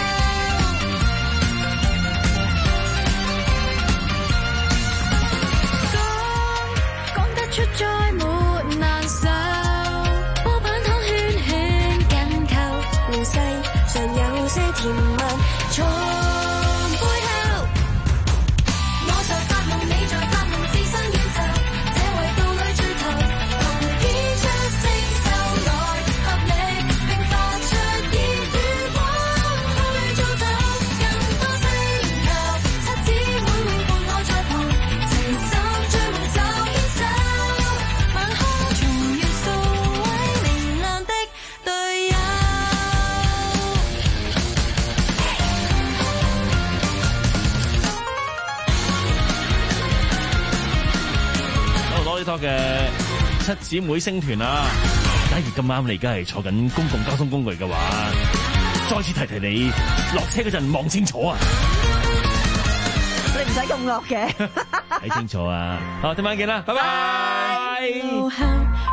出再沒難受，波板糖圈圈緊扣，故世上有些甜蜜從背後。我在發夢，你在發夢，置身宇宙，這維度裏最頭，同編出星宿來合力，並發出熱與光去造就更多星球，七姊妹永伴我在旁，齊心追夢手牽手。 多嘅七姊妹星團啊！假如咁啱你而家係坐緊公共交通工具嘅話，再次提提你落車嗰陣望清楚啊！ 你唔使咁惡嘅， 睇清楚啊！好，聽晚見啦，拜拜。